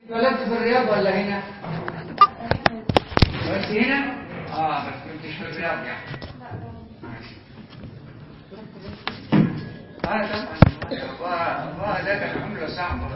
اتولدت في الرياض ولا هنا؟ بس هنا؟ بس كنتش في الرياض يعني. طبعا الله ده كان عمله صعبة.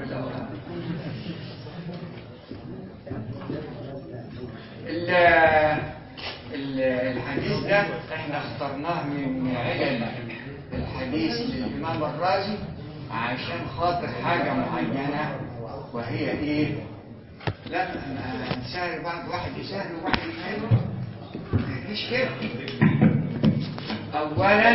الحديث ده احنا اخترناه من علل الحديث للإمام الرازي عشان خاطر حاجة معينة، وهي ايه؟ لا نسهل بعض، واحد يسهل وواحد يسهل، مفيش كده. اولا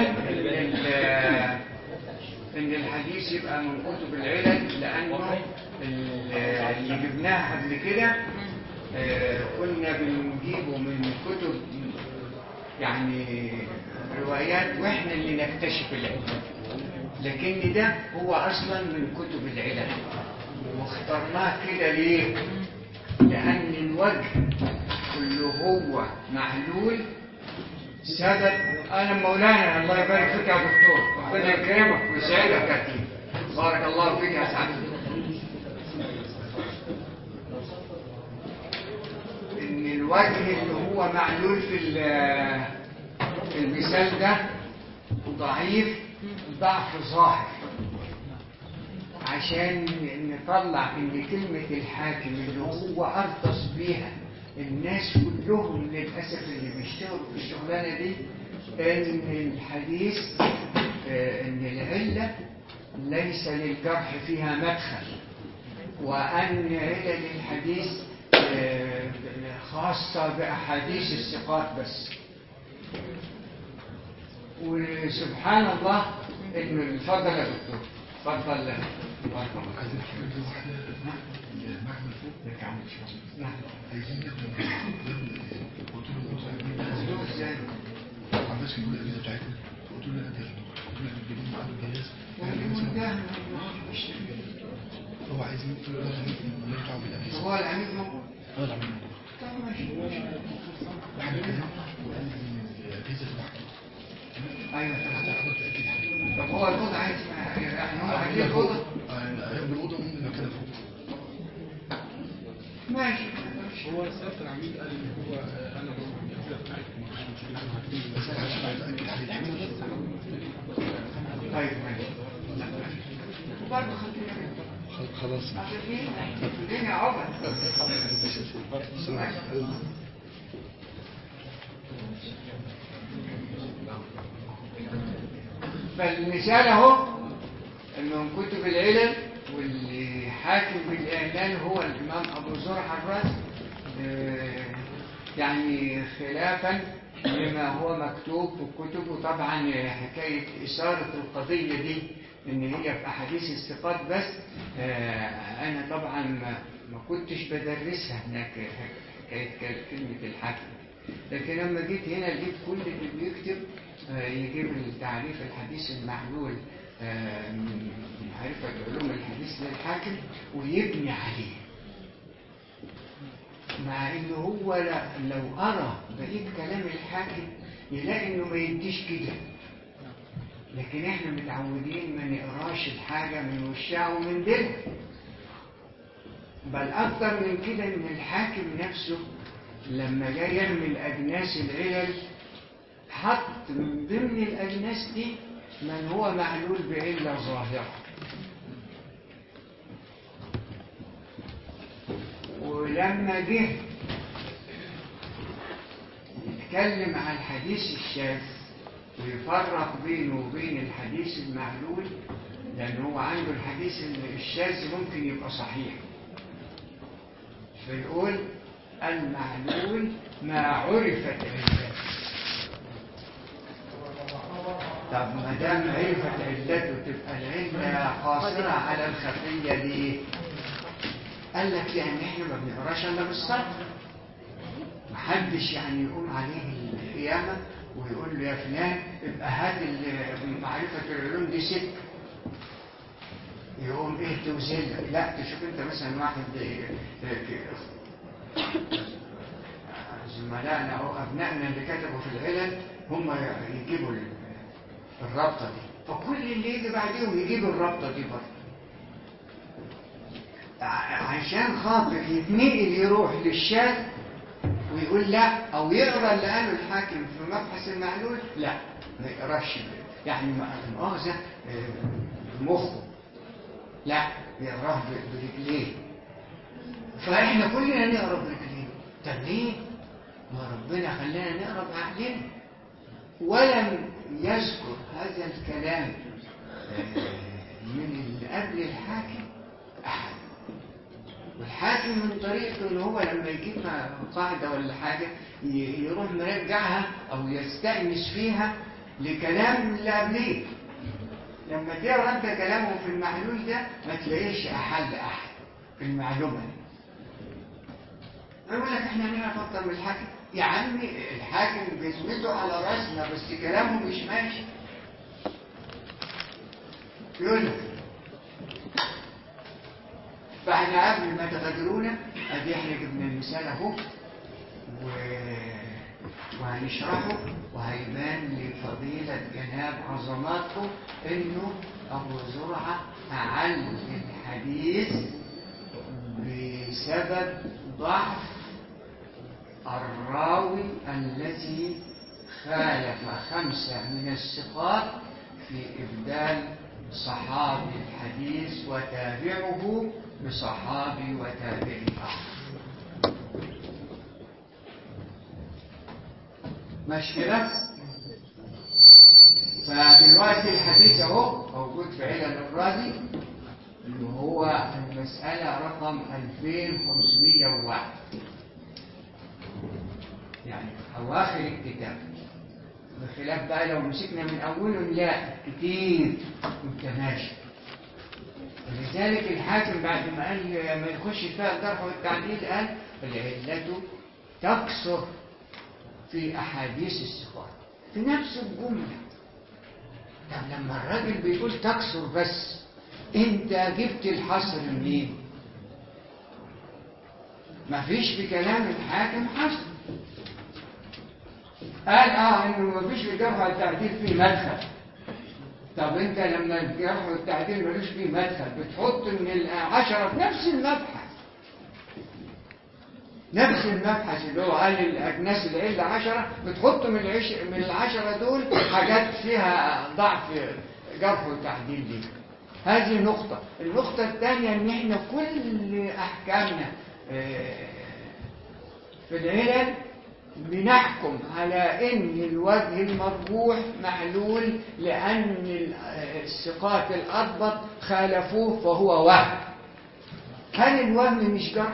ان الحديث يبقى من كتب العلل، لانه اللي جبناه قبل كده كنا بنجيبه من كتب يعني روايات واحنا اللي نكتشف العلم، لكن ده هو اصلا من كتب العلل. واخترناه كده ليه؟ لان الوجه اللي هو معلول سبب. انا مولانا الله يبارك فيك يا دكتور، ربنا يكرمك ويسعدك يا كريم، بارك الله فيك يا سعد. ان الوجه اللي هو معلول في المثال ده ضعيف، ضعف ظاهر، عشان نطلع ان كلمة الحاكم اللي هو ارتص بيها الناس كلهم للأسف اللي بيشتغلوا في الشغلانة دي، ان الحديث ان العلة ليس للجرح فيها مدخل، وأن علل الحديث خاصة بأحاديث الثقات بس. وسبحان الله إنه الفضل يا دكتور، تفضل. هو عايز يرجع بالأجهزة. هو العميد موجود؟ هو العميد موجود. طب ماشي. واحد كلام وقال لي الأجهزة تبعته. أيوة حتى حضرتك تأكد عليه. طب هو الأوضة عايز يعني هو عايز الأوضة؟ هياخد الأوضة وممكن مكانها فوق. ماشي. هو سيادة العميد قال إن هو أنا بروح الأجهزة بتاعتكم مش مشكلة. بس أنا عشان عايز أأكد عليه الحمد. طيب ماشي. وبرضه خلاص. الدنيا عبر. فالمثال اهو انه من كتب العلل، واللي حاكم بالاعلان هو الامام ابو زرع الرازي، يعني خلافا لما هو مكتوب في الكتب. وطبعا حكايه اثاره القضيه دي ان هي في احاديث الثقات بس، انا طبعا ما كنتش بدرسها هناك حكايه كلمه الحاكم، لكن لما جيت هنا لقيت كل اللي بيكتب يجيب التعريف الحديث المعلول من معرفه علوم الحديث للحاكم ويبني عليه، مع انه هو لو ارى بقيه كلام الحاكم يلاقي انه ما يديش كده، لكن احنا متعودين ما نقراش الحاجة من وشها ومن دلها. بل اكتر من كده ان الحاكم نفسه لما جاي يعمل اجناس العلل حط من ضمن الاجناس دي من هو معلول بعلة ظاهرة. ولما جه يتكلم عن الحديث الشاذ ويفرق بينه وبين الحديث المعلول، لأن هو عنده الحديث الشاذ ممكن يبقى صحيح، فيقول المعلول ما عرفت علته. طب ما دام عرفت علته تبقى العلة قاصرة على الخفية ليه؟ قال لك يعني احنا ما بنقراش الا بالصدق، محدش يعني يقوم عليه القيامة ويقول له يا فلان ابقى هات معرفة العلوم دي ست، يقوم ايه توزن لك. لا، تشوف انت مثلا واحد زملائنا او ابنائنا اللي كتبوا في العلل هم يجيبوا الرابطة دي، فكل اللي يجي بعدهم يجيب الرابطة دي برضه. عشان خاطر يتنقل يروح للشاذ ويقول لا، او يقرا اللي قاله الحاكم في مبحث المعلول، لا ما يقراش يعني مؤاخذه مخه، لا يقراه برجليه. فاحنا كلنا نقرا برجليه. طب ليه؟ ما ربنا خلانا نقرا بعقلنا. ولم يذكر هذا الكلام من اللي قبل الحاكم احد. والحاكم من طريقته ان هو لما يجيب قاعده ولا حاجه يروح مرجعها او يستأنس فيها لكلام اللي قبليه. لما تقرا انت كلامه في المعلول ده ما تلاقيش احل احد في المعلومه دي. يقول لك احنا هنعرف اكتر من الحاكم. يا عمي الحاكم جزمته على راسنا بس كلامه مش ماشي. يقول لك فاحنا قبل ما تغادرونا ادي احنا جبنا المثال اهو وهنشرحه وهيبان لفضيلة جناب عظماتكم انه ابو زرعة اعل الحديث بسبب ضعف الراوي الذي خالف 5 من الثقات في إبدال صحابي الحديث وتابعه بصحابي وتابعي آخر. ماشي كده؟ فدلوقتي الحديث اهو موجود في علل الرازي اللي هو المسألة رقم 2501 يعني أواخر الكتاب. بخلاف بقى لو مسكنا من أوله لا كتير متماشي. ولذلك الحاكم بعد ما قال ما يخش فيها الجرح والتعديل قال العلة تكثر في أحاديث الثقات في نفس الجملة. طب لما الراجل بيقول تكثر بس انت جبت الحصر منين؟ ما فيش في كلام الحاكم حصر. قال انه ما فيش في الجرح والتعديل فيه مدخل. طب انت لما الجرح والتعديل ملوش فيه مدخل بتحط من 10 في نفس المبحث. نفس المبحث اللي هو قال الأجناس العلة 10 بتحط من 10 دول حاجات فيها ضعف جرح وتعديل دي. هذه نقطة. النقطة الثانية ان احنا كل احكامنا في العلل بنحكم على ان الوجه المرجوح معلول لان الثقات الأضبط خالفوه فهو وهم. هل الوهم مش جرح؟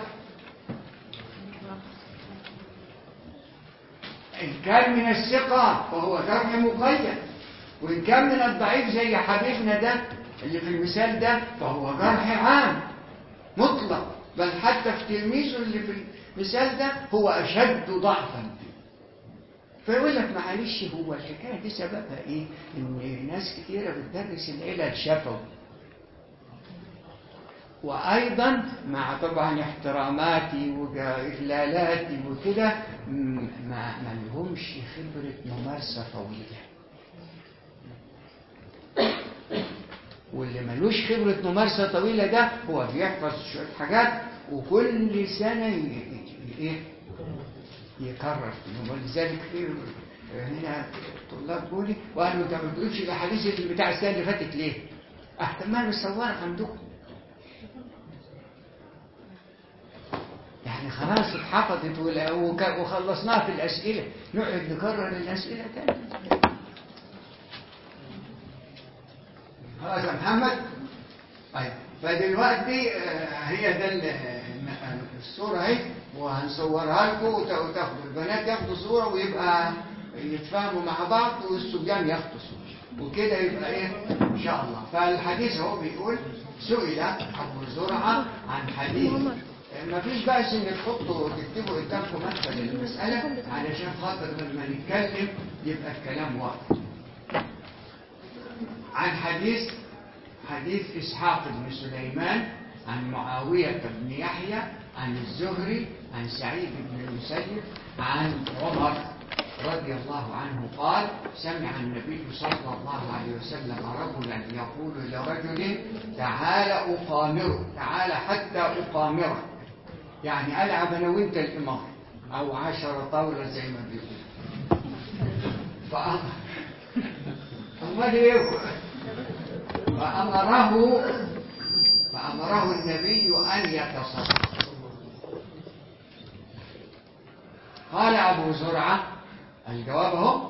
إن كان من الثقة فهو جرح مقيد، وإن كان من الضعيف زي حبيبنا ده اللي في المثال ده فهو جرح عام مطلق، بل حتى في تلميذه اللي في المثال ده هو أشد ضعفا. فيقول لك معلش هو الحكاية دي سببها إيه؟ إن ناس كتيرة بتدرس العلل شفوي، وأيضا مع طبعا احتراماتي وإجلالاتي وكده ما لهمش خبرة ممارسة طويلة. واللي ملوش خبرة ممارسة طويلة ده هو بيحفظ شوية حاجات وكل سنة يكرر. ولذلك هنا طلاب بولي وقالوا انت ما بتقولش الاحاديث اللي بتاع السنة اللي فاتت ليه؟ احتمال مصورة عندكم يعني خلاص اتحفظت وخلصناها في الأسئلة، نقعد نكرر الأسئلة تاني. خلاص يا محمد. طيب فدلوقتي هي ده الصورة اهي وهنصورها لكم وتاخدوا البنات ياخدوا صورة ويبقى يتفاهموا مع بعض والصبيان ياخدوا صورة وكده يبقى ايه ان شاء الله. فالحديث هو بيقول سئل أبو زرعة عن حديث. ما فيش بأس ان تحطوا تكتبوا قدامكم مدخل المسألة علشان خاطر لما نتكلم يبقى الكلام واضح. عن حديث إسحاق بن سليمان عن معاوية بن يحيى عن الزهري عن سعيد بن المسيب عن عمر رضي الله عنه قال سمع النبي صلى الله عليه وسلم رجلا يقول لرجل تعال أقامرك، تعال حتى أقامرك، يعني ألعب أنا وأنت الإمار، أو 10 طاولة زي ما بيقول. فأمره النبي أن يتصرف. قال أبو زرعة الجواب هو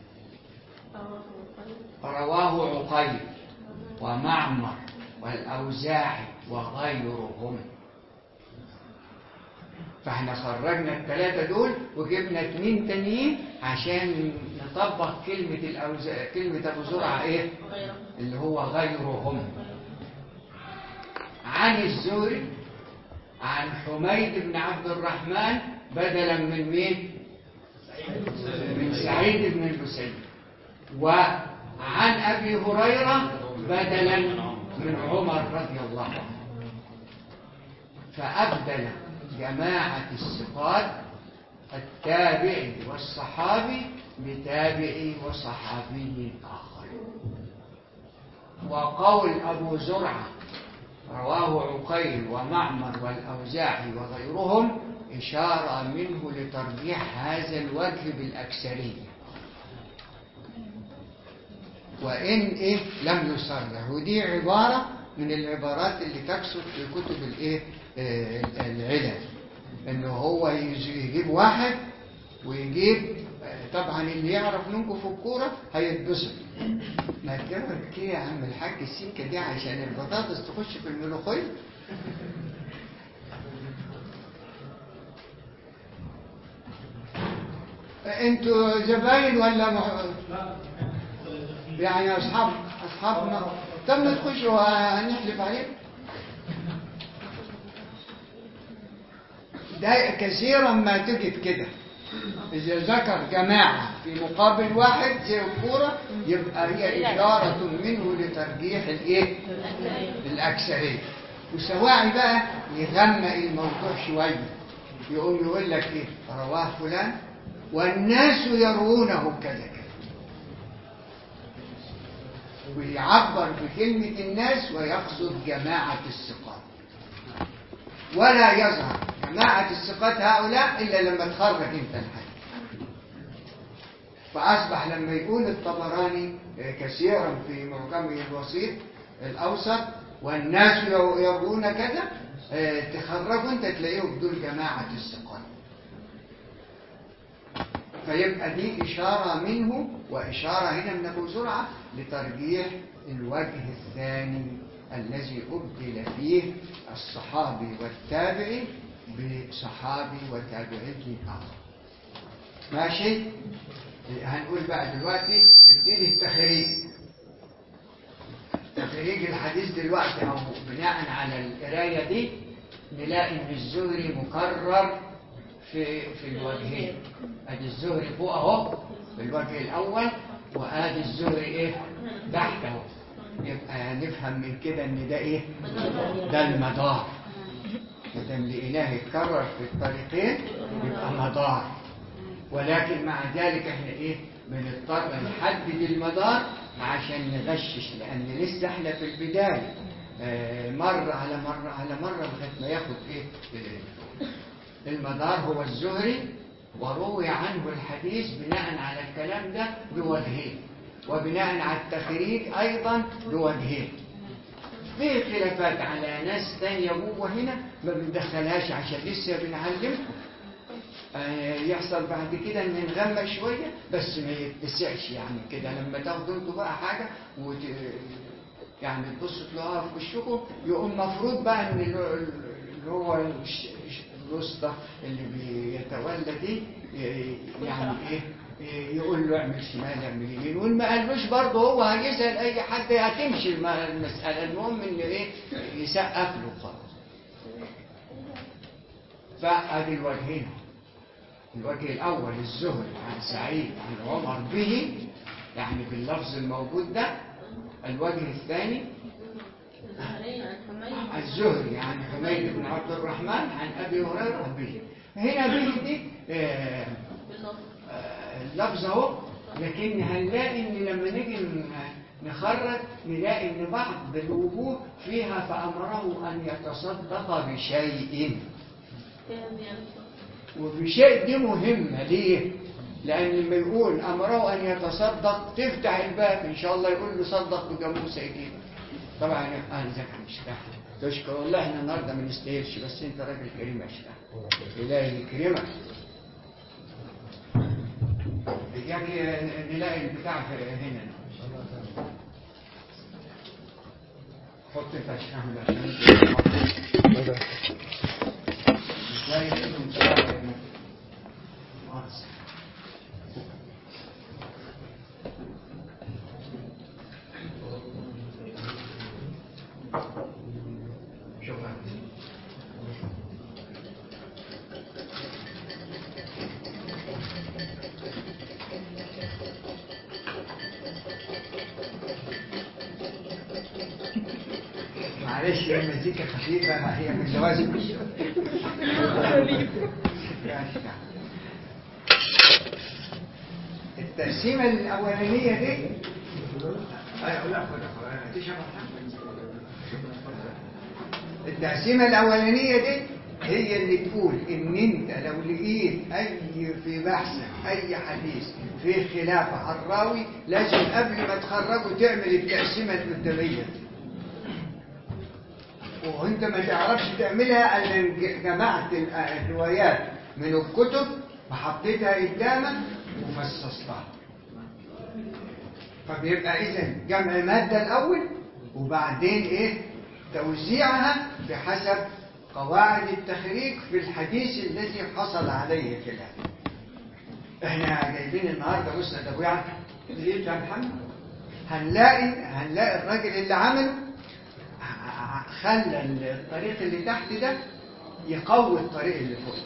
رواه عقيل ومعمر والأوزاعي وغيرهم. فاحنا خرجنا ال3 دول وجبنا 2 تانيين عشان نطبق كلمة أبو زرعة إيه؟ اللي هو غيرهم. عن الزهري عن حميد بن عبد الرحمن بدلا من مين؟ من سعيد بن المسيب. وعن أبي هريرة بدلا من عمر رضي الله عنه. فأبدل جماعة الثقات التابعي والصحابي بتابعي وصحابي آخر. وقول أبو زرعة رواه عقيل ومعمر والأوزاعي وغيرهم إشارة منه لترجيح هذا الوجه بالأكثرية، وإن لم يصرح. ودي عبارة من العبارات اللي تكثر في كتب العلل، إنه هو يجيب واحد ويجيب. طبعا اللي يعرف منكم في الكورة هيتبسط. ما تجرب كده يا عم الحاج السكة دي عشان البطاطس تخش في الملوخية. انتوا زباين ولا يعني اصحابنا؟ طب ما تخشوا هنحلف عليكم. ده كثيرا ما تجد كده، إذا ذكر جماعة في مقابل واحد زي الكورة يبقى هي إشارة منه لترجيح الأكثرية. وسواعي بقى يغمق الموضوع شوية، يقول لك رواه فلان والناس يرونه كذا كذا، ويعبر بكلمة الناس ويقصد جماعة الثقات، ولا يظهر جماعة الثقات هؤلاء إلا لما تخرج انت الحديث. فأصبح لما يقول الطبراني كثيرا في معجمه الوسيط الأوسط والناس يرون كذا، تخرجوا انت تلاقيه بدون جماعة الثقات. فيبقى دي إشارة منه، وإشارة هنا من أبو زرعة لترجيح الوجه الثاني الذي أبدل فيه الصحابي والتابعي بصحابي وتابعي آخر. ماشي؟ هنقول بقى دلوقتي نبتدي التخريج. تخريج الحديث دلوقتي أو بناء على القراية دي نلاقي إن الزهري مكرر في الوجهين. ادي الزهري فوق اهو في الوجه الاول، وادي الزهري تحت اهو. يبقى نفهم من كده ان ده ده المدار. اذا لإله يتكرر في الطريقين يبقى مدار، ولكن مع ذلك احنا بنضطر نحدد المدار عشان نغشش، لان لسه احنا في البدايه مرة على مرة على مرة لغايه ما ياخد المدار. هو الزهري وروي عنه الحديث بناء على الكلام ده بوجهين، وبناء على التخريج أيضا بوجهين. في خلافات على ناس تانية جوه هنا ما بندخلهاش عشان لسه بنعلم. يحصل بعد كده ان نغمق شوية بس ما يتسعش يعني كده. لما تاخدوا انتوا بقى حاجة يعني تبصوا تلاقوها في وشكم، يقوم مفروض بقى ان اللي هو الوسطى اللي بيتولى دي يعني يقول له اعمل شمال اعمل يمين، وان ما قالوش برضه هو هيسأل اي حد هتمشي المسألة. المهم ان يسقف له خلاص. فادي الوجهين. الوجه الاول الزهري عن سعيد عن عمر به يعني باللفظ الموجود ده. الوجه الثاني الزهري عن حميد بن عبد الرحمن عن أبي هريرة به. هنا به دي اللفظ اهو، لكن هنلاقي ان لما نيجي نخرج نلاقي ان بعض الوجوه فيها فأمره أن يتصدق بشيء. وبشيء دي مهمة ليه؟ لأن لما يقول أمره أن يتصدق تفتح الباب إن شاء الله يقول له صدق بجاموسة يجيب. طبعا ذاك مش تحت تشكر والله احنا النهارده ما نستاهلش، بس انت راجل كريم يا شيخ، إلهي يكرمك. يعني نلاقي البتاع هنا، حط انت الشحن عشان تلاقي منهم سؤال شكرا. معلش المزيكا خفيفة، ما هي من لوازم التقسيمة الأولانية دي التقسيمة الأولانية دي هي اللي تقول إن أنت لو لقيت في بحثك أي حديث فيه خلاف عن الراوي لازم قبل ما تخرجه تعمل التقسيمة القدامية دي. وانت ما تعرفش تعملها الا جمعت الروايات من الكتب وحطيتها قدامك وفصصتها. فبيبقى اذا جمع ماده الاول وبعدين ايه توزيعها بحسب قواعد التخريج في الحديث الذي حصل عليه خلاف. احنا جايبين النهارده مسند ابو يعلى اللي بتاع محمد، هنلاقي الراجل اللي عمله خلى الطريق اللي تحت ده يقوي الطريق اللي فوق،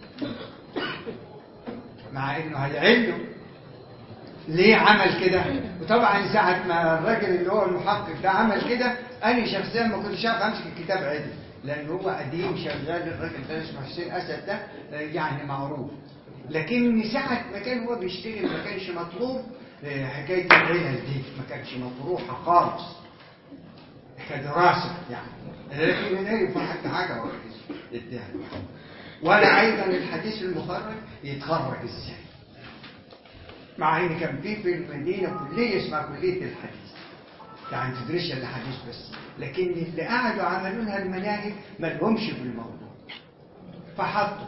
مع انه هيعله. ليه عمل كده؟ وطبعا ساعة ما الراجل اللي هو المحقق ده عمل كده انا شخصيا ما كنتش عارف امسك الكتاب عدل، لان هو قديم شغال الراجل ده اسمه حسين اسد ده يعني معروف. لكن ساعة ما كان هو بيشتغل ما كانش مطلوب حكاية العلل دي، ما كانش مطروحة خالص كدراسة يعني. لكن من هنا يفهم حاجة اديها، ولا أيضا الحديث المخرج يتخرج ازاي، مع ان كان في المدينة كلية اسمها كلية الحديث يعني تدرسش الحديث بس، لكن اللي قعدوا عملوا لها المناهج ما لهمش في الموضوع. فحطوا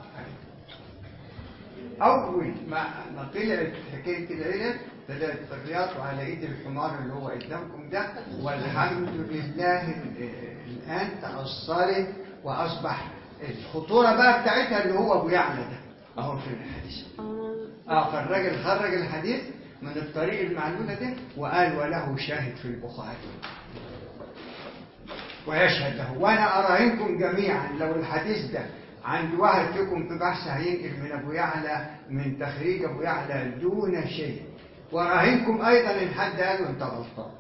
أول ما طلعت حكاية العلل بدأت في الرياض وعلى إيد الحمار اللي هو قدامكم ده، والحمد لله الآن تأصلت وأصبح الخطورة بقى بتاعتها اللي هو أبو يعلى ده أهو في الحديث. فالراجل خرج الحديث من الطريق المعلولة ده وقال وله شاهد في البخاري ويشهد له. وأنا أراهنكم جميعا لو الحديث ده عند واحد فيكم في بحث هينقل من أبو يعلى من تخريج أبو يعلى دون شيء، وراهنكم أيضا إن حد قالوا أنت غلطان.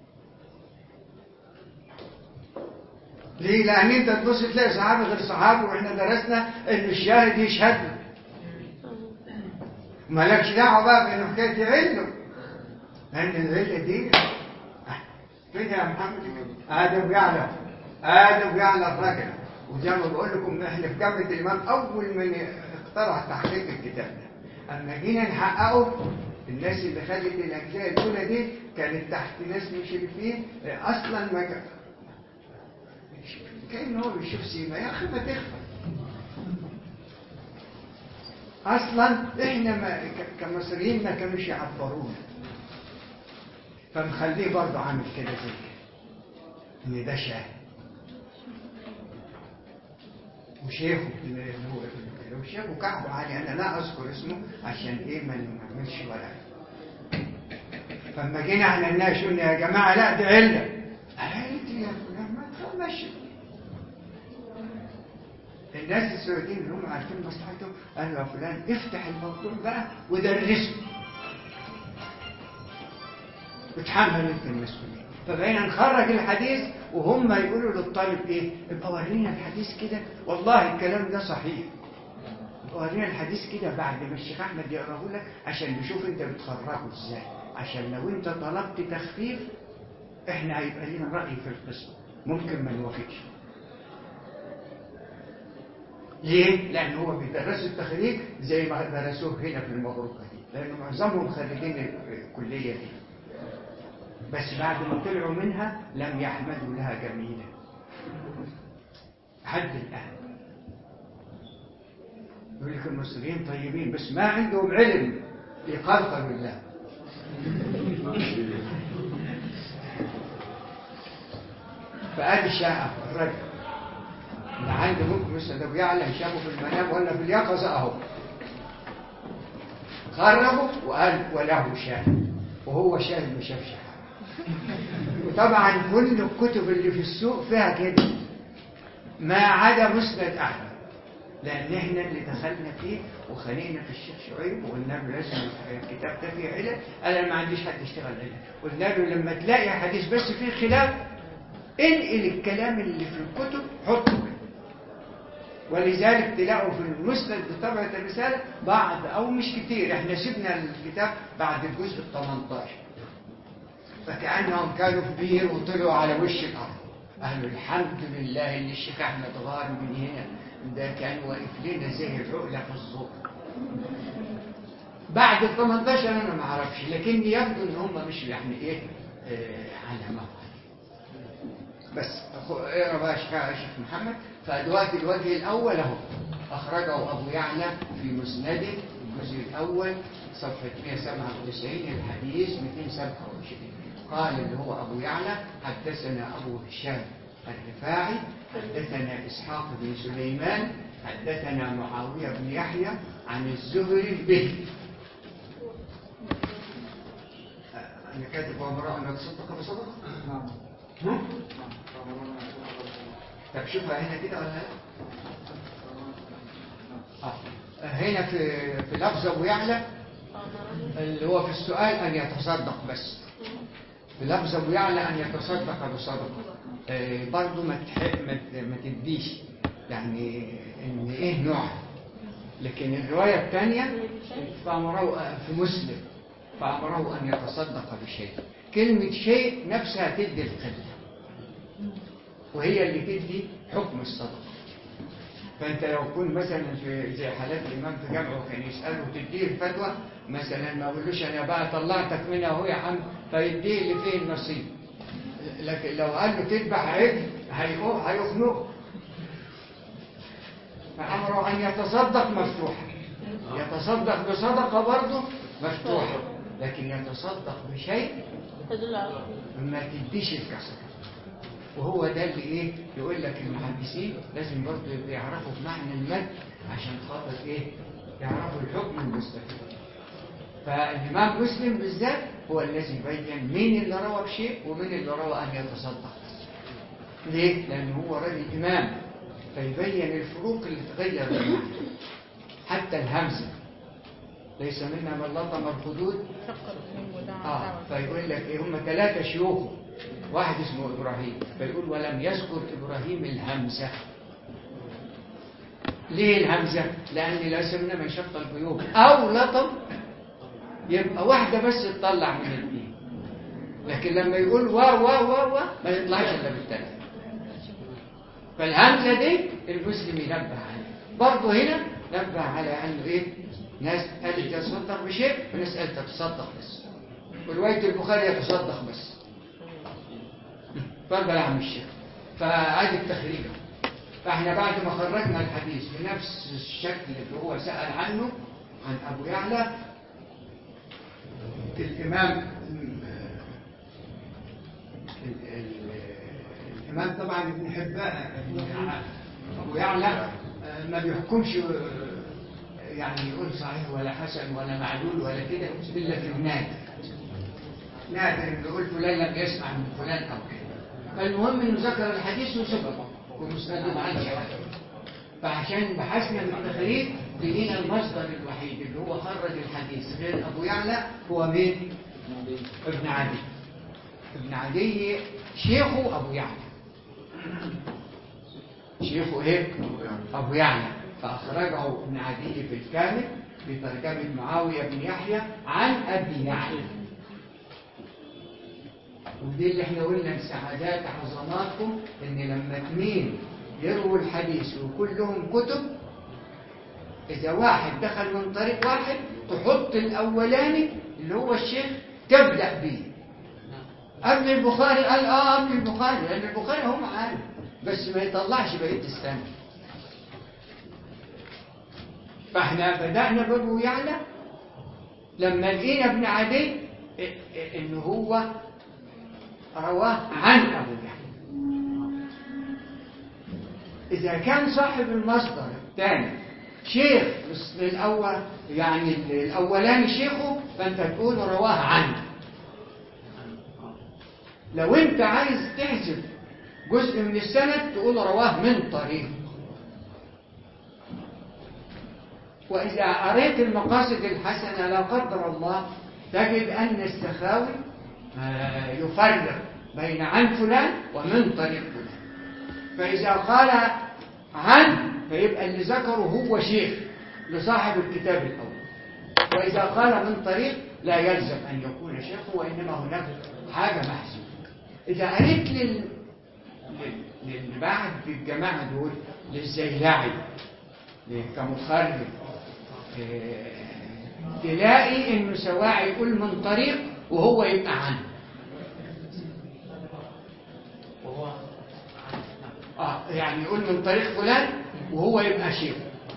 ليه؟ لأن أنت تبص تلاقي صحابي غير صحابي، وإحنا درسنا إن الشاهد يشهد له، مالكش دعوة بقى بإنه حكاية علة، لأن العلة دي فين يا محمد؟ آدم يعلى الراجل. وزي ما بقول لكم احنا في جامعة الإمام أول من اقترح تحقيق الكتاب ده، أما جينا نحققه الناس اللي خدت الأجزاء الأولى دي كانت تحت ناس مشرفين أصلا ما كأنه هو بيشوف سيما يا أخي ما تخفى. أصلا إحنا كمصريين ما كانوش يعبرونا، فمخليه برضه عامل كده زي كده إن ده شاهد. وشيخه وشيخه كعب علي، أنا لا أذكر اسمه عشان إيه ما نعملش ولا. فلما جينا على الناس قلنا يا جماعة لا دي علة، علة يا فلان ما تفهمش. الناس السعوديين اللي هم عارفين مصلحتهم قالوا يا فلان افتح الموضوع بقى ودرسه وتحمل انت المسؤولية. فبقينا نخرج الحديث وهم يقولوا للطالب ايه ابقى ورينا الحديث كده والله الكلام ده صحيح، ورينا الحديث كده بعد ما الشيخ احمد يقراه لك عشان نشوف انت بتخرجه ازاي، عشان لو انت طلبت تخفيف احنا هيبقى لنا راي في القسم، ممكن ما نوافقش. ليه؟ لان هو بيدرسوا التخريج زي ما درسوه هنا في المبروكه دي، لان معظمهم خريجين الكليه دي، بس بعد ما طلعوا منها لم يحمدوا لها جميلا حد الان. يقول لك المصريين طيبين بس ما عندهم علم يقرقر بالله. فادي الشاعر الرجل اللي عنده ممكن مثل لو يعلم شافه في المنام ولا في اليقظه اهو خرجه وقال وله شاهد، وهو شاهد ما شافش حاجه. وطبعا كل الكتب اللي في السوق فيها كده ما عدا مسند احمد، لان احنا اللي دخلنا فيه وخلينا في الشيخ شعيب وقلنا له لازم الكتاب ده فيه علل، انا ما عنديش حد يشتغل علل، قلنا له لما تلاقي حديث بس فيه خلاف انقل الكلام اللي في الكتب حطه. ولذلك تلاقوا في المسند بطبعة الرسالة بعض أو مش كتير، احنا سيبنا الكتاب بعد الجزء 18 فكأنهم كانوا في بير وطلعوا على وش الأرض. قالوا الحمد لله اللي الشيخ أحمد غار من هنا، ده كان واقف لنا زي العقلة في الظهر. بعد ال 18 أنا ما أعرفش، لكن يبدو إن هم مش يعني إيه على ما بس. اقرا بقى شيخ محمد. فدلوقتي الوجه الاول اهو اخرجه ابو يعلى في مسنده الجزء الاول صفحه 197 الحديث 227. قال اللي هو ابو يعلى حدثنا ابو هشام الرفاعي حدثنا اسحاق بن سليمان حدثنا معاويه بن يحيى عن الزهري به. انا كاتب وامرأ ان تصدق بصدقه. نعم. طب شوفها هنا كده ولا لا؟ هنا في لفظ ابو يعلى اللي هو في السؤال ان يتصدق بس. في لفظ ابو يعلى ان يتصدق بصدقه. برضه ما تديش يعني ان ايه نوع. لكن الروايه الثانيه فامره في مسلم فامره ان يتصدق بشيء. كلمه شيء نفسها تدي القله، وهي اللي تدي حكم الصدقه. فانت لو كنت مثلا في زي حالات الامام في جامعه كان يساله تديه الفتوى مثلا، ما اقولوش انا بقى طلعتك منها اهو يا عم فيديه اللي فيه النصيب. لكن لو قال له تذبح عجل هيخنقه. فامره ان يتصدق مفتوحه، يتصدق بصدقه برضه مفتوحه، لكن يتصدق بشيء ما تديش الكسر. وهو ده اللي ايه يقول لك المحدثين لازم برضه يعرفوا بمعنى المد عشان خاطر ايه يعرفوا الحكم المستفيد. فالامام مسلم بالذات هو الذي بين مين اللي روى بشيء ومين اللي روى ان يتصدق. ليه؟ لان هو راجل امام فيبين الفروق اللي تغير المعنى. حتى الهمزه ليس منا من لطم الخدود فيقول لك ايه هم 3 شيوخ، واحد اسمه إبراهيم فيقول ولم يذكر إبراهيم الهمزة. ليه الهمزة؟ لأن ليس منا من شق الجيوب أو لطم يبقى واحدة بس تطلع من الدين، لكن لما يقول وا ما يطلعش إلا بالثلاث. فالهمزة دي المسلم ينبه عليه. برضه هنا نبه على أنه إيه ناس قالت يتصدق بشيء وناس قالت تتصدق بس، ورواية البخاري يتصدق بس. اتفضل يا عم الشيخ. فادي التخريج. فاحنا بعد ما خرجنا الحديث بنفس الشكل اللي هو سأل عنه عن ابو يعلى، الامام طبعا ابن حبان ابو يعلى ما بيحكمش يعني يقول صحيح ولا حسن ولا معلول ولا كده الا في النادر. نادر يقول فلان لم يسمع من فلان او كده. فالمهم انه ذكر الحديث وسبقه ومسنده ما عندش حاجه. فعشان بحثنا من التخريج لقينا المصدر الوحيد اللي هو خرج الحديث غير ابو يعلى هو مين؟ ابن عدي. ابن عدي شيخه ابو يعلى. شيخه ايه؟ ابو يعلى. فأخرجه ابن عدي في الكامل بترجمة معاوية بن يحيى عن أبي يحيى. ودي اللي احنا قلنا السعادات عظماتكم، ان لما اثنين يرووا الحديث وكلهم كتب، اذا واحد دخل من طريق واحد تحط الاولاني اللي هو الشيخ تبدأ به قبل البخاري. قال قبل البخاري، لان البخاري هو معانا بس ما يطلعش بقية السنة. فاحنا بدأنا بأبو يعلى لما لقينا ابن عدي انه هو رواه عن أبو يحيى. إذا كان صاحب المصدر الثاني شيخ الأول، يعني الأولاني شيخه، فأنت تقول رواه عنه. لو أنت عايز تحذف جزء من السند تقول رواه من طريق. وإذا قريت المقاصد الحسنة لا قدر الله تجد أن السخاوي يفرق بين عن فلان ومن طريق فلان. فإذا قال عن فيبقى اللي ذكره هو شيخ لصاحب الكتاب الأول، وإذا قال من طريق لا يلزم أن يكون شيخ، وإنما هناك حاجة محسوبة. إذا قريت بعد الجماعة دول للزيلعي كمخرج تلاقي إنه سواء يقول من طريق وهو يبقى عنه، يعني يقول من طريق فلان وهو يبقى شيخ.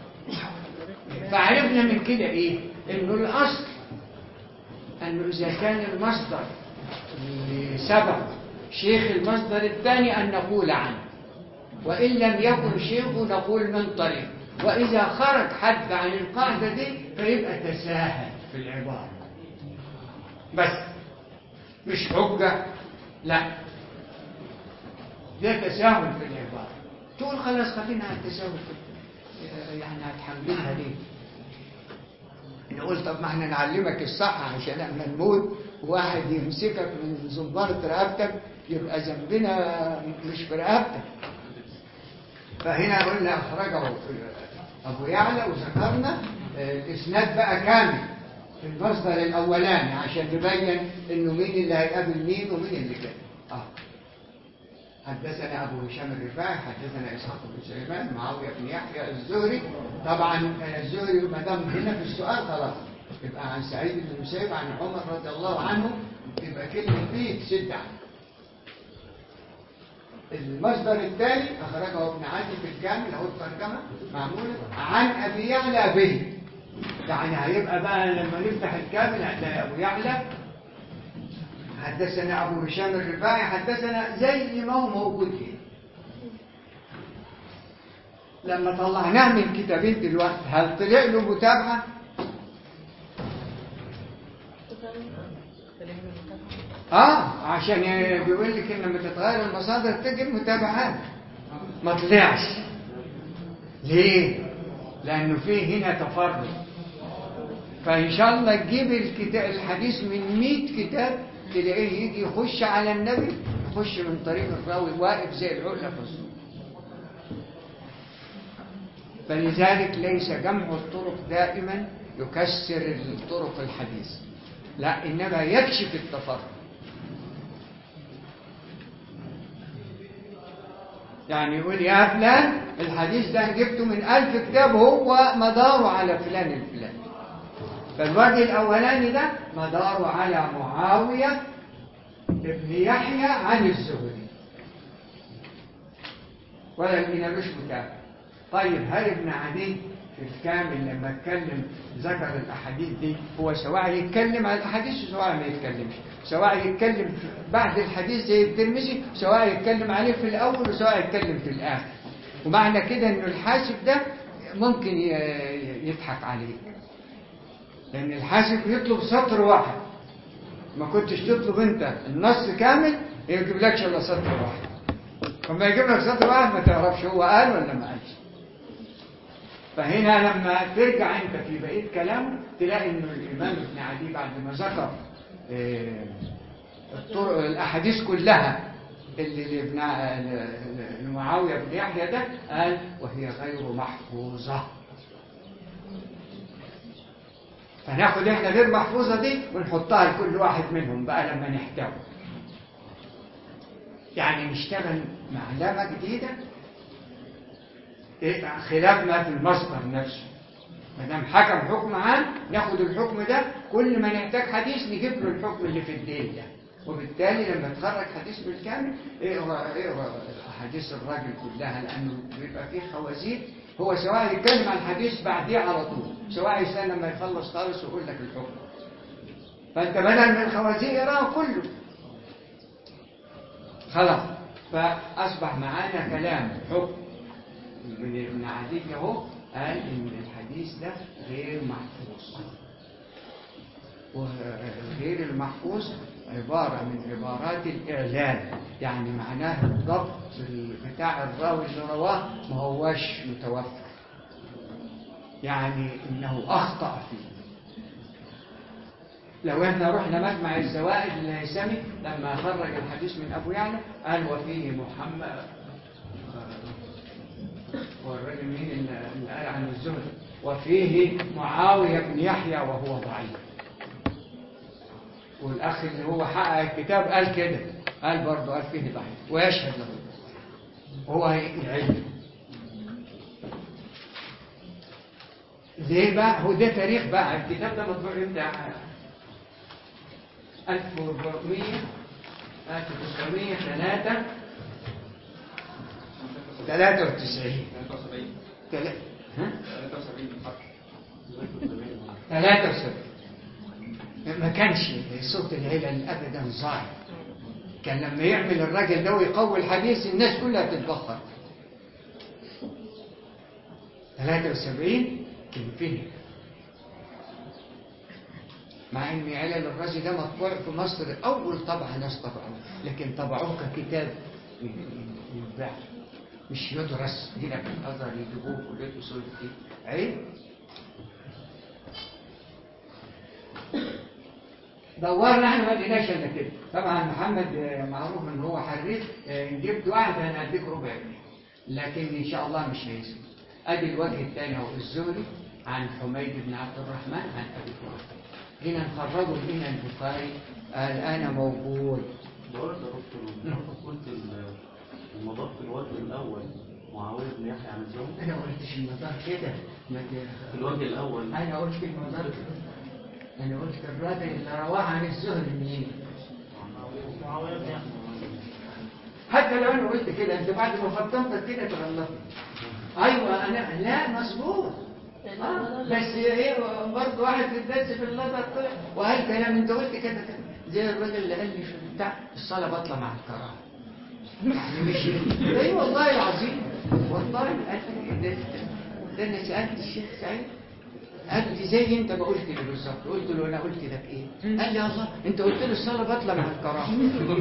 فعرفنا من كده ايه؟ انه الاصل انه اذا كان المصدر اللي سبق شيخ المصدر الثاني ان نقول عنه، وان لم يكن شيخه نقول من طريق. واذا خرج حد عن القاعده دي فيبقى تساهل في العباره، بس مش حجه، لا، ده تساهل في العبارة. تقول خلاص خلينا على التساهل يعني هتحملها ليه؟ نقول طب ما احنا نعلمك الصح عشان لما نموت واحد يمسكك من زنبرة رقبتك يبقى ذنبنا مش في رقبتك. فهنا قلنا أخرجه أبو يعلى وذكرنا الإسناد بقى كامل في المصدر الأولاني عشان نبين إنه مين اللي هيقابل مين ومين اللي كده. حدثنا أبو هشام الرفاعي حدثنا إسحاق بن سليمان معاوية بن يحيى الزهري. طبعا الزهري ما دام هنا في السؤال خلاص يبقى عن سعيد بن المسيب عن عمر رضي الله عنه، يبقى كلمة فيه تسد عنه. المصدر الثاني أخرجه ابن عدي في الكامل أو الترجمة معمولة عن أبي يعلى به، يعني هيبقى بقى لما نفتح الكامل هتلاقي أبو يعلى حدثنا أبو هشام الرفاعي حدثنا زي ما هو موجود هنا. لما طلعناه من كتابين دلوقتي هل طلع له متابعة؟ عشان بيقول لك إن لما تتغير المصادر تجي متابعات، ما طلعش. ليه؟ لأنه فيه هنا تفرد. فإن شاء الله تجيب الحديث من 100 كتاب تلاقيه يجي يخش على النبي، يخش من طريق الراوي واقف زي العقلة في الصوت. فلذلك ليس جمع الطرق دائما يكسر الطرق الحديث، لا، إنما يكشف التفرد. يعني يقول يا فلان الحديث ده جبته من 1000 كتاب هو مداره على فلان الفلاني. فالوجه الأولاني ده مداره على معاوية ابن يحيى عن الزهري، ولا لقينالوش متابع. طيب هل ابن عدي في الكامل لما اتكلم ذكر الأحاديث دي هو سواء يتكلم على الأحاديث وسواء ما يتكلمش، سواء يتكلم بعد الحديث زي الترمذي، سواء يتكلم عليه في الأول وسواء يتكلم في الآخر. ومعنى كده إنه الحاسب ده ممكن يضحك عليه، لأن الحاسب يطلب سطر واحد، ما كنتش تطلب أنت النص كامل يجيب لكش إلا سطر واحد. فما يجيب لك سطر واحد ما تعرفش هو قال ولا ما قالش. فهنا لما ترجع أنت في بقية كلامه تلاقي إنه الإمام ابن عدي بعد ما ذكر الأحاديث كلها اللي معاوية بن يحيى ده قال وهي غير محفوظة. فناخد احنا غير محفوظة دي ونحطها لكل واحد منهم بقى لما نحتاج، يعني نشتغل معلمة جديدة خلاف ما في المصدر نفسه. ما دام حكم حكم عام ناخد الحكم ده، كل ما نحتاج حديث نجيب له الحكم اللي في الدين ده. وبالتالي لما تخرج حديث بالكامل اقرا احاديث الراجل كلها، لانه بيبقى فيه خوازيق. هو سواء يتكلم عن الحديث بعديه على طول، سواء يستنى لما يخلص خالص ويقول لك الحكم. فانت بدل من الخوازيق اقراه كله خلاص. فاصبح معانا كلام حكم من ابن عدي اهو، قال ان الحديث ده غير محفوظ. وغير المحفوظ عبارة من عبارات الإعلان، يعني معناه الضبط بتاع الراوي اللي رواه ما هوش متوفر، يعني إنه أخطأ فيه. لو احنا رحنا مجمع الزوائد الهيثمي لما خرج الحديث من أبو يعلى قال وفيه محمد، والرجل مين اللي قال عن الزهد وفيه معاوية بن يحيى وهو ضعيف. والأخ اللي هو حقق الكتاب قال كده، قال برضه قال فيه ضعيف ويشهد له هو العلم. ليه بقى؟ هو ده تاريخ بقى. الكتاب ده مطبوع امتى؟ 1993 ما كانش صوت العلل ابدا ظاهر. كان لما يعمل الراجل ده ويقوي الحديث الناس كلها بتتبخر. 73 كان فيه، مع ان علل الرازي ده مطبوع في مصر اول طبعه ناس طبعوه، لكن طبعوه ككتاب يتباع مش يدرس هنا في الازهر يجيبوه كليه اصول الدين. عيب. دورنا احنا ما لقيناش الا كده. طبعا محمد معروف ان هو حريف، ان جبت واحد انا هديك ربع جنيه، لكن ان شاء الله مش هيسمع. ادي الوجه الثاني هو الزهري عن حميد بن عبد الرحمن عن ابي هريره. هنا نخرجوا هنا البخاري قال انا موجود. بقول لك قلت المضاف في الوجه الاول معاويه بن يحيى عن الزهري. انا ما قلتش المضاف كده، في الوجه الاول انا قلت المضاف، انا قلت الراجل اللي رواه عن الزهري منين؟ معاويه بن يحيى. حتى لو انا قلت كده انت بعد ما فطنت كده تغلطت. ايوه انا لا مظبوط. بس ايه برضه واحد في الدرس في اللغه طلع وقال كلام انت قلت كده زي الراجل اللي قال لي في بتاع الصلاه بطلع مع الكراهه. يعني مش اي والله العظيم، والله ده انا سالت الشيخ سعيد قال لي زي انت ما قلت لي بالظبط. قلت له انا قلت لك ايه؟ قال لي الله انت قلت لي الصلاه بطلع مع الكراهه.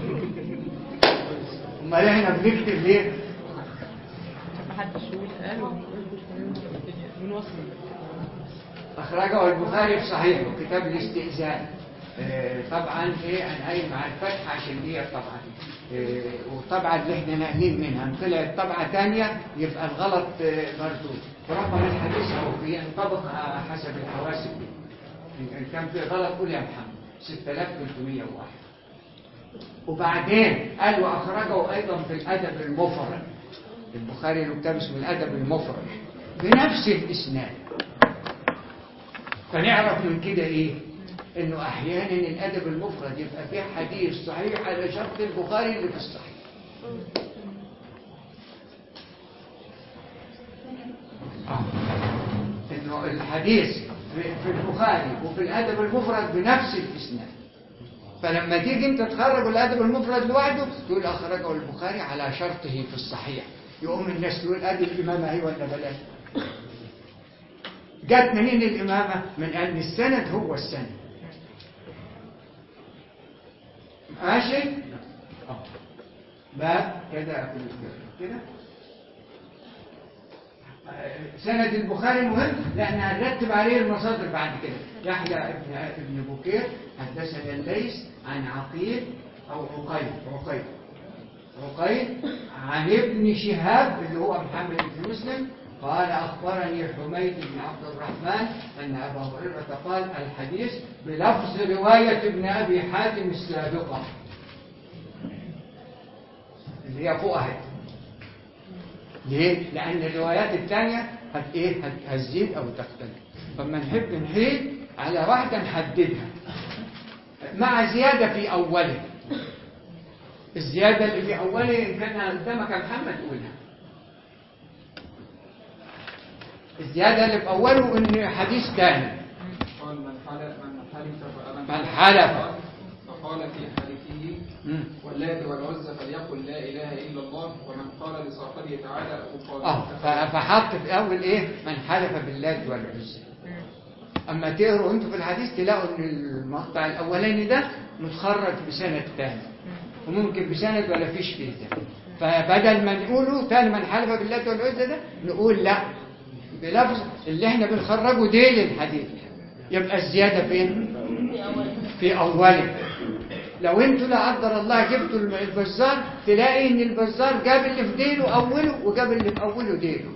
امال احنا بنكتب ليه؟ محدش يقول قالوا من وصل. أخرجه البخاري في صحيحه كتاب الاستئذان. طبعا ايه انا قايل مع الفتحة عشان دي طبعا وطبعا اللي احنا ناقلين منها طلعت طبعة ثانية يبقى الغلط برضه رقم الحديث او ينطبق حسب الحواسب. ان كان في غلط قول يا محمد 6301. وبعدين قال واخرجه ايضا في الادب المفرد. البخاري له كتاب اسمه الادب المفرد بنفس الاسناد. فنعرف من كده ايه؟ انه احيانا الادب المفرد يبقى فيه حديث صحيح على شرط البخاري اللي في الصحيح. انه الحديث في البخاري وفي الادب المفرد بنفس الاسناد. فلما تيجي انت تخرج الادب المفرد لوحده تقول اخرجه البخاري على شرطه في الصحيح. يقوم الناس تقول ادي الامامه هي ولا بلاش. جت منين الامامه؟ من ان السند هو السند. ماشي؟ بقى كده كده سند البخاري مهم لان هنرتب عليه المصادر بعد كده. يحيى ابن بكير حدثنا الليث عن عقيل او عقيل عقيل عن ابن شهاب اللي هو محمد بن مسلم قال أخبرني حميد بن عبد الرحمن أن أبا هريرة قال الحديث بلفظ رواية ابن أبي حاتم السابقة اللي هي فوقها. ليه؟ لأن الروايات الثانية هتزيد أو تختلف، فما نحب نحيد على واحدة نحددها مع زيادة في أوله. الزيادة اللي في أوله إن كان قدامك يا محمد قولها. الزيادة اللي في أوله إن حديث ثاني قال من حلف فقال في حلفه واللات والعزى فليقل لا إله إلا الله، ومن قال لصاحبه تعالى فحط في أول من حلف باللات والعزى. أما تقروا أنتوا في الحديث تلاقوا إن المقطع الأولاني ده متخرج بسند ثاني وممكن بسند ولا فيش فيه ده. فبدل ما نقوله ثاني من حلف باللات والعزى ده نقول لا بلفظ اللي احنا بنخرجه دي للحديث. يبقى الزيادة فين؟ في أوله. لو انتوا لا قدر الله جبتوا البزار تلاقي ان البزار جاب اللي في ديله أوله وجاب اللي في أوله ديله.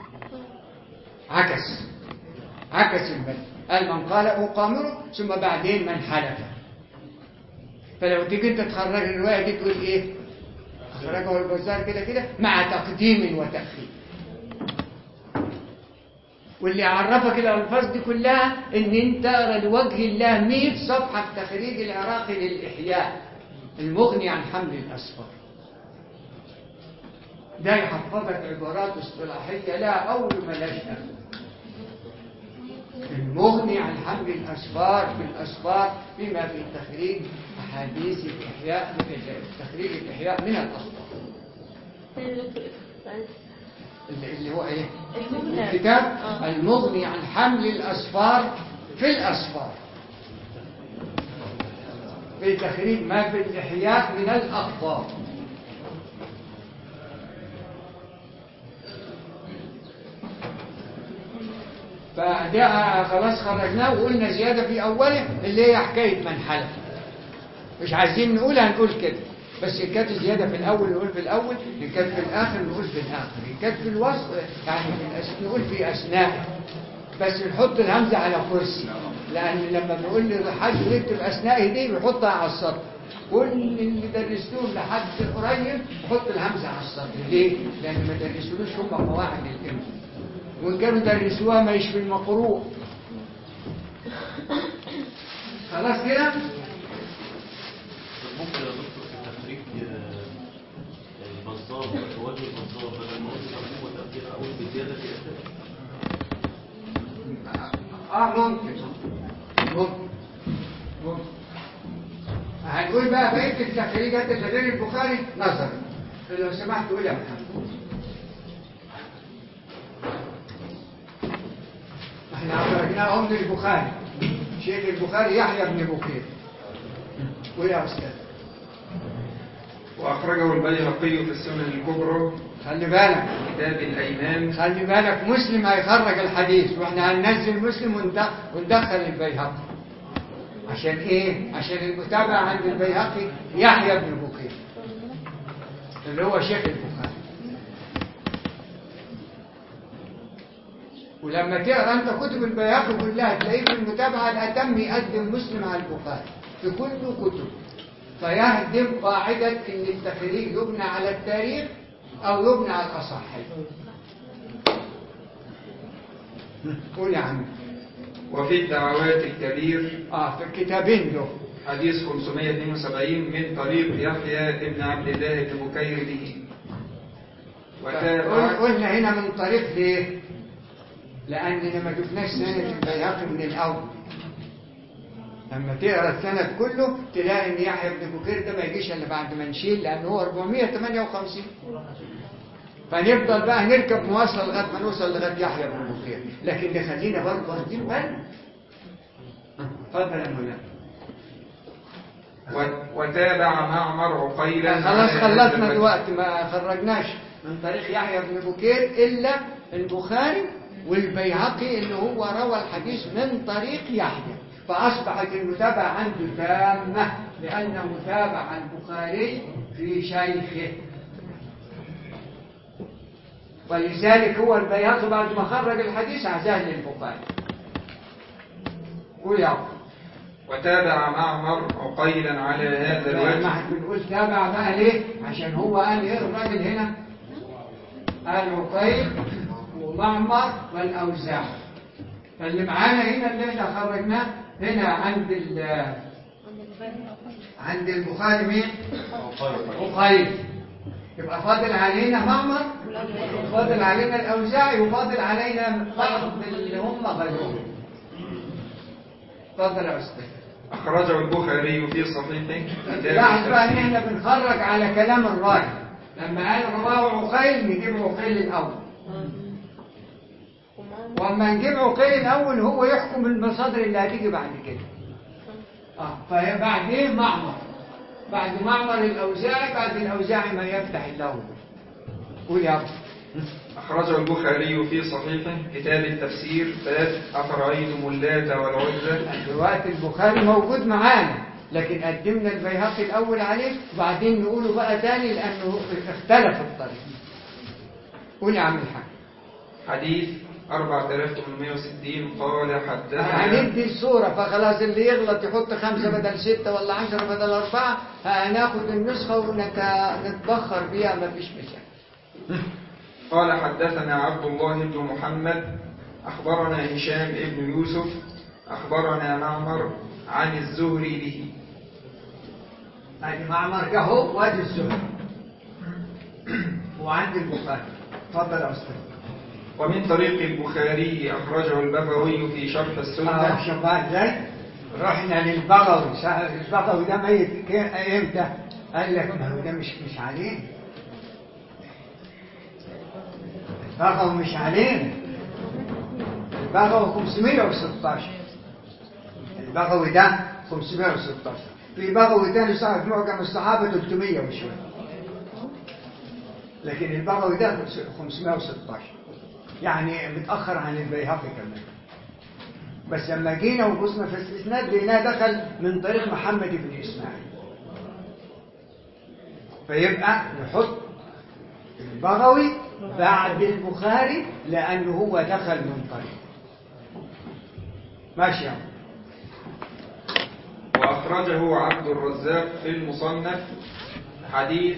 عكس البدء. قال من قال أقامره ثم بعدين من حلف. فلو تيجي انت تخرج الرواية دي تقول ايه؟ خرجه البزار كده مع تقديم وتأخير. واللي عرفك الألفاظ دي كلها ان انت تقرا لوجه الله 100 صفحة في تخريج العراقي للإحياء المغني عن حمل الأسفار. ده يحفظك عبارات اصطلاحية لا أول ملاش أخر. المغني عن حمل الأسفار في الأسفار بما في تخريج أحاديث الإحياء تخريج الإحياء من الأسفار. اللي هو ايه؟ الكتاب المغني عن حمل الأسفار في الأسفار في تخريج ما في الإحياء من الأخبار. فده خلاص خرجناه وقلنا زيادة في أوله اللي هي حكاية من حلف. مش عايزين نقولها نقول كده بس إن كانت زيادة في الأول نقول في الأول، إن كانت في الآخر نقول في الآخر، إن كانت في الوسط يعني نقول في أثناء، بس نحط الهمزة على كرسي. لأن لما بنقول لحد يكتب أثناء دي بيحطها على السطر. كل اللي درستوهم لحد قريب حط الهمزة على السطر. ليه؟ لأن ما درسولوش هم قواعد الإمام، وإن كانوا درسوها ما يشفي المقروء. خلاص كده؟ ممكن يا دكتور في تخريج البزار وجه البزار بدل ما قلت تقديم وتأخير أقول بزيادة في ممكن. هنقول بقى بقية التخريجات اللي غير البخاري نظر. لو سمحت قول يا محمد. احنا أخرجناهم للبخاري. شيخ البخاري يحيى بن بكير. قول يا أستاذ. وأخرجه البيهقي في السنن الكبرى. خلي بالك كتاب الأيمان. خلي بالك مسلم هيخرج الحديث واحنا هننزل مسلم وندخل البيهقي. عشان ايه؟ عشان المتابعة عند البيهقي يحيى بن بكير اللي هو شيخ البخاري. ولما تقرا انت كتب البيهقي كلها تلاقيه في المتابعة الأتم يقدم مسلم على البخاري في كل كتب، فيهدم قاعدة ان التخريج يبنى على التاريخ او يبنى على الأصحاح. قول يا عم. وفي الدعوات الكبير في الكتابين له حديث 572 من طريق يحيى ابن عبد الله بن بكير به. قلنا هنا من طريق ليه؟ لأننا ما جبناش سند البيهقي من الأول. لما تقرا السند كله تلاقي ان يحيى بن بكير ده ما يجيش الا بعد ما نشيل، لانه هو 458. فنفضل بقى نركب مواصله لغايه ما نوصل لغايه يحيى بن بكير، لكن نخلينا برضه واخدين بالنا. اتفضل يا مولانا. وتابع معمر عقيلا. خلاص خلصنا الوقت، ما خرجناش من طريق يحيى بن بكير الا البخاري والبيهقي اللي هو روى الحديث من طريق يحيى، فأصبحت المتابعة عنده تامة لأنه تابع البخاري في شيخه ولذلك هو البيهقي بعد ما خرج الحديث عزاه للبخاري. قول يا أبو. وتابع معمر عقيلا على هذا الوجه. ما بنقول تابع بقى ليه؟ عشان هو قال ايه الراجل هنا؟ قال عقيل ومعمر والأوزاعي. فاللي معانا هنا اللي احنا خرجناه هنا عند البخاري مين؟ عقيل. يبقى فاضل علينا معمر وفاضل علينا الأوزاعي وفاضل علينا بعض اللي هم غيرهم. اتفضل يا أستاذ. أخرجه البخاري في صحيحه. لاحظ بقى إن إحنا بنخرج على كلام الراجل. لما قال رواه عقيل نجيب عقيل الأول. وأما نجيب عقيل الأول هو يحكم المصادر اللي هتيجي بعد كده. فبعدين معمر. بعد معمر الأوزاعي، بعد الأوزاعي ما يفتح الأول. قول يا أبو. أخرجه البخاري في صحيحه كتاب التفسير باب أفرأيتم اللات والعزى. دلوقتي البخاري موجود معانا لكن قدمنا البيهقي الأول عليه وبعدين نقوله بقى تاني لأنه اختلف الطريق. قول يا عم الحاج. حديث 4860 قال حدثنا. هندي الصورة فخلاص اللي يغلط يحط 5 بدل 6 ولا 10 بدل 4. هناخد النسخة ونتبخر بيها ما فيش مشاكل. قال حدثنا عبد الله بن محمد أخبرنا هشام بن يوسف أخبرنا معمر عن الزهري به. يعني معمر كهو وادي الزهري وعند البخاري. تفضل يا أستاذ. ومن طريق البخاري أخرجه البغوي في شرح السنة. شباب ازاي؟ رحنا للبغوي. البغوي ده ميت امتى؟ قال لك ما هو ده مش عليه. البغوي مش علينا. البغوي 516. البغوي ده 516. في بغوي تاني صاحب معجم الصحابة 300 وشوية. لكن البغوي ده 516. يعني متأخر عن البيهقي كمان. بس لما جينا وبصنا في الإسناد لقيناه دخل من طريق محمد بن إسماعيل. فيبقى نحط البغوي بعد البخاري لأنه هو دخل من طريق. ماشي يا عم. وأخرجه عبد الرزاق في المصنف حديث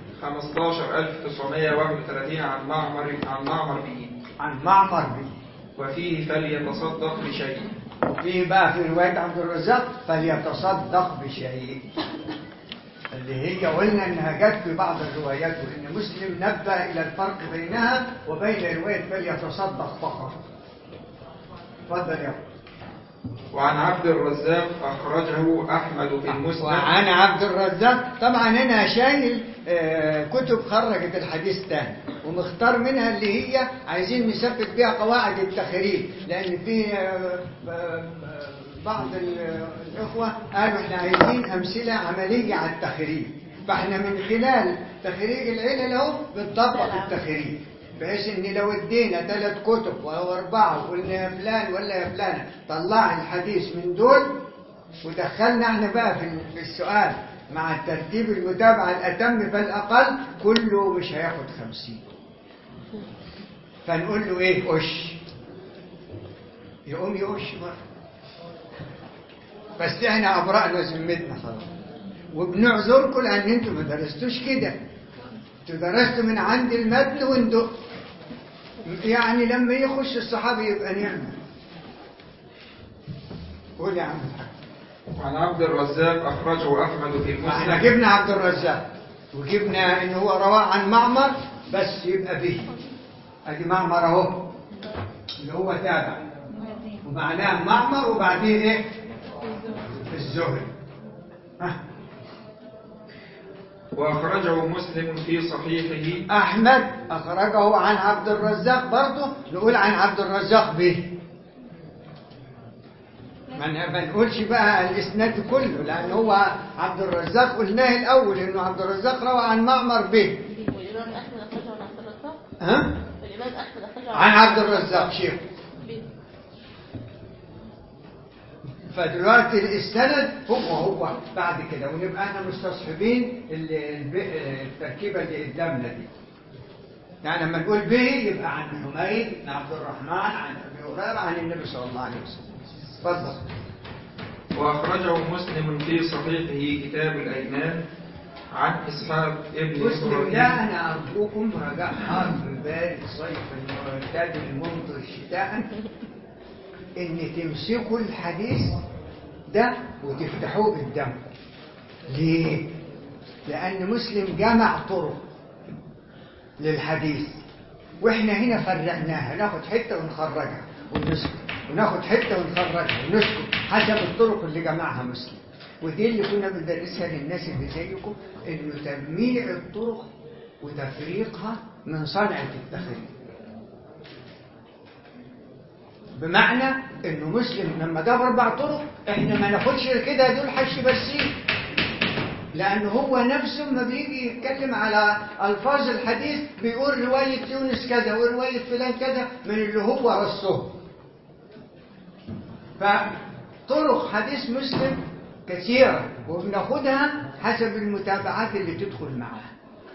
15931 عن معمر به. عن معمر به. وفيه فليتصدق بشيء. وفيه بقى في رواية عبد الرزاق فليتصدق بشيء اللي هي قلنا انها جت في بعض الروايات وان مسلم نبه الى الفرق بينها وبين رواية فليتصدق فقط. اتفضل يا أبو. وعن عبد الرزاق أخرجه أحمد في المسند. وعن عبد الرزاق طبعا هنا شايل كتب خرجت الحديث تاني ومختار منها اللي هي عايزين نثبت بيها قواعد التخريج لأن في بعض الإخوة قالوا احنا عايزين أمثلة عملية على التخريج. فاحنا من خلال تخريج العلل اهو بنطبق التخريج بحيث ان لو ادينا 3 كتب او 4 وقلنا يا فلان ولا يا فلانة طلع الحديث من دول ودخلنا احنا بقى في السؤال مع الترتيب المتابعة الأتم فالأقل كله مش هياخد 50. فنقول له ايه قش يقوم يقش بقى. بس احنا أبرأنا ذمتنا خلاص وبنعذركم لأن انتم ما درستوش كده. انتوا درستوا من عند المتن وندق يعني لما يخش الصحابي يبقى نعمة. قول يا عم الحاج. وعن عبد الرزاق أخرجه أحمد في المسند. احنا جبنا عبد الرزاق وجبنا إن هو رواه عن معمر بس يبقى به. ادي معمر اهو اللي هو تابع ومعناه معمر وبعدين ايه الزهري. وأخرجه مسلم في صحيحه. أحمد أخرجه عن عبد الرزاق برضه نقول عن عبد الرزاق به. ما نقولش بقى الإسناد كله لأن هو عبد الرزاق قلناه الأول إنه عبد الرزاق روى عن معمر به. والإمام أحمد أخرجه عن عبد الرزاق. والإمام أحمد أخرجه عن عبد الرزاق شيخ. فدلوقتي السند هو بعد كده ونبقى احنا مستصحبين التركيبه اللي قدامنا دي. يعني لما نقول به يبقى عن حميد بن عبد الرحمن عن ابي هريره عن النبي صلى الله عليه وسلم. اتفضل. وأخرجه مسلم في صحيحه كتاب الأيمان عن إسحاق ابن مسلم ده إبراهيم. انا ارجوكم رجاء حار في البارد الصيف المعتاد الممطر شتاء ان تمسكوا الحديث ده وتفتحوه قدامكم. ليه؟ لان مسلم جمع طرق للحديث واحنا هنا فرقناها، ناخد حته ونخرجها ونسكت، وناخد حته ونخرجها ونسكت حسب الطرق اللي جمعها مسلم. ودي اللي كنا بندرسها للناس اللي زيكم، انه تجميع الطرق وتفريقها من صنعة التخريج. بمعنى انه مسلم لما جاب 4 طرق احنا ما ناخدش كده دول حش برسيم، لانه هو نفسه ما بيجي يتكلم على الفاظ الحديث بيقول رواية يونس كذا ورواية فلان كذا من اللي هو رصه. فطرق حديث مسلم كثيرة وبناخدها حسب المتابعات اللي تدخل معها.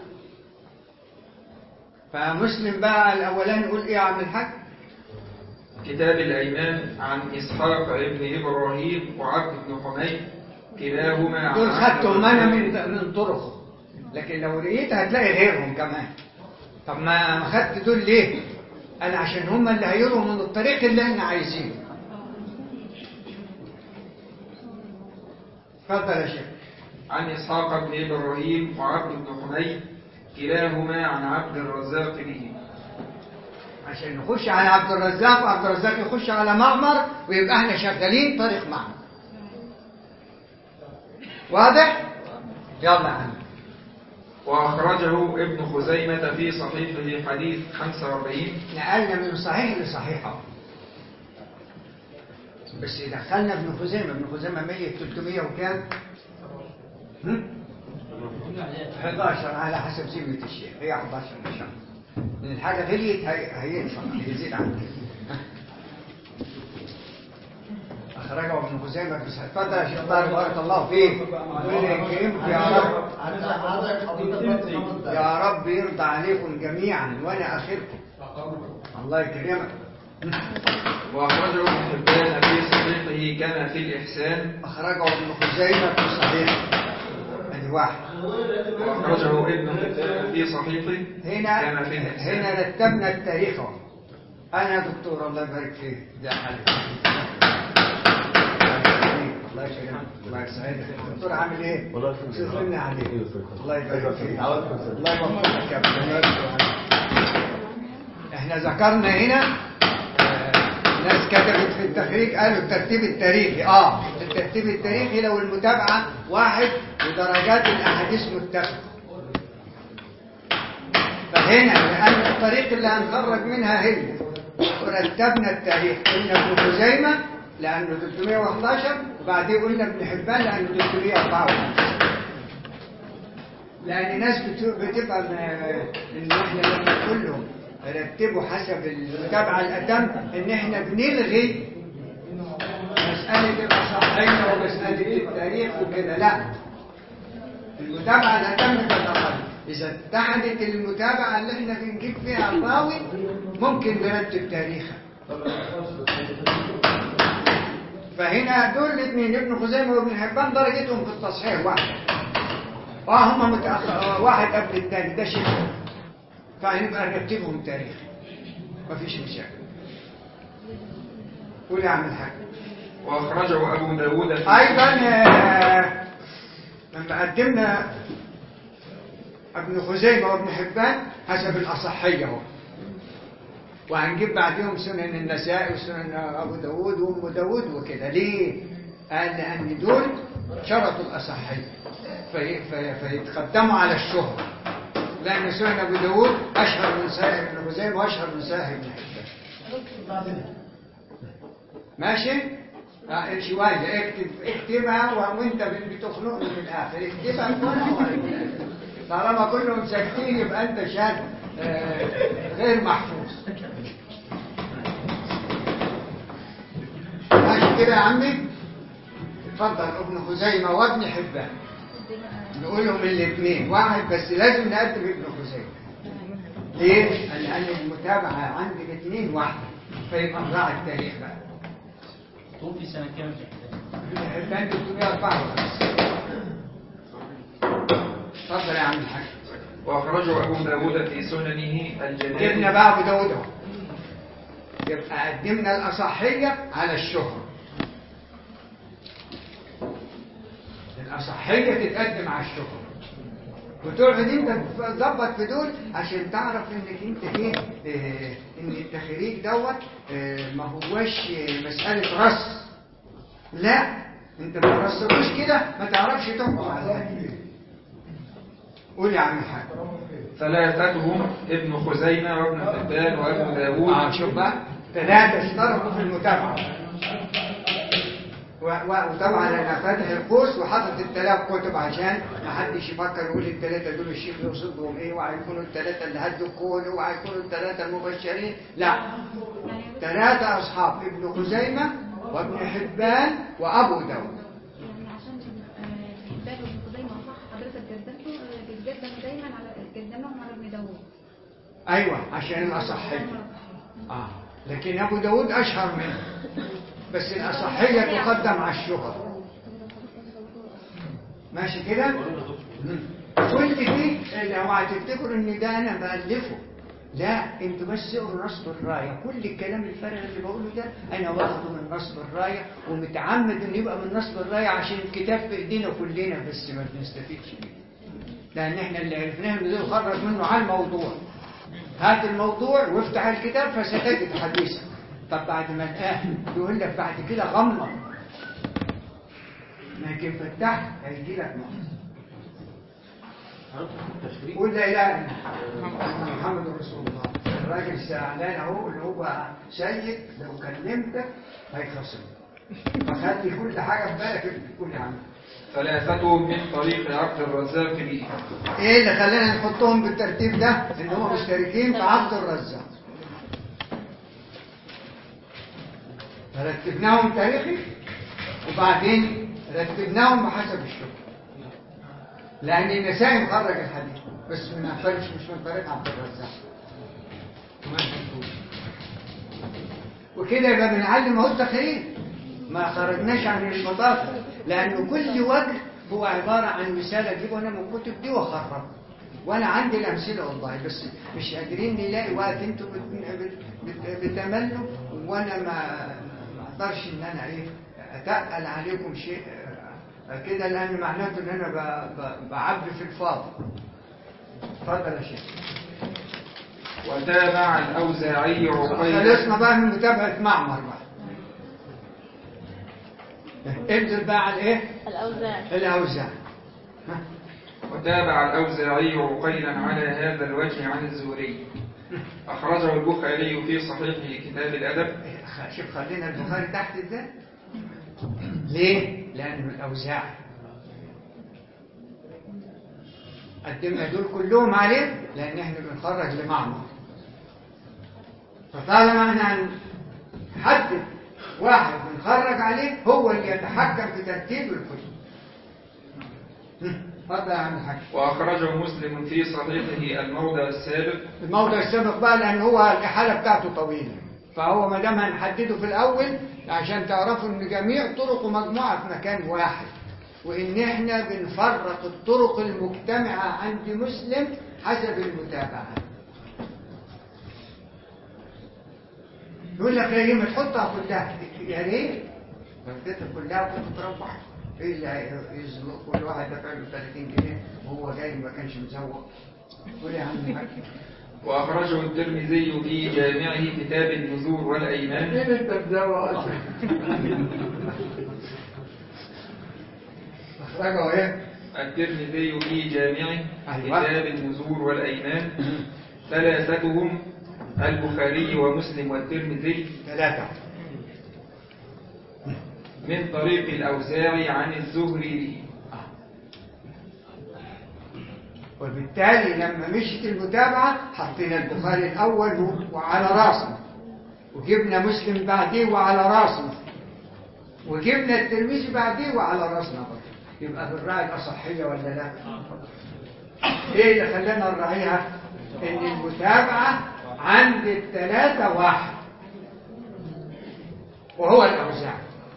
فمسلم بقى الأولاني يقول إيه يا عم الحاج؟ كتاب الأيمان عن إسحاق ابن إبراهيم وعبد بن حميد كلاهما دول عن خدتهم أنا من طرقه، لكن لو رأيت هتلاقي غيرهم كمان. طب ما خدت دول ليه؟ أنا عشان هم اللي هيروا من الطريق اللي احنا عايزينه. اتفضل يا شيخ. عن إسحاق بن إبراهيم وعبد بن حميد كلاهما عن عبد الرزاق به. عشان نخش على عبد الرزاق وعبد الرزاق يخش على معمر ويبقى احنا شغالين طريق معمر. واضح؟ يلا يا عم. وأخرجه ابن خزيمة في صحيحه حديث 45. نقلنا من صحيح لصحيحه، بس دخلنا ابن خزيمة 100 300 وكام؟ 11 على حسب سمة الشيخ، هي 11 ان شاء الله. من الحاجة غليت هينفع يزيد عن كده. أخرجه ابن خزيمة في صحيح. اتفضل يا شيخ طارق بارك الله فيك. يكرمك يا رب. يا رب يرضى عليكم جميعا وانا اخركم. الله يكرمك. وأخرجه ابن حبان في صحيحه كما في الإحسان. أخرجه ابن خزيمة في صحيح. أدي واحد. وأخرجه ابن حبان في صحيحه كما في الإحسان. هنا رتبنا التاريخ. أنا دكتور الله يبارك فيك. ده حالك. الله يكرمك. الله يسعدك. الدكتور عامل إيه؟ شكرا عليك. الله يبارك فيك. الله يوفقك يا ابن. احنا ذكرنا هنا ناس كتبت في التخريج قالوا الترتيب التاريخي. الترتيب التاريخي لو المتابعة واحد ودرجات الأحاديث متفقة. فهنا لأن الطريق اللي هنخرج منها هي ورتبنا التاريخ. قلنا ابن خزيمة لأنه 311 وبعدين قلنا ابن حبان لأنه 354. لأن ناس بتبقى إن احنا لما نقول لهم رتبوا حسب المتابعة الأتم إن إحنا بنلغي مسألة الأصحين ومسألة التاريخ وكده. لا، المتابعة الأتم تتقل. إذا اتحدت المتابعة اللي إحنا بنجيب فيها الراوي ممكن نرتب تاريخها. فهنا دول الاثنين ابن خزيمة وابن حبان درجتهم في التصحيح واحد. هم متأخر واحد قبل الثاني، ده شيء. فهنبقى نرتبهم تاريخ مفيش مشاكل. قول يا عم الحاج. وأخرجه أبو داود أيضا لما قدمنا ابن خزيمة وابن حبان حسب الأصحية هو، وهنجيب بعدهم سنن النسائي وسنن أبو داود وأم داود وكده. ليه؟ قال لأن دول شرطوا الأصحية فيتقدموا على الشهرة، لأن سنن أبو داود أشهر من صحيح ابن خزيمة وأشهر من صحيح ابن حبان. ماشي؟ شوية اكتبها وانت بتخنقني في الآخر. اكتبها طالما كلهم ساكتين يبقى أنت شاد غير محفوظ. ماشي كده يا عمي؟ اتفضل. ابن خزيمة وابن حبان نقولهم الاثنين واحد، بس لازم نقدم ابن خزيمة ليه؟ لأن المتابعة عند الاثنين واحدة، فيبقى نراعي التاريخ بقى. توفي سنة كام في الحديث؟ كان 354. اتفضل يا عم الحاج. وأخرجه أبو داود في سننه الجنائز. جبنا بقى أبو داود اهو. يبقى قدمنا الأصحية على الشهرة. الأصحية تتقدم على الشهرة، وتقعد انت تظبط في دول عشان تعرف انك انت ايه، ان التخريج دوت ما هوش مسألة رص. لا، انت ما رصتوش كده ما تعرفش تحكم على الحديث. قول يا عم الحاج. ثلاثتهم ابن خزيمة وابن حبان وابن داود. شوف بقى، ثلاثة اشتركوا في المتابعة. وطبعا انا فاتح القوس وحاطط الثلاث كتب عشان ما حدش يفكر يقول الثلاثه دول الشيخ يقصدهم ايه، وهيكونوا الثلاثه اللي هدوا الكون، وهيكونوا الثلاثه المبشرين. لا، ثلاثه اصحاب، ابن خزيمه وابن حبان وابو داود. يعني عشان حبان وابن خزيمة صح حضرتك قدمتهم دايما قدمهم على ابن داود. ايوه عشان الاصحيه. لكن ابو داود اشهر منه، بس الأصحية تقدم على الشهر. ماشي كده؟ قلت دي لو هتفتكروا ان ده انا بألفه، لا انتوا بس اقروا نصب الراية. كل الكلام الفارغ اللي بقوله ده انا واخده من نصب الراية، ومتعمد انه يبقى من نصب الراية عشان الكتاب في ايدينا كلنا بس ما بنستفيدش بيه، لان احنا اللي عرفناه انه ده يخرج منه على الموضوع. هات الموضوع وافتح الكتاب فستجد حديثا. طب بعد ما تقاهل يقول لك بعد كده غمض، لكن فتحت هيجي لك نقص. قول لا اله الا الله محمد رسول الله. الراجل زعلان اهو اللي هو سيد، لو كلمتك هيخصمك، فخلي كل حاجه في بالك. قول يا عم. ثلاثة من طريق عبد الرزاق لي. ايه اللي خلانا نحطهم بالترتيب ده؟ ان هم مشتركين في عبد الرزاق. رتبناهم تاريخي وبعدين رتبناهم بحسب الشغل، لأن النسائي مخرج الحديث بس مش من طريق عبد الرزاق. وكده يبقى بنعلم اهو التخريج، ما خرجناش عن المطاف، لأنه كل وجه هو عبارة عن مثال أجيبه أنا من الكتب دي وأخرج. وأنا عندي الأمثلة والله، بس مش قادرين نلاقي وقت. أنتوا بتملوا وأنا ما اقدرش ان انا اتقل عليكم شيء كده، لان معناته ان انا بعبي في الفاضي. اتفضل يا شيخ. وتابع الاوزاعي خلصنا بقى من متابعه معمر بقى. انزل بقى على ايه؟ الاوزاعي. وتابع الاوزاعي عقيلا على هذا الوجه عن الزهري. أخرجه البخاري في صحيحه كتاب الأدب. شوف خلينا البخاري تحت ازاي؟ ليه؟ لأنه الأوزاعي قدمنا دول كلهم عليه، لأن احنا بنخرج لمعمر. فطالما احنا هنحدد واحد بنخرج عليه هو اللي يتحكم في ترتيب الكتب. اتفضل يا عم الحاج. وأخرجه مسلم في صحيحه الموضع السابق. الموضع السابق بقى لأن هو الإحالة بتاعته طويلة، فهو ما دام هنحدده في الأول عشان تعرفوا إن جميع طرقه مجموعة في مكان واحد، وإن إحنا بنفرق الطرق المجتمعة عند مسلم حسب المتابعة. يقول لك ليه ما تحطها كلها؟ يا ريت تكتب كلها وكنت تروح. ايه اللي يزنق كل واحد دفع له 30 جنيه وهو جاي ما كانش مزوق؟ قول يا عم الحاج. وأخرجه الترمذي في جامعه كتاب النذور والأيمان. مين انت مزوق؟ أخرجه ايه؟ الترمذي في جامعه أيوة. كتاب النذور والأيمان. ثلاثتهم البخاري ومسلم والترمذي. ثلاثة. من طريق الأوزاعي عن الزهري. وبالتالي لما مشت المتابعة حطينا البخاري الأول وعلى راسنا، وجبنا مسلم بعديه وعلى راسنا، وجبنا الترمذي بعديه وعلى راسنا برضه. يبقى بالراعي الأصحية ولا لا؟ ايه اللي خلانا نراعيها؟ ان المتابعة عند الثلاثة واحد وهو الأوزاعي.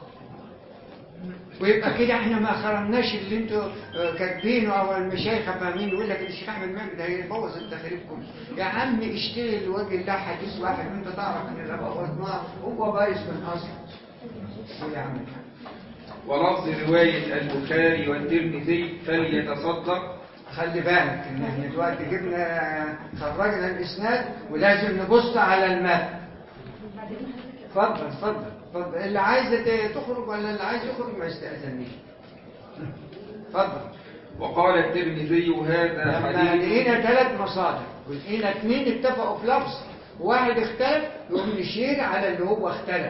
ويبقى كده احنا ما خرمناش اللي انتوا كاتبينه او المشايخ فاهمين. يقول لك الشيخ احمد مجد هيبوظ التخريج كله. يا عم اشتغل لوجه الله حديث واحد وانت تعرف ان اللي بوظناه هو بايظ من اصله. قول يا عم. ولفظ رواية البخاري والترمذي فليتصدق. خلي بالك ان احنا دلوقتي جبنا خرجنا الاسناد ولازم نبص على المتن. اتفضل اتفضل اتفضل. اللي عايزه تخرج ولا اللي عايز يخرج ما يستأذنيش. اتفضل. وقال الترمذي هذا لما حديث. لقينا 3 مصادر ولقينا 2 اتفقوا في لفظ وواحد اختلف، يقوم نشير على اللي هو اختلف.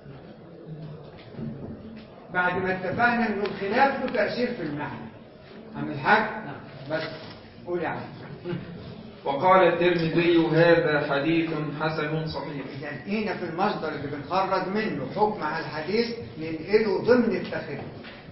بعد ما اتفقنا ان الخلاف له تأثير في المعنى. عم الحاج؟ بس قول يا عم. وقال الترمذي هذا حديث حسن صحيح. إذا لقينا في المصدر اللي بنخرج منه حكم على الحديث ننقله ضمن التخريج.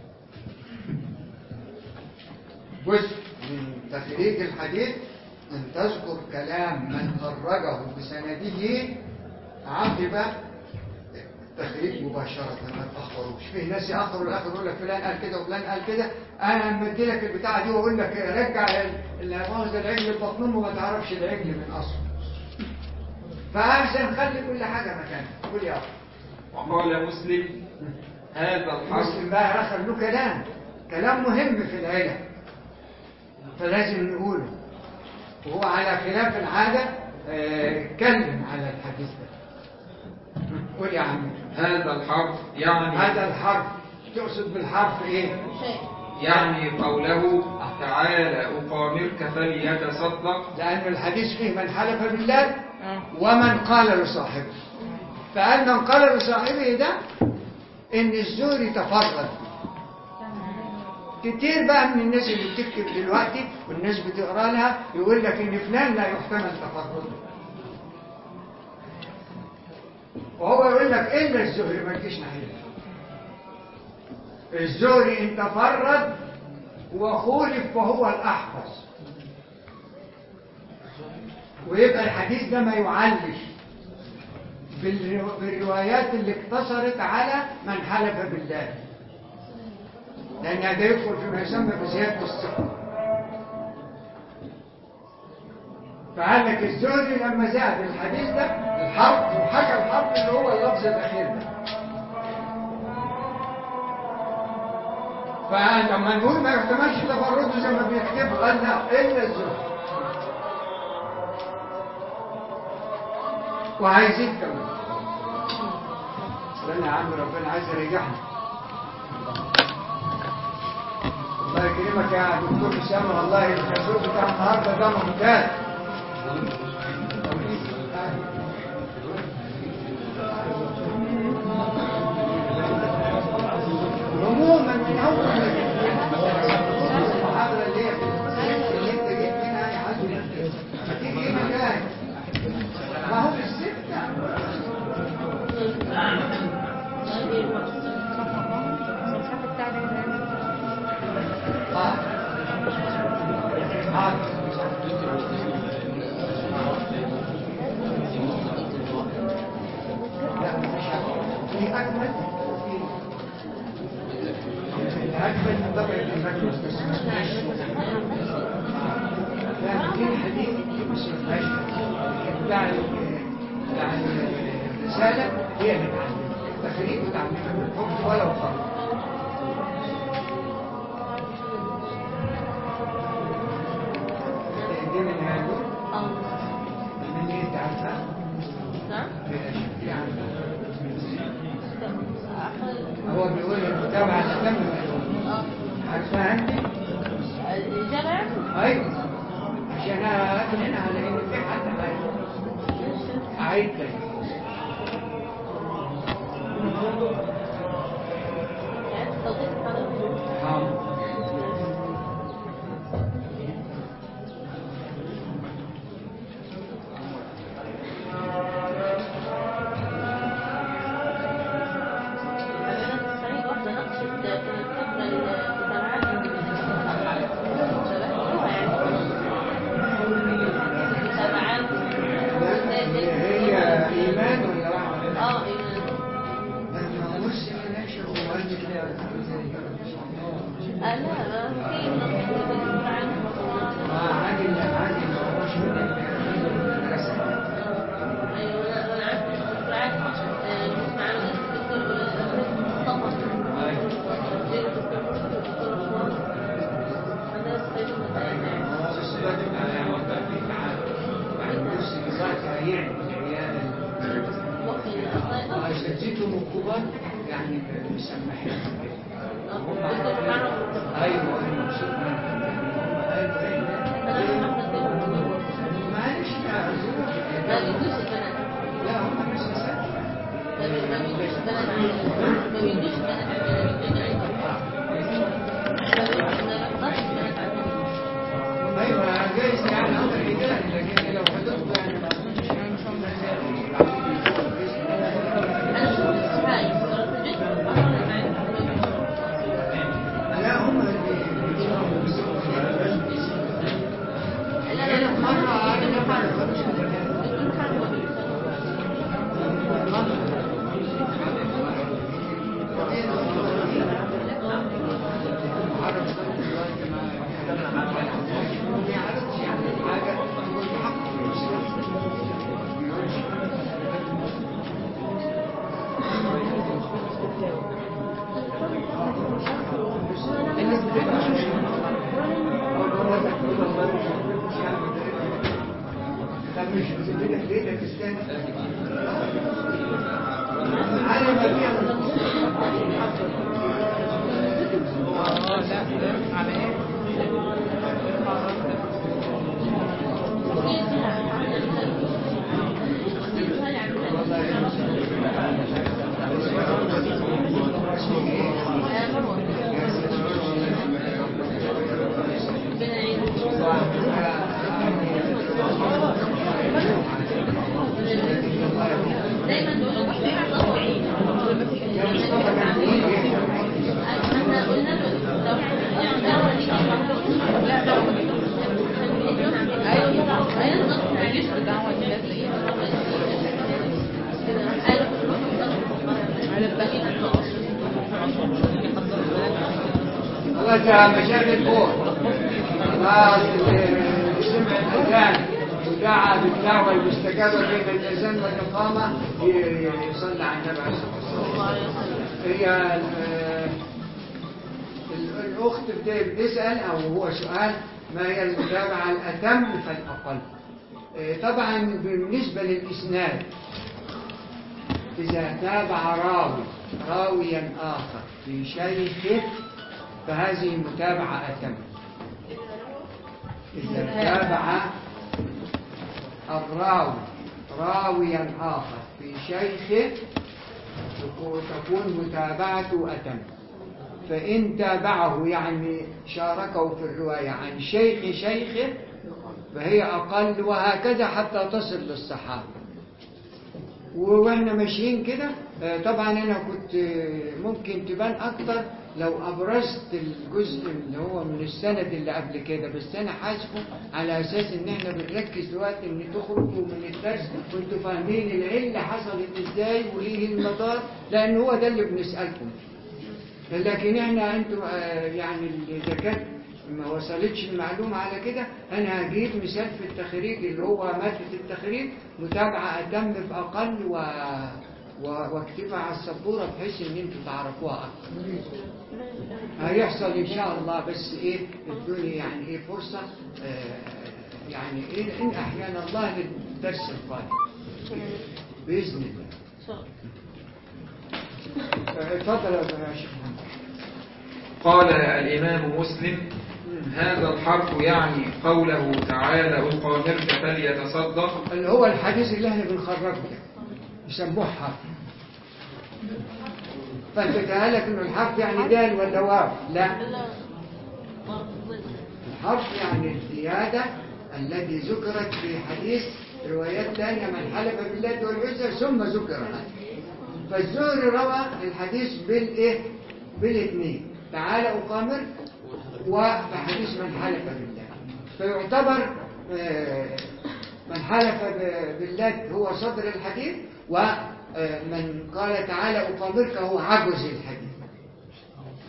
جزء من تخريج الحديث أن تذكر كلام من خرجه بسنده عقب التخريج مباشرة ما تأخروش. فيه ناس يأخروا الآخر يقول لك فلان قال كده وفلان قال كده. أنا لما أدي لك البتاعة دي وأقول لك رجع العجل ببطن أمه ما تعرفش العجل من أصله. فأحسن خلي كل حاجة مكانها. قول يا أخي. وقال مسلم هذا الحرف. مسلم بقى آخر له كلام مهم في العلم فلازم نقوله، وهو على خلاف العادة اتكلم على الحديث ده. قول يا عم. هذا الحرف يعني. هذا الحرف تقصد بالحرف ايه؟ يعني قوله تعالى أقامرك فليتصدق. لأن الحديث فيه من حلف بالله ومن قال لصاحبه. فقال من قال لصاحبه ده إن الزهري تفرد. كتير بقى من الناس اللي بتكتب دلوقتي والناس بتقرا لها يقول لك إن فلان لا يحتمل تفرده، وهو يقول لك إلا الزهري ما تجيش ناحيته. الزهري إن تفرد وخولف فهو الأحفظ، ويبقى الحديث ده ما يعلش بالروايات اللي اقتصرت على من حلف بالله، لأن هذا يدخل فيما يسمى بزيادة الثقة. فقال لك الزهري لما زاد الحديث ده الحرف وحكى الحرف اللي هو اللفظ الأخير ده. فلما نقول ما يحتملش تفرده زي ما بيكتبوا قال لا إلا الزهري، وهيزيد كمان. استنى يا عم ربنا عايز يريحنا. الله يكرمك يا دكتور اسامه، والله الكسور بتاع النهارده ده ممتاز. عموما من اول المحاضره اللي انت جيت منها يا حاج هتيجي مكان ما هو في السته. أكمل من طبع المجلس بس لكن الحديث مش بتاع الرسالة هي اللي تعلم التخريج وتعلمها بالحب ولو فرق. دي من هذا من اللي انت عارفها؟ نعم هو بيقول المتابعة تتم عارفها انت؟ الإجابة؟ ايوه عشان انا هنا على ان في حد عايد تاني. يعني توضيح حضرتك لا ما في نص عادل ما هوش من المدرسة. ايوه انا عارفه الدكتور عادل بسمع عنه الدكتور شديتهم الكبار يعني مسمحين هم ايوه مبسوط معلش ما بيجوش البنات لا هم مش مساكين ما بيجوش البنات ما بيجوش ايوه جايز يعني امر اداري لكن لو حضرت يعني ما اظنش يعني لا هم مشاكل فوق خلاص سمع الأذان ودعا بالدعوة المستجابة بين الأذان والإقامة يصلي على النبي عليه الصلاة والسلام. هي الأخت بتسأل أو هو سؤال ما هي المتابعة الأتم فالأقل. طبعا بالنسبة للإسناد إذا تابع راويا آخر في شيخه فهذه المتابعة أتم. إذا تابع الراوي راويا آخر في شيخه تكون متابعته أتم. فإن تابعه يعني شاركه في الرواية عن شيخه فهي أقل، وهكذا حتى تصل للصحابة. واحنا ماشيين كده طبعا انا كنت ممكن تبان اكتر لو ابرزت الجزء اللي هو من السند اللي قبل كده، بس انا حاسبه على اساس ان احنا بنركز دلوقتي ان تخرجوا من الدرس وانتوا فاهمين العله حصلت ازاي وايه المدار، لان هو ده اللي بنسالكم. لكن احنا انتوا يعني اذا كانت ما وصلتش المعلومة على كده أنا هجيب مثال في التخريج اللي هو مادة التخريج متابعة أتم بأقل واكتبها على السبورة بحيث إن أنتوا تعرفوها أكتر. هيحصل إن شاء الله، بس إيه ادوني يعني إيه فرصة يعني إيه إن أحيانا الله للدرس القادم بإذن الله. اتفضل يا شيخ محمد. قال الإمام مسلم: هذا الحرف يعني قوله تعالى أقامرت فليتصدق، اللي هو الحديث اللي احنا بنخرجه ده يسموه حرف. فانت تقالك انه الحرف يعني دال ولا واو؟ لا، الحرف يعني الزيادة التي ذكرت في حديث روايات ثانية من حلف بالله والعزى ثم ذكر هذا. فالزهري روى الحديث بالايه؟ بالاثنين، تعالى أقامر وحديث من حلف بالله. فيعتبر من حلف بالله هو صدر الحديث، ومن قال تعالى أقامرك هو عجز الحديث.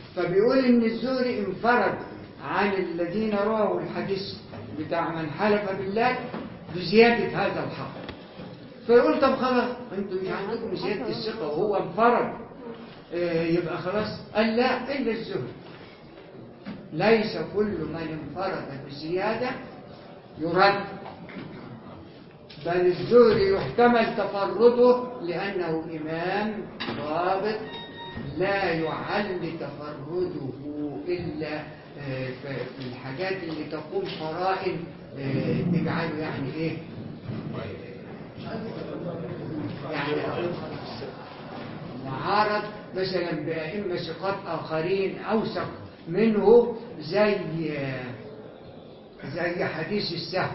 فبيقول إن الزهري انفرد عن الذين رووا الحديث بتاع من حلف بالله بزيادة هذا الحق. فيقول طب خلاص انتوا مش عندكم زيادة الثقة وهو انفرد، يبقى خلاص. قال لا، إلا الزهري. ليس كل من انفرد بزيادة يرد، بل الزهري يحتمل تفرده لأنه إمام ضابط لا يعل تفرده إلا في الحاجات اللي تقوم قرائن تجعله يعني إيه، يعني معارض مثلا بأئمة ثقات آخرين أوثق منه، زي حديث السهو.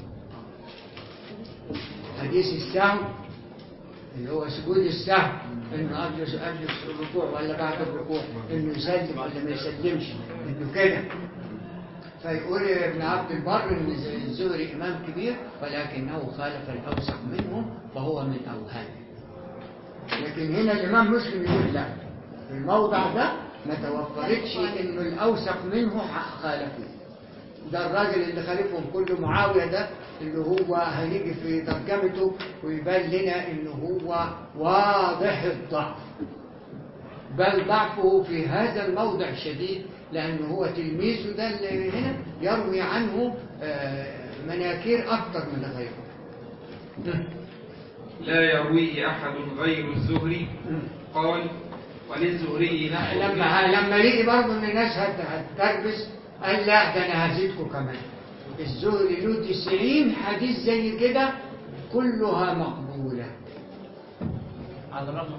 حديث السهو اللي هو سجود السهو، انه قبل الركوع ولا بعد الركوع، انه يسلم ولا ما يسلمش، انه كده. فيقول ابن عبد البر ان الزهري امام كبير ولكنه خالف الاوثق منه فهو من اوهامه. لكن هنا الامام مسلم يقول لا، في الموضع ده ما توفرتش انه الاوثق منه خالفه. ده الراجل اللي خالفهم كله معاوية ده، اللي هو هنيجي في ترجمته ويبان لنا انه هو واضح الضعف، بل ضعفه في هذا الموضع شديد، لأنه هو تلميذه ده اللي هنا يروي عنه مناكير أكثر من غيره. لا يرويه أحد غير الزهري. قال وللزهري نحو. لما لقي برضه ان الناس هتكربس قال لا، ده انا هزيدكم كمان. الزهري له 90 حديث زي كده كلها مقبولة. على الرغم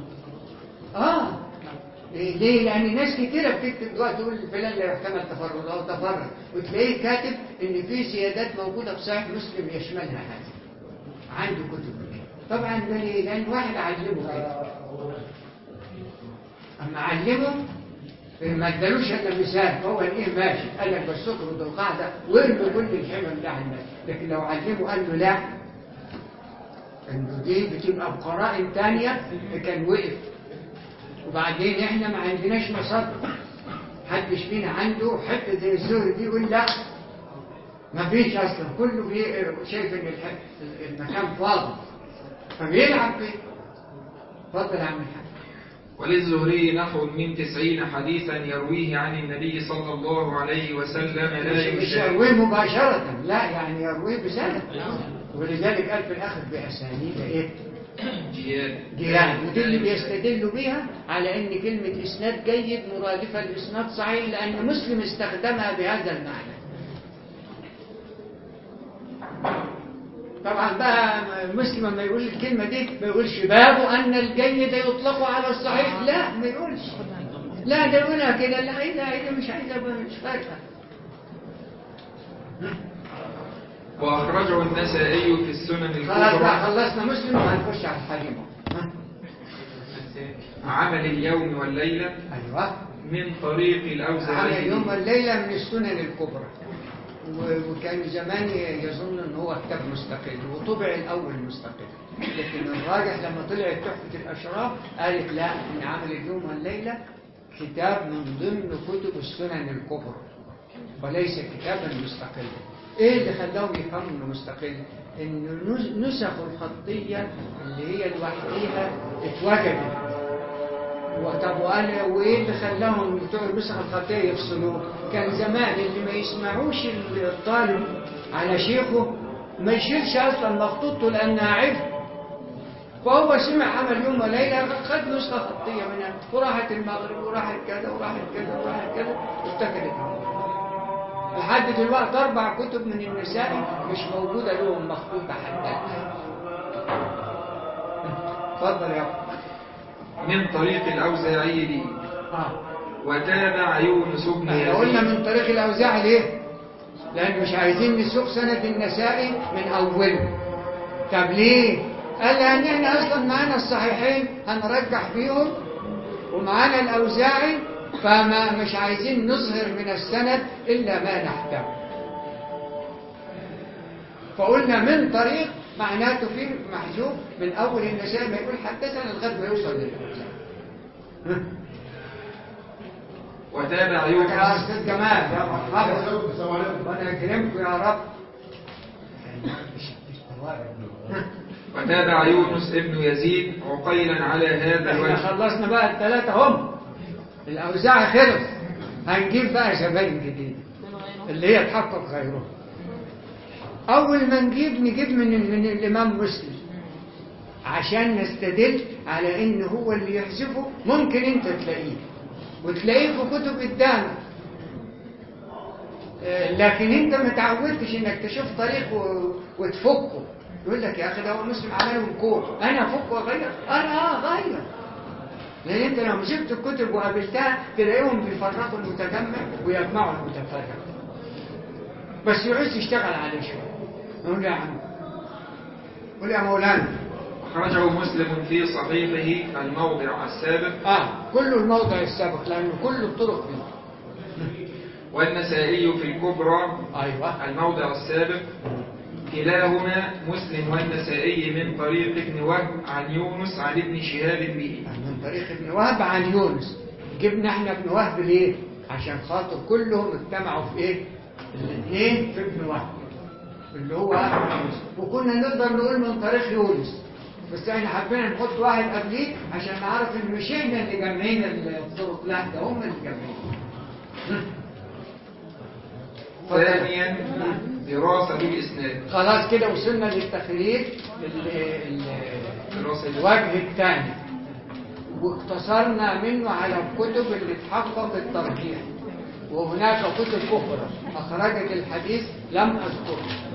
ليه؟ لأن ناس كتيرة بتكتب دلوقتي تقول فلان لا يحتمل تفرد أو تفرد، وتلاقيه كاتب إن في زيادات موجودة في صحيح مسلم يشملها هذا. عنده كتب كده. طبعا ده ليه؟ لأن واحد علمه كده. أما علمه ما ادالوش إلا مثال، فهو إيه ماشي، قال لك بس اطرد القاعدة وارمي كل الحمم ده على الناس. لكن لو علمه قال له لا، إنه دي بتبقى بقرائن تانية كان وقف. وبعدين احنا ما عندناش مصادر، محدش فينا عنده حته زي الزهري دي يقول لا ما فيش اصلا، كله شايف ان المكان فاضي فبيلعب فيه. اتفضل يا عم الحاج. وللزهري نحو من 90 حديثا يرويه عن النبي صلى الله عليه وسلم لا مش يرويه مباشرة، لا يعني يرويه بسند، ولذلك قال في الآخر بأسانيد إيه؟ جيران. ودي اللي بيستدلوا بيها على ان كلمة اسناد جيد مرادفة لاسناد صحيح، لان مسلم استخدمها بهذا المعنى. طبعا بقى مسلم لما يقول الكلمة دي ما يقولش باب ان الجيد يطلق على الصحيح، لا ما يقولش، لا ده يقولها كده، لا عايزة مش عايزة مش فارقة. وأخرجه النسائي في السنن الكبرى. خلاص بقى خلصنا مسلم وهنخش على الحريم. عمل اليوم والليلة. أيوة. من طريق الأوزاعي. عمل اليوم والليلة من السنن الكبرى، وكان زمان يظن ان هو كتاب مستقل، وطبع الأول مستقل، لكن الراجح لما طلعت تحفة الأشراف قالت لا، ان عمل اليوم والليلة كتاب من ضمن كتب السنن الكبرى وليس كتابا مستقلا. ايه اللي خلاهم يفهموا انه مستقل؟ ان نسخ الخطيه اللي هي لوحديها اتوجدت. وطب وايه اللي خلاهم بتوع النسخ الخطيه يفصلوه؟ كان زمان اللي ما يسمعوش الطالب على شيخه ما يشيلش اصلا مخطوطته لانها عفت، فهو سمع عمل يوم وليله خد نسخه خطيه منها وراحت المغرب وراحت كذا وراحت كذا وراحت كذا وافتكرت. لحد دلوقتي 4 كتب من النسائي مش موجودة لهم مخطوطة حتى الآن. اتفضل يا أخي. من طريق الأوزاعي لي. وتابع يونس بن يزيد. احنا قلنا من طريق الأوزاعي ليه؟ لأن مش عايزين نسوق سند النسائي من أوله. طب ليه؟ قال لأن احنا أصلا معانا الصحيحين هنرجح فيهم ومعانا الأوزاعي، فما مش عايزين نظهر من السند إلا ما نحتاج. فقلنا من طريق معناته فيه محذوف من أول النسائي ما يقول حدثنا لغاية ما يوصل للأوزاعي. وتابع يا يونس أستاذ جمال يا مرحبا، ربنا يكرمكم يا رب. وتابع يونس ابن يزيد عقيلا على هذا احنا الوجه. خلصنا بقى الثلاثة هم، الأوزاع خلص، هنجيب بقى زباين جديدة اللي هي تحقق غيره. أول ما نجيب من الإمام مسلم عشان نستدل على إن هو اللي يحذفه. ممكن أنت تلاقيه وتلاقيه في كتب قدامك، لكن أنت ما تعودتش إنك تشوف طريق وتفكه. يقول لك يا أخي ده هو مسلم عمله بكون، أنا أفك وأغير، أنا أغير. لأن أنت لو مسكت الكتب وقابلتها تلاقيهم بيفرقوا المتجمع ويجمعوا المتفرق، بس يعوز يشتغل عليه شوية. نقول يا عم، قول يا مولانا. أخرجه مسلم في صحيحه الموضع السابق، كله الموضع السابق لأنه كل الطرق فيه. والنسائي في الكبرى أيوة. الموضع السابق، كلاهما مسلم والنسائي من طريق ابن وهب عن يونس عن ابن شهاب به. من طريق ابن وهب عن يونس. جبنا احنا ابن وهب ليه؟ عشان خاطر كلهم اجتمعوا في ايه؟ الاثنين في ابن وهب اللي هو يونس، وكنا نقدر نقول من طريق يونس، بس احنا حبينا نحط واحد قبليه عشان نعرف ان مش احنا اللي جمعين الطرق، لا ده هم اللي جمعين. ثانيا دراسة الإسناد. خلاص كده وصلنا للتخريج الوجه الثاني، واقتصرنا منه على الكتب اللي تحقق الترجيح، وهناك كتب أخرى أخرجت الحديث لم أذكرها.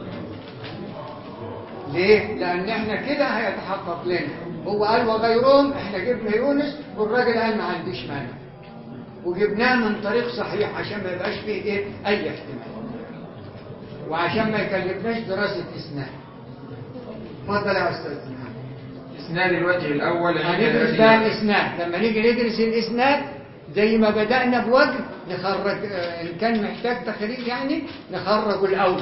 ليه؟ لأن احنا كده هيتحقق لنا. هو قال وغيرهم، احنا جبنا يونس والراجل قال ما عنديش مانع، وجبناه من طريق صحيح عشان ما يبقاش فيه ايه أي احتمال، وعشان ما يكلفناش دراسة إسناد. اتفضل يا أستاذ محمد. إسناد الوجه الأول هندرس بقى الإسناد. لما نيجي ندرس الإسناد زي ما بدأنا بوجه نخرج، إن كان محتاج تخريج يعني نخرجه الأول.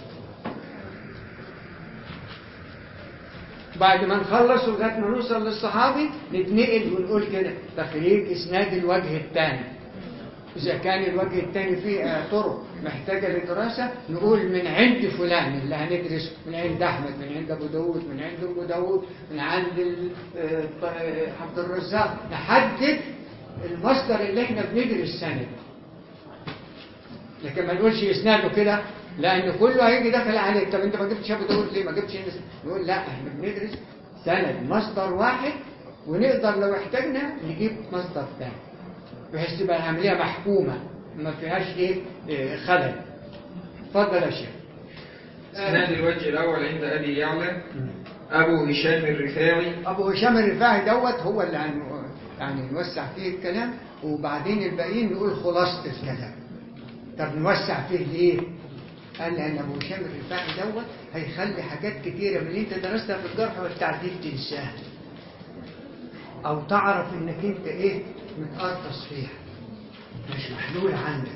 بعد ما نخلص لغاية ما نوصل للصحابي نتنقل ونقول كده تخريج إسناد الوجه الثاني. إذا كان الوجه الثاني فيه طرق محتاجة لدراسة نقول من عند فلان اللي هندرس، من عند أحمد، من عند أبو داود، من عند أبو داود، من عند عبد الرزاق، نحدد المصدر اللي احنا بندرس سند. لكن ما نقولش إسناده كده، لأن كله هيجي داخل عليك. طب أنت ما جبتش أبو داود ليه؟ ما جبتش نقول لا، احنا بندرس سند مصدر واحد، ونقدر لو احتاجنا نجيب مصدر ثاني بحيث تبقى العملية محكومة ما فيهاش خلل. اتفضل يا شيخ. إسناد الوجه الأول عند أبي يعلى أبو هشام الرفاعي. أبو هشام الرفاعي دوت هو اللي يعني نوسع فيه الكلام، وبعدين الباقيين نقول خلاصة الكلام. طب نوسع فيه ليه؟ قال لأن أبو هشام الرفاعي دوت هيخلي حاجات كتيرة من اللي أنت درستها في الجرح والتعديل تنساها، أو تعرف إنك أنت متقرطس فيها، مش محلول عندك،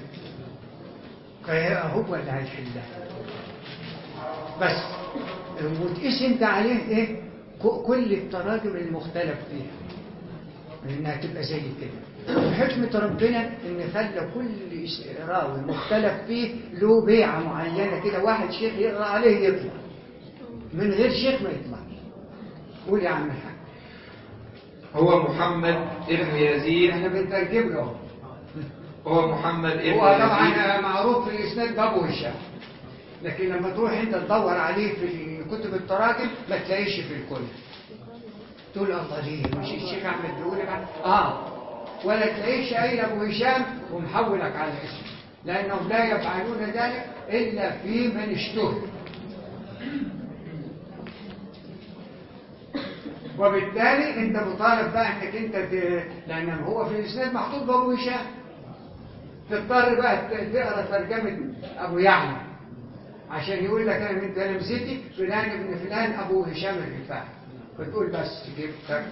هو اللي هيحلها. بس وتقيس انت عليه كل التراجم المختلف فيها، لانها تبقى زي كده. وحكمة ربنا ان خلى كل راوي مختلف فيه له بيعة معينة كده، واحد شيخ يقرأ عليه يطلع، من غير شيخ ما يطلعش. قول يا عم الحاج. هو محمد ابن يزيد. احنا بنترجم له. هو محمد ابن هو يزيد. طبعا معروف في الاسناد بابو هشام، لكن لما تروح انت تدور عليه في كتب التراجم ما تلاقيش في الكل. تقول الله ليه مش الشيخ احمد بيقول لك ولا تلاقيش قايل ابو هشام ومحولك على اسمه، لانهم لا يفعلون ذلك الا في من اشتهر. وبالتالي انت مطالب بقى انك انت لان هو في الاسناد محطوط بابو هشام، تضطر بقى تقرا ترجمه ابو يعلى عشان يقول لك انا من تلامذتي فلان ابن فلان ابو هشام الرفاعي، فتقول بس جبتك.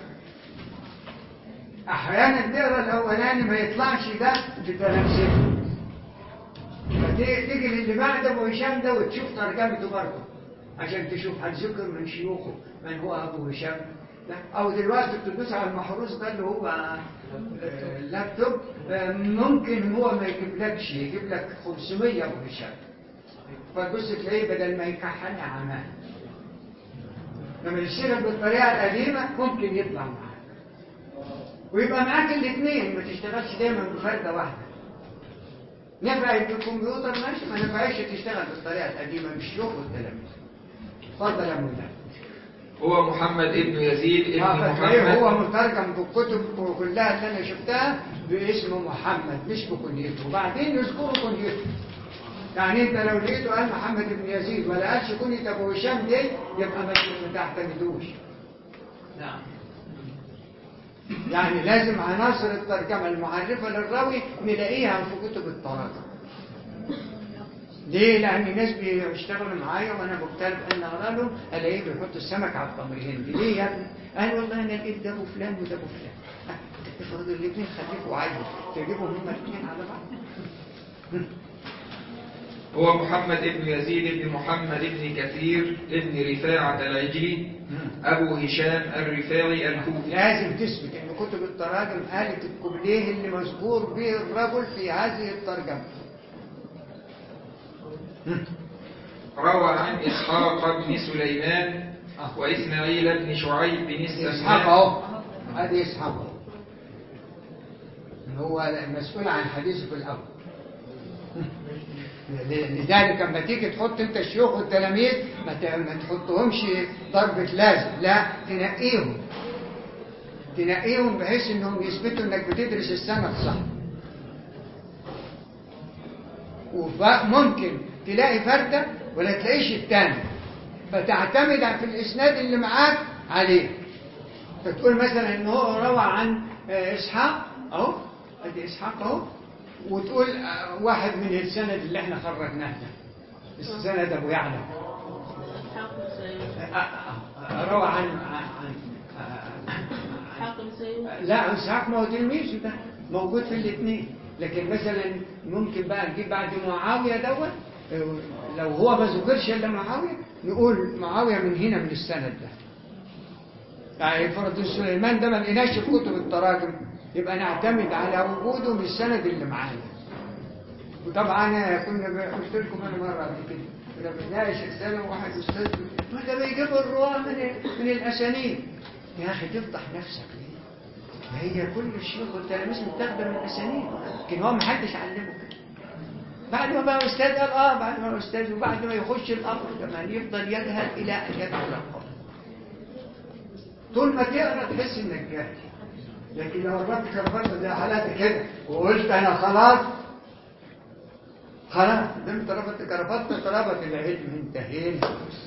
احيانا تقرا الاولاني ما يطلعش ده بتلامذته، فتيجي للي بعد ابو هشام ده وتشوف ترجمته برضه عشان تشوف هل ذكر من شيوخه من هو ابو هشام او دلوقتي بتدوس على المحروس ده اللي هو اللابتوب، ممكن هو ما يجيبلكش، يجيب لك 500 ابو هشام، فتبص تلاقيه بدل ما يكحلها عمال. لما يشتغل بالطريقه القديمه ممكن يطلع معاك ويبقى معاك الاثنين، ما تشتغلش دايما بفرده واحده. نفعت بالكمبيوتر ماشي، ما نفعش تشتغل بالطريقه القديمه، مش شوف التلاميذ. اتفضل يا مولانا. هو محمد ابن يزيد ابن فتلاقيه محمد. هو مترجم في الكتب كلها اللي انا شفتها باسم محمد مش بكنيته، وبعدين يذكروا كنيته. يعني انت لو لقيته قال محمد بن يزيد ولا قالش كنية ابو هشام دي، يبقى ما تعتمدوش. نعم. يعني لازم عناصر الترجمة المعرفة للراوي نلاقيها في كتب التراجم. ليه؟ لأن الناس بيشتغلوا معايا وأنا بكتب أن أقرأ لهم ألاقيه بيحط السمك على التمر الهندي. ليه يا ابني؟ قال والله أنا لقيت ده أبو فلان وده أبو فلان. افرض الاثنين خليكوا عادي تجيبهم هما الاثنين على بعض. هو محمد ابن يزيد ابن محمد ابن كثير ابن رفاعة العجلي أبو هشام الرفاعي الكوفي. لازم تثبت ان كتب التراجم قالت الكوبليه اللي مذكور به الرجل في هذه الترجمه. روى عن إسحاق بن سليمان وإسماعيل بن شعيب بن اسحاق السمان. اهو، ادي اسحاق هو المسؤول عن حديثه في الاول. لذلك لما تيجي تحط انت الشيوخ والتلاميذ ما تحطهمش ضربة لازم، لا، تنقيهم بحيث انهم يثبتوا انك بتدرس السند صح. وممكن تلاقي فردة ولا تلاقيش الثاني، فتعتمد في الاسناد اللي معاك عليه. فتقول مثلا ان هو روى عن اسحاق اهو، ادي اسحاق اهو، وتقول واحد من السند اللي احنا خرجناه ده السند ابو يعلى روى عن لا اسحاق ما هو تلميذه ده موجود في الاثنين. لكن مثلا ممكن بقى نجيب بعد معاويه دوت، لو هو ما ذكرش الا معاويه نقول معاويه من هنا من السند ده. يعني فرض سليمان ده ما لقيناش في كتب التراجم، يبقى نعتمد على وجوده من السند اللي معانا. وطبعا كنا قلت لكم انا مره قبل كده كنا بنناقش رساله واحد استاذ يقول ده بيجيبوا الرواه من الاسانيد. يا اخي تفضح نفسك ليه؟ ما هي كل الشيوخ والتلاميذ متاخده من الاسانيد، لكن هو ما حدش علمه كده. بعد ما بقى استاذ قال بعد ما استاذ، وبعد ما يخش الامر كمان يفضل يجهل الى ان يدخل القبر. طول ما تقرا تحس انك جاهل، لكن لو ربطت كربطه زي حالاتي كده وقلت انا خلاص دمت ربطت كربطه طلبت العلم انتهينا.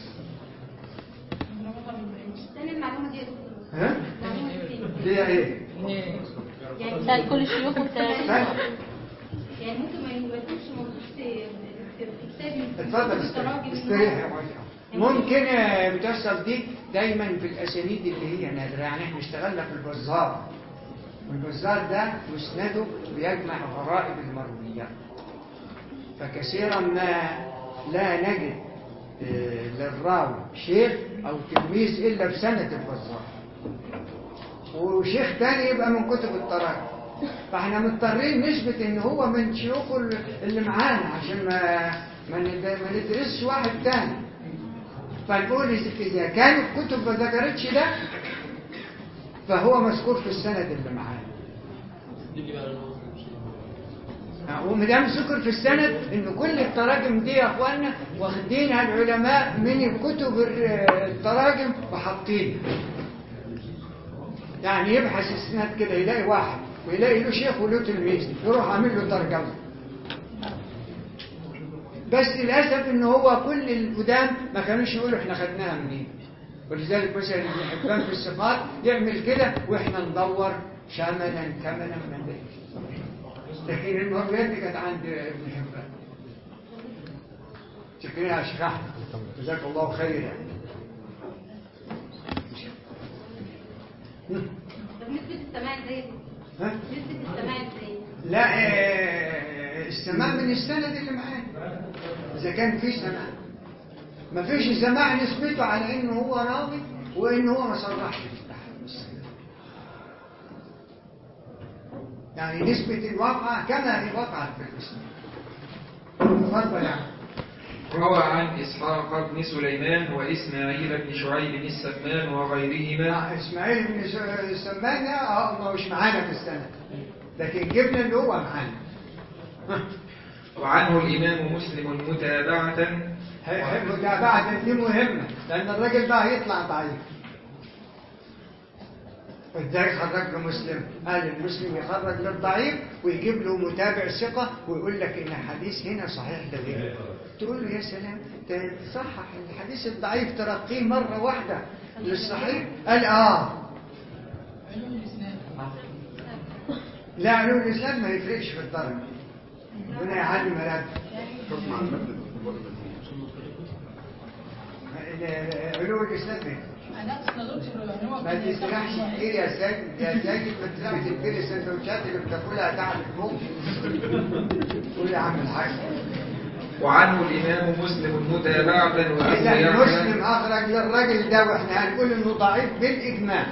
تاني المعلومة دي يا دكتور. ها؟ المعلومة دي دي ايه؟ يعني كل الشيوخ والتلاميذ. يعني ممكن ما يكونش موجود في كتاب اتفضل استريح يا وجهه. ممكن بتحصل دي دايما في الاسانيد اللي هي نادره. يعني احنا اشتغلنا في البزار، والبزار ده مسنده بيجمع غرائب المرويات، فكثيرا ما لا نجد للراوي شيخ او تلميذ الا في سنه البزار، وشيخ تاني يبقى من كتب التراجم. فاحنا مضطرين نثبت ان هو من شيوخه اللي معانا عشان ما ندرسش واحد تاني. فنقول إذا كانت الكتب ما ذكرتش ده فهو مذكور في السند اللي معانا. ومدام ذكر في السند إن كل التراجم دي يا أخوانا واخدينها العلماء من الكتب التراجم وحاطينها. يعني يبحث السند كده يلاقي واحد ويلاقي له شيخ وله تلميذ يروح عامل له ترجمه. بس للأسف إن هو كل القدام ما كانوش يقولوا إحنا خدناها منين. ولذلك مثلا ابن حبان في الصفات يعمل كده وإحنا ندور شملا كملا من ده. لكن المرويات دي كانت عند ابن حبان. شكرا يا شيخ أحمد، جزاك الله خيرا. طب نسبة السماع ازاي؟ ها؟ نسبة السماع ازاي؟ لا السماع من السند اللي معانا. إذا كان في سماع، ما فيش سماع نسبته على إنه هو راوي وإنه هو ما صرحش في التحريم. يعني نسبة الواقعة كما هي وقعت في الإسلام. تفضل يعني. روى عن إسحاق بن سليمان وإسماعيل بن شعيب السمان وغيرهما. إسماعيل بن السمان ما مش معانا في السنة، لكن جبنا اللي هو معانا. وعنه الإمام مسلم متابعة. متابعة دي مهمة، لأن الراجل ده هيطلع ضعيف. ازاي خرج له مسلم؟ قال المسلم يخرج للضعيف ويجيب له متابع ثقة ويقول لك إن الحديث هنا صحيح ده غير. تقول له يا سلام تصحح الحديث الضعيف ترقيه مرة واحدة للصحيح؟ قال لا علوم الإسلام ما يفرقش في الدرجة. هنا يعلم مراتب علوم الإسلام ما تسرحش كتير يا سيد، يا سيد ما تسرحش كتير. السندوتشات اللي بتاكلها تعمل فوق. قول يا عم الحاج. وعنه الإمام مسلم متابعة إذا مسلم أخرج للراجل ده وإحنا هنقول إنه ضعيف بالإجماع،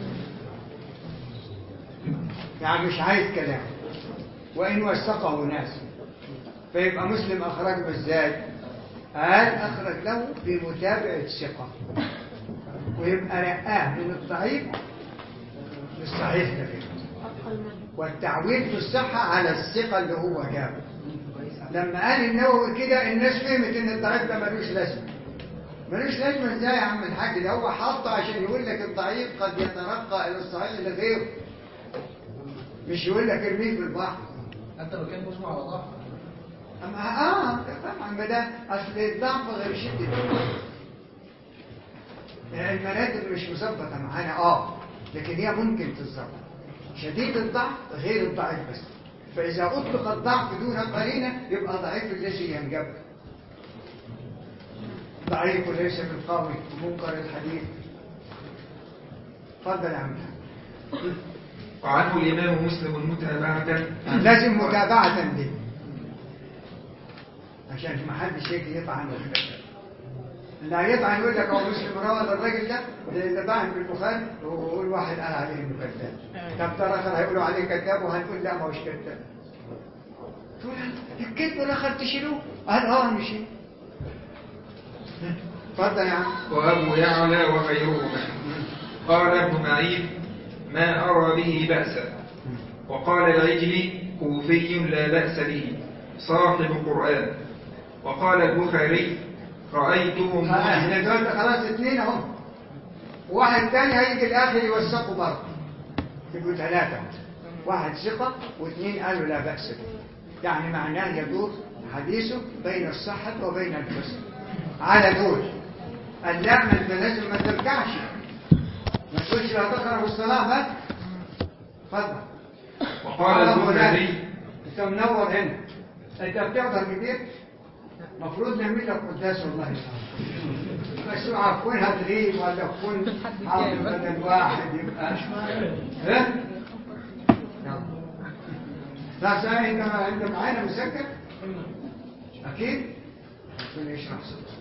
يعني مش عايز كلام، وإن وثقه ناس فيبقى مسلم أخرج له إزاي؟ قال أخرج له بمتابعة ثقة، ويبقى رقاه من الضعيف للصحيح ده كده، والتعويل في الصحة على الثقة اللي هو جابه. لما قال النووي كده الناس فهمت ان الضعيف ده ملوش لازمه. ملوش لازمه ازاي يا عم الحاج؟ ده هو حاطه عشان يقول لك الضعيف قد يترقى الى الصحيح لغيره، مش يقول لك ارميه في البحر. حتى لو كان مجمع على ضعف. اما طبعا ما ده اصل الضعف غير شده المراتب مش مظبطه معانا لكن هي ممكن تتظبط. شديد الضعف غير الضعيف بس، فإذا أطلق الضعف دون قرينة يبقى ضعيف الذي ينجب. ضعيف ليس بالقوي منكر الحديث. تفضل يا عم. وعنه الإمام مسلم متابعة. لازم متابعة دي عشان ما حدش يجي يطعن وكذا. اللي هيطعن يقول لك هو مسلم روى للراجل ده اللي طعن في البخاري ويقول واحد قال عليه انه كذاب. طب ترى اخر هيقولوا عليه كذاب وهنقول لا ما هوش كذاب. تقول الكذب الاخر تشيلوه؟ قال نشيل. اتفضل يا عم. وأبو يعلى وغيرهما. قال ابن معين ما أرى به بأسا. وقال العجلي كوفي لا بأس به صاحب قرآن. وقال البخاري رأيتهم. احنا دول خلاص اثنين اهو، واحد تاني هيجي الاخر يوثقوا برضه يبقوا ثلاثة، واحد ثقة واثنين قالوا لا بأس به، يعني معناه يدور حديثه بين الصحة وبين الحسن على دول. قال لا ما انت لازم ما ترجعش، ما تقولش لا تقرأ الصلاة بس. اتفضل. وقال البخاري انت منور هنا، انت بتحضر كتير، المفروض نعمل لك قداس والله بس عفونها تغيب ولا تكون حاضر بدل واحد يبقى لا صحيح. انت معانا مسكر اكيد كل يشرح صوت.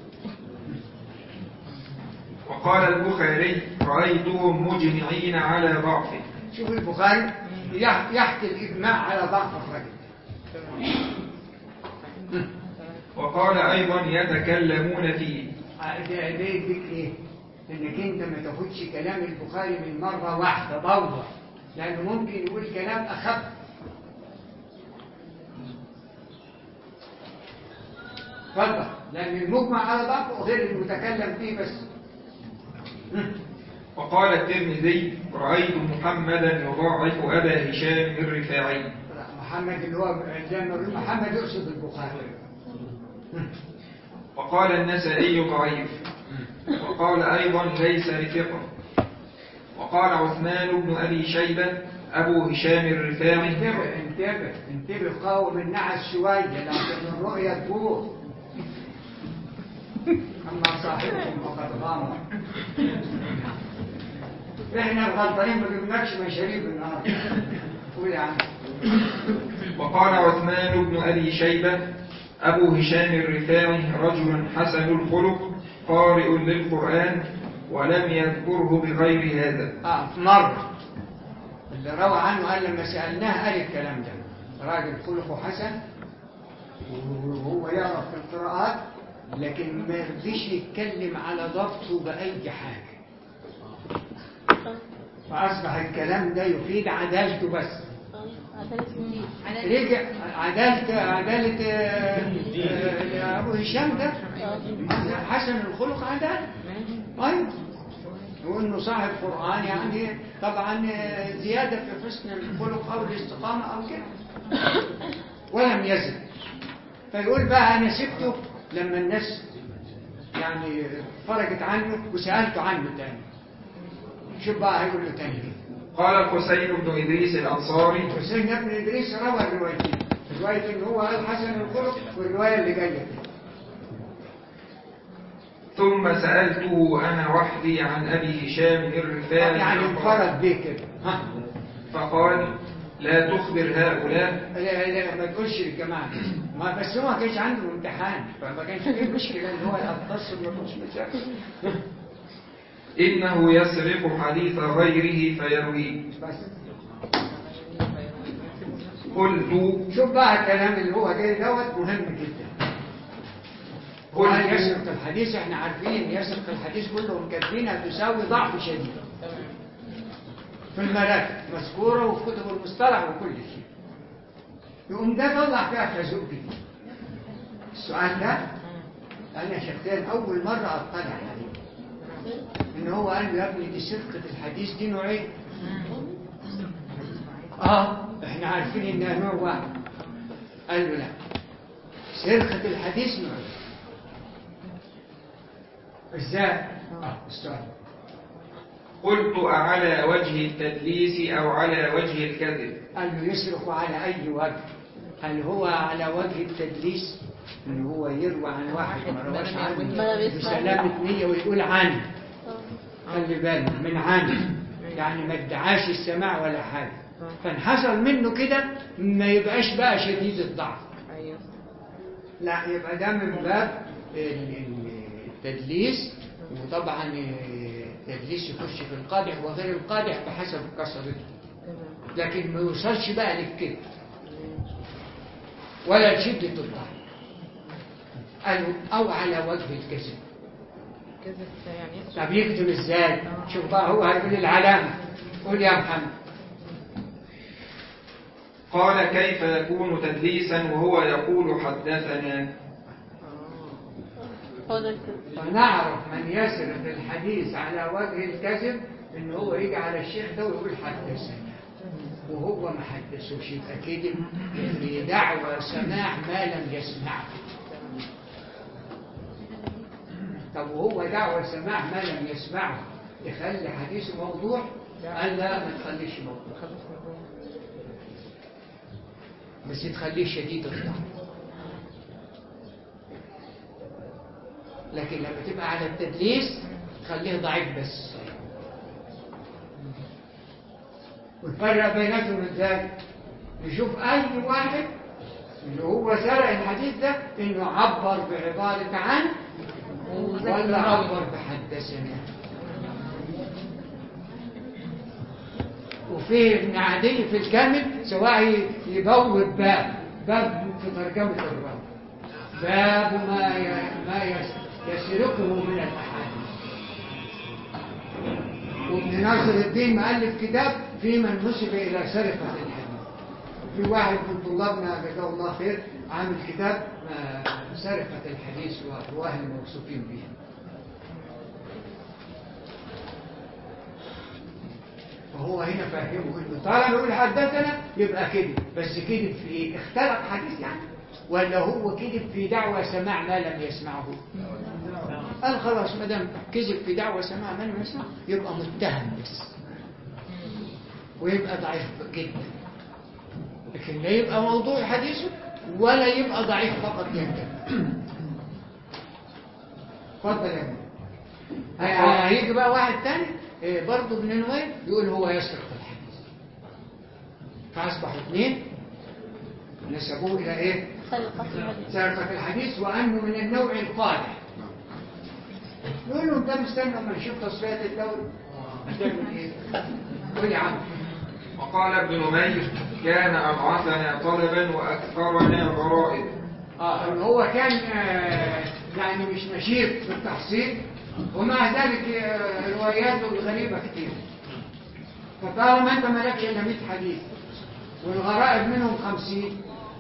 وقال البخاري رأيتهم مجمعين على ضعفه. شوف البخاري يحكي الإجماع على ضعف الرجل. وقال أيضا يتكلمون فيه. ده يديك ايه؟ انك انت ما تاخدش كلام البخاري من مرة واحدة ضوضة، لانه ممكن يقول كلام اخف. اتفضل. لان المجمع على ضعفه غير المتكلم فيه بس. وقال الترمذي رأيت محمدا يضاعف أبا هشام الرفاعي. محمد اللي هو محمد يقصد البخاري. وقال النسائي ضعيف. وقال أيضا ليس بثقة. وقال عثمان بن أبي شيبة أبو هشام الرفاعي. انتبه قوم النعس شوية لكن الرؤية تبوظ. أما صاحبكم فقد غامر. إحنا الغلطانين ما جبناكش مشاريب النهارده. قول يا عم. وقال عثمان بن أبي شيبة أبو هشام الرفاعي رجل حسن الخلق قارئ للقرآن ولم يذكره بغير هذا. مرة اللي روى عنه قال لما سألناه قال الكلام ده، راجل خلقه حسن وهو يعرف في القراءات، لكن ما يرضيش يتكلم على ضبطه بأي حاجة، فأصبح الكلام ده يفيد عدالته بس. رجع عدالة أبو هشام ده حسن الخلق عدالة، أيوة، وإنه صاحب قرآن يعني طبعا زيادة في حسن الخلق أو الاستقامة أو كده، ولم يزل. فيقول بقى أنا سبته لما الناس يعني فرجت عنه وسألته عنه تاني. شوف بقى هيقول له تاني. قال الحسين بن إدريس الأنصاري. حسين بن إدريس روى الروايتين، الرواية إن هو قال حسن الخلق والرواية اللي جاية. ثم سألته أنا وحدي عن أبي هشام الرفاعي يعني انفرد به كده. فقال لا تخبر هؤلاء. لا ما تقولش للجماعة، ما بس هو ما كانش عنده امتحان، فما كانش فيه مشكلة إن هو يتصل ما كانش مشاكل. إنه يسرق حديث غيره فيرويه. بس قلت شوف بقى الكلام اللي هو جاي دوت مهم جدا. هو يسرق الحديث، احنا عارفين ان يسرق الحديث كلهم كاتبينها تساوي ضعف شديد في المراكب مذكورة وفي كتب المصطلح وكل شيء. يقوم ده طلع فيها خازوق جديد. السؤال ده أنا شخصيا أول مرة أطلع عليه، إن هو قال له يا ابني دي سرقة الحديث دي نوعين. إحنا عارفين إنها نوع واحد. قال له لا، سرقة الحديث نوعين. إزاي؟ السؤال. قلت أعلى وجه التدليس أو على وجه الكذب؟ قال له يسرق على أي وجه؟ هل هو على وجه التدليس إن هو يروى عن واحد ما رواش عنه بسلامة نية ويقول عنه، خلي بالك من عنه، يعني ما ادعاش السماع ولا حاجة، فانحصل منه كده ما يبقاش بقى شديد الضعف، لا يبقى ده من باب التدليس. وطبعا التدليس يخش في القادح وغير القادح بحسب كسرته، لكن ما يوصلش بقى للكذب ولا شدة الضعف. قالوا أو على وجه الكذب. طب يكتب ازاي؟ شوف بقى هو هيقول العلامة. قول يا محمد. قال كيف يكون تدليسا وهو يقول حدثنا؟ فنعرف من يسرق الحديث على وجه الكذب إن هو يجي على الشيخ ده ويقول حدثنا وهو ما حدثوش، يبقى كذب بدعوى سماع ما لم يسمعه. طب وهو دعوى سماع ما لم يسمعه يخلي حديثه موضوع؟ قال لا ما تخليش موضوع، بس تخليه شديد الضعف. لكن لما تبقى على التدليس تخليه ضعيف بس. ونفرق بيناتهم ازاي؟ نشوف اي واحد اللي هو سرق الحديث ده انه عبر بعبارة عن ولا عبر بحدثنا. وفي ابن عدي في الكامل سواء يبوب باب في ترجمة الراوي، باب ما يسرقه من الأحاديث. وابن ناصر الدين مؤلف كتاب في من نسب إلى سرقة الحديث. في واحد من طلابنا جزاه الله خير عامل كتاب سرقة الحديث وأهل الموصوفين به. فهو هنا فاهمه انه طالما يقول حدثنا يبقى كذب، بس كذب في ايه؟ اختلق حديث يعني، ولا هو كذب في دعوى سماع ما لم يسمعه؟ قال خلاص ما دام كذب في دعوى سماع ما لم يسمعه يبقى متهم بس، ويبقى ضعيف جدا، لكن لا يبقى موضوع حديثه ولا يبقى ضعيف فقط جدا. اتفضل يا ابني. هيجي بقى واحد تاني برضه ابن نوير يقول هو يسرق الحديث، فأصبحوا اثنين نسبوه إلى إيه؟ سرقة الحديث، وأنه من النوع القادح. يقول له أنت مستنى لما نشوف تصفيات الدولة هتعمل إيه؟ قول يا عم. وقال ابن نمير كان أضعفنا طلبا وأكثرنا غرائب. إن هو كان يعني مش نشيط في التحصيل، ومع ذلك رواياته الغريبة كتير. فطالما أنت مالكش إلا 100 حديث والغرائب منهم 50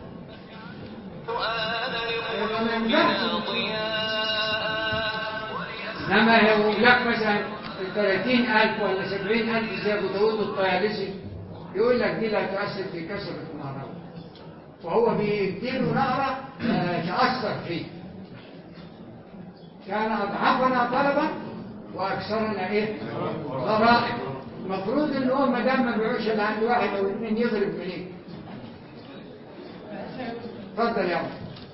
إنما لو لك مثلا 30,000 ولا 70,000 زي أبو داود الطيالسي يقول لك دي لا تؤثر في كسرة النهرة، وهو بيديله نهرة تأثر فيه. كان أضعفنا طلبا وأكثرنا إيه؟ غرائب. المفروض إن هو ما دام ما بيعوش إلا عند واحد أو اثنين يضرب منين. اتفضل يا عم.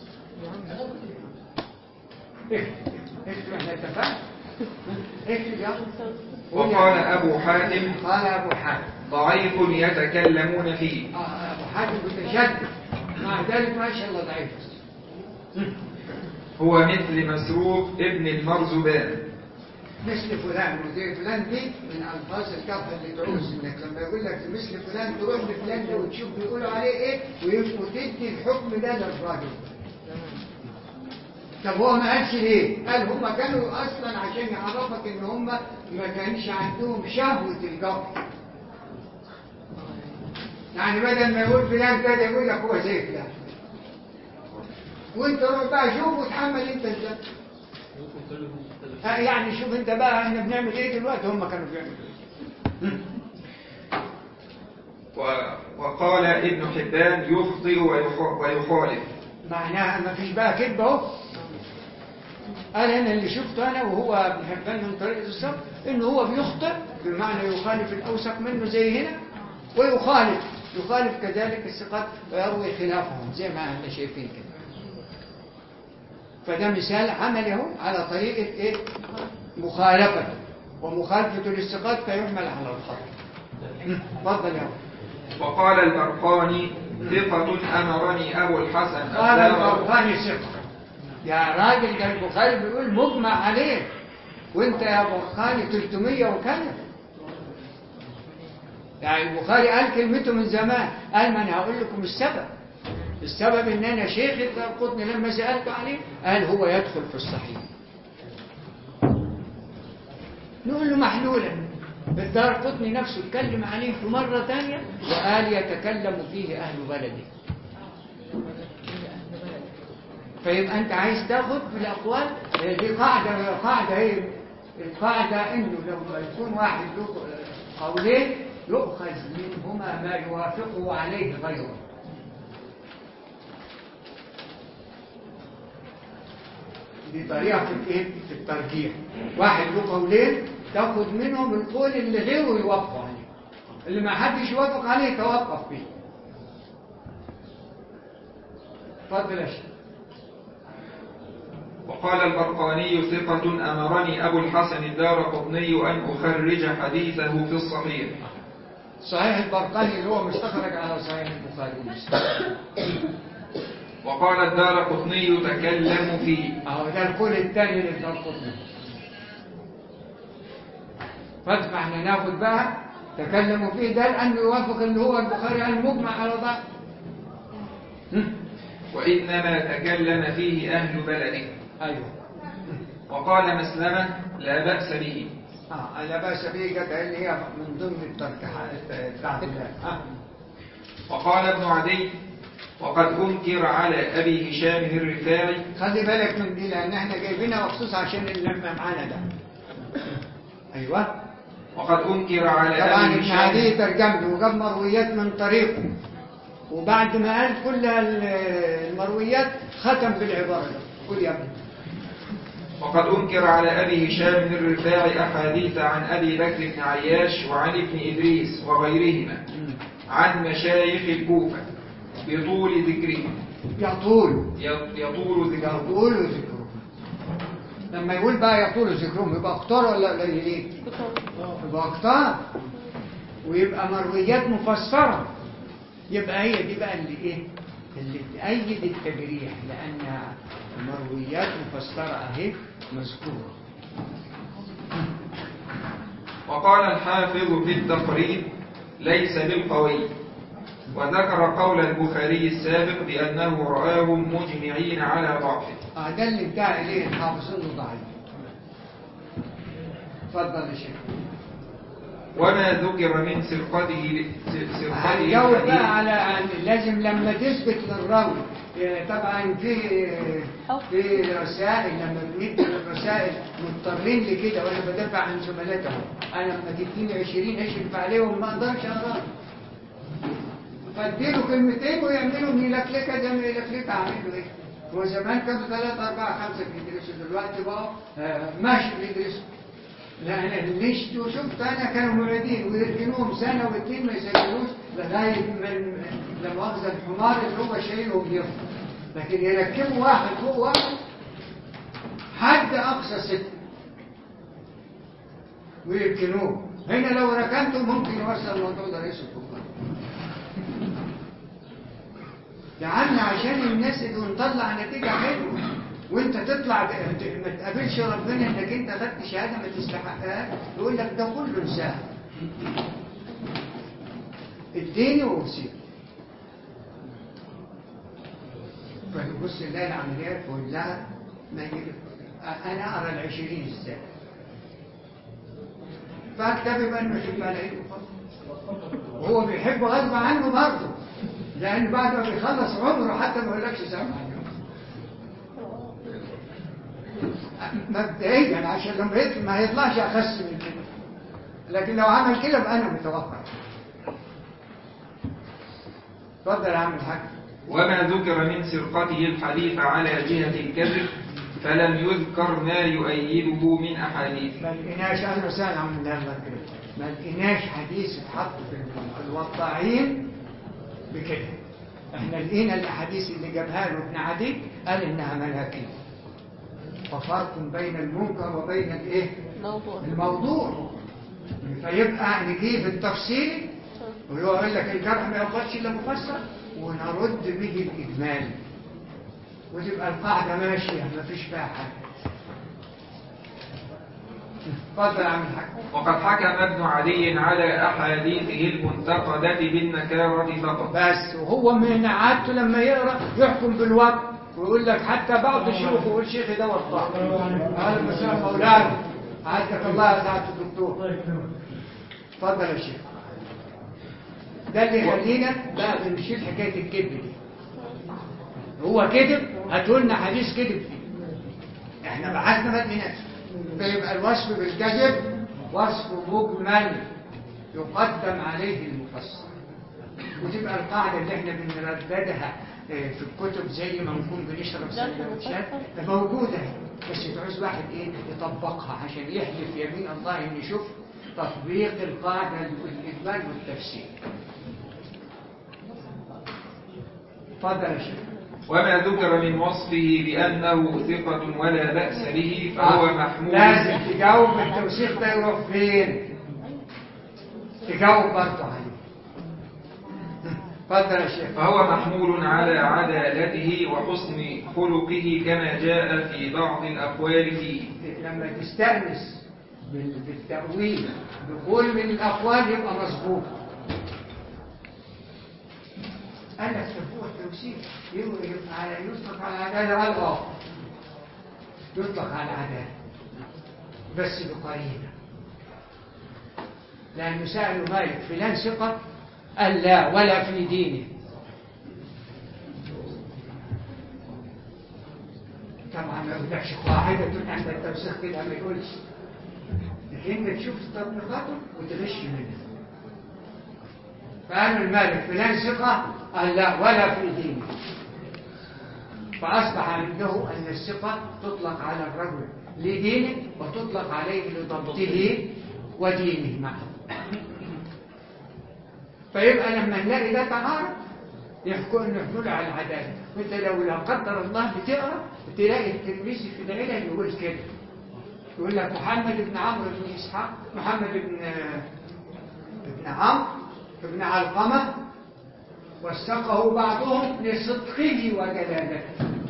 اكتب احنا اتفقنا. اكتب يا عم. وقال أبو حاتم قال أبو حاتم ضعيف يتكلمون فيه. أبو حاتم متشدد، مع ذلك ما شاء الله ضعيف. هو مثل مسروق ابن المرزبان. مثل فلان وزي فلان دي من ألفاظ الكافة اللي تعوز إنك لما يقول لك مثل فلان تروح لفلان ده وتشوف بيقولوا عليه إيه وتدي الحكم ده للراجل. طب هو ما قالش ليه؟ قال هم كانوا أصلا عشان يعرفك إن هم ما كانش عندهم شهوة الجبر. يعني بدل ما يقول فلان كده يقول لك هو زي فلان. وانت روح بقى شوف وتحمل انت الذنب. يعني شوف انت بقى احنا بنعمل ايه دلوقتي، هم كانوا بيعملوا ايه. وقال ابن حبان يخطئ ويخالف. معناها ما فيش بقى كذب اهو. قال انا اللي شفته انا وهو ابن حبان من طريقه الصبر انه هو بيخطئ بمعنى يخالف الاوثق منه زي هنا، ويخالف كذلك الثقات ويروي خلافهم زي ما احنا شايفين كده. فده مثال عملي اهو على طريقه ايه؟ مخالفه، ومخالفه للثقات فيحمل على الخطأ. تفضل يا رب. وقال البرقاني ثقة أمرني أبو الحسن قال البرقاني ثقة. يا راجل ده البخاري بيقول مجمع عليه، وانت يا برقاني 300 وكذا. يعني البخاري قال كلمته من زمان، قال ما انا هقول لكم السبب ان انا شيخ الدارقطني لما سألته عليه قال هو يدخل في الصحيح. نقول له محلولا. الدارقطني نفسه اتكلم عليه في مرة ثانية وقال يتكلم فيه أهل بلده. فيبقى أنت عايز تاخد في الأقوال دي قاعدة هي القاعدة إنه لما يكون واحد له قولين يؤخذ منهما ما يوافقه عليه غيره. دي طريقة في الترجيح. واحد له قولين تاخد منهم القول اللي غيره يوافق عليه، اللي ما حدش يوافق عليه توقف فيه. اتفضل يا شيخ. وقال البرقاني ثقة أمرني أبو الحسن الدارقطني أن أخرج حديثه في الصحيح. صحيح البرقاني اللي هو مستخرج على صحيح البخاري ومسلم. وقال الدارقطني تكلم فيه. ده القول الثاني للدارقطني. فاحنا ناخد بقى تكلموا فيه ده لأنه يوافق اللي هو البخاري المجمع على ضعف. وإنما تكلم فيه أهل بلده. أيوه. وقال مسلمة لا بأس به. لا بأس به قد هي من ضمن التعديلات. وقال ابن عدي وقد أنكر على أبي هشام الرفاعي. خلي بالك من دي لأن احنا جايبينها مخصوص عشان اللي معانا ده. أيوه. وقد أنكر على طبعا أبي ابن هشام عدي ترجم له وجاب مرويات من طريقه، وبعد ما قال كل المرويات ختم بالعبارة قل يا ابني. وقد أنكر على أبي هشام الرفاعي أحاديث عن أبي بكر بن عياش وعن ابن إدريس وغيرهما عن مشايخ الكوفة بطول ذكرهم. يطول ذكرهم. لما يقول بقى يطول ذكرهم يبقى اختار ولا قليلين؟ يبقى اختار، ويبقى مرويات مفسرة. يبقى هي دي بقى اللي تأيد التجريح، لأن مرويات مفسرة اهي مذكورة. وقال الحافظ في التقريب ليس بالقوي. وذكر قول البخاري السابق بأنه رآهم مجمعين على ضعفه. ده اللي بتاع إليه الحافظ إنه ضعيف. اتفضل يا شيخ. وما ذكر من سرقته هنجاوب بقى على لازم لما تثبت للراوي. طبعا في رسائل لما بندي الرسائل مضطرين لكده، وانا بدافع عن زملائي انا لما تديني 20 اشرف عليهم ما اقدرش اقرا، فاديله كلمتين ويعملوا يلكلكه زي ما يلكلكه. اعمل له ايه؟ هو زمان كانوا 3 4 5 بيدرسوا، دلوقتي بقى ماشي بيدرسوا. لا انا ليش شفت انا كانوا معيدين ويركنوهم سنه واثنين ما يسجلوش لغايه لا مؤاخذه الحمار اللي هو شايلهم يفضل، لكن يركبوا واحد فوق واحد حد اقصى 6 ويركنوه. هنا لو ركنته ممكن يوصل الموضوع ده رئيس الكفار. يا عم عشان الناس اللي نطلع نتيجه حلوه وانت تطلع ما تقابلش ربنا انك انت خدت شهاده ما تستحقهاش، يقول لك ده كله سهل. اديني ووصيك. فبص لها العمليات ويقول لها ما انا ارى ال20 ازاي، فاكتب بانه يحب على ايده وهو بيحبه غصب عنه برضه، لان بعد ما بيخلص عمره حتى ما يقولكش سامح مبدئيا عشان لما ما يطلعش اخس من كده، لكن لو عمل كده يبقى انا متوقع. اتفضل يا عم الحاج. وما ذكر من سرقته الحديث على جهة الكذب فلم يذكر ما يؤيده من أحاديث. ما لقيناش أهلا وسهلا عم الله كده، ما لقيناش حديث اتحط في الوضاعين بكده. احنا لقينا الأحاديث اللي جابها له ابن عدي قال إنها ملاكين، ففرق بين المنكر وبين الايه؟ الموضوع. فيبقى نجيب التفصيل ويقول لك الجرح ما يقصش الا مفسر ونرد به الاجمال، وتبقى القاعده ماشيه ما فيش فيها حاجه. اتفضل يا عم الحاج. وقد حكم ابن عدي على احاديثه المنتقده بالنكاره فقط. بس وهو من عادته لما يقرا يحكم بالوقت ويقول لك حتى بعض الشيوخ يقول شيخي ده وضاح. قال مساء مولانا عزك الله يا سعاده الدكتور. اتفضل يا شيخ. ده اللي يخلينا بقى بنشيل حكايه الكذب دي. هو كذب هاتوا لنا حديث كذب فيه، احنا بحثنا ما لقيناش. فيبقى الوصف بالكذب وصف مجمل يقدم عليه المفسر، وتبقى القاعده اللي احنا بنرددها في الكتب زي ما نكون بنشرب سندوتشات موجوده، بس تعوز واحد يطبقها عشان يحلف يمين الله ان يشوف تطبيق القاعده والاجمال والتفسير. اتفضل يا شيخ. وما ذكر من وصفه بأنه ثقة ولا بأس به فهو محمول. لازم تجاوب التوثيق ده يروح فين؟ تجاوب برضه عليه. اتفضل يا شيخ. فهو محمول على عدالته وحسن خلقه كما جاء في بعض الأقوال فيه. لما تستأنس بالتأويل بقول من الأقوال يبقى مظبوط. أنا هو التوثيق يطلق على العدالة والله يطلق على العدالة بس بقرينة، لأنه سألوا مالك فلان ثقة قال لا ولا في دينه. طبعا ما يقولكش قاعدة عند التوثيق كده ما يقولش، لكن تشوف تطبيقاته وتغش منه. فقالوا المالك فلان ثقة قال لا ولا في دينه، فأصبح عنده أن الثقة تطلق على الرجل لدينه وتطلق عليه لضبطه ودينه معه. فيبقى لما نلاقي ده تعارض نحمل على العدالة. وانت لو لا قدر الله بتقرأ تلاقي التلميذ في العلة يقول كده، يقول لك محمد بن عمرو بن إسحاق، محمد بن عمرو بن علقمة وثقه بعضهم لصدقه وجلالته،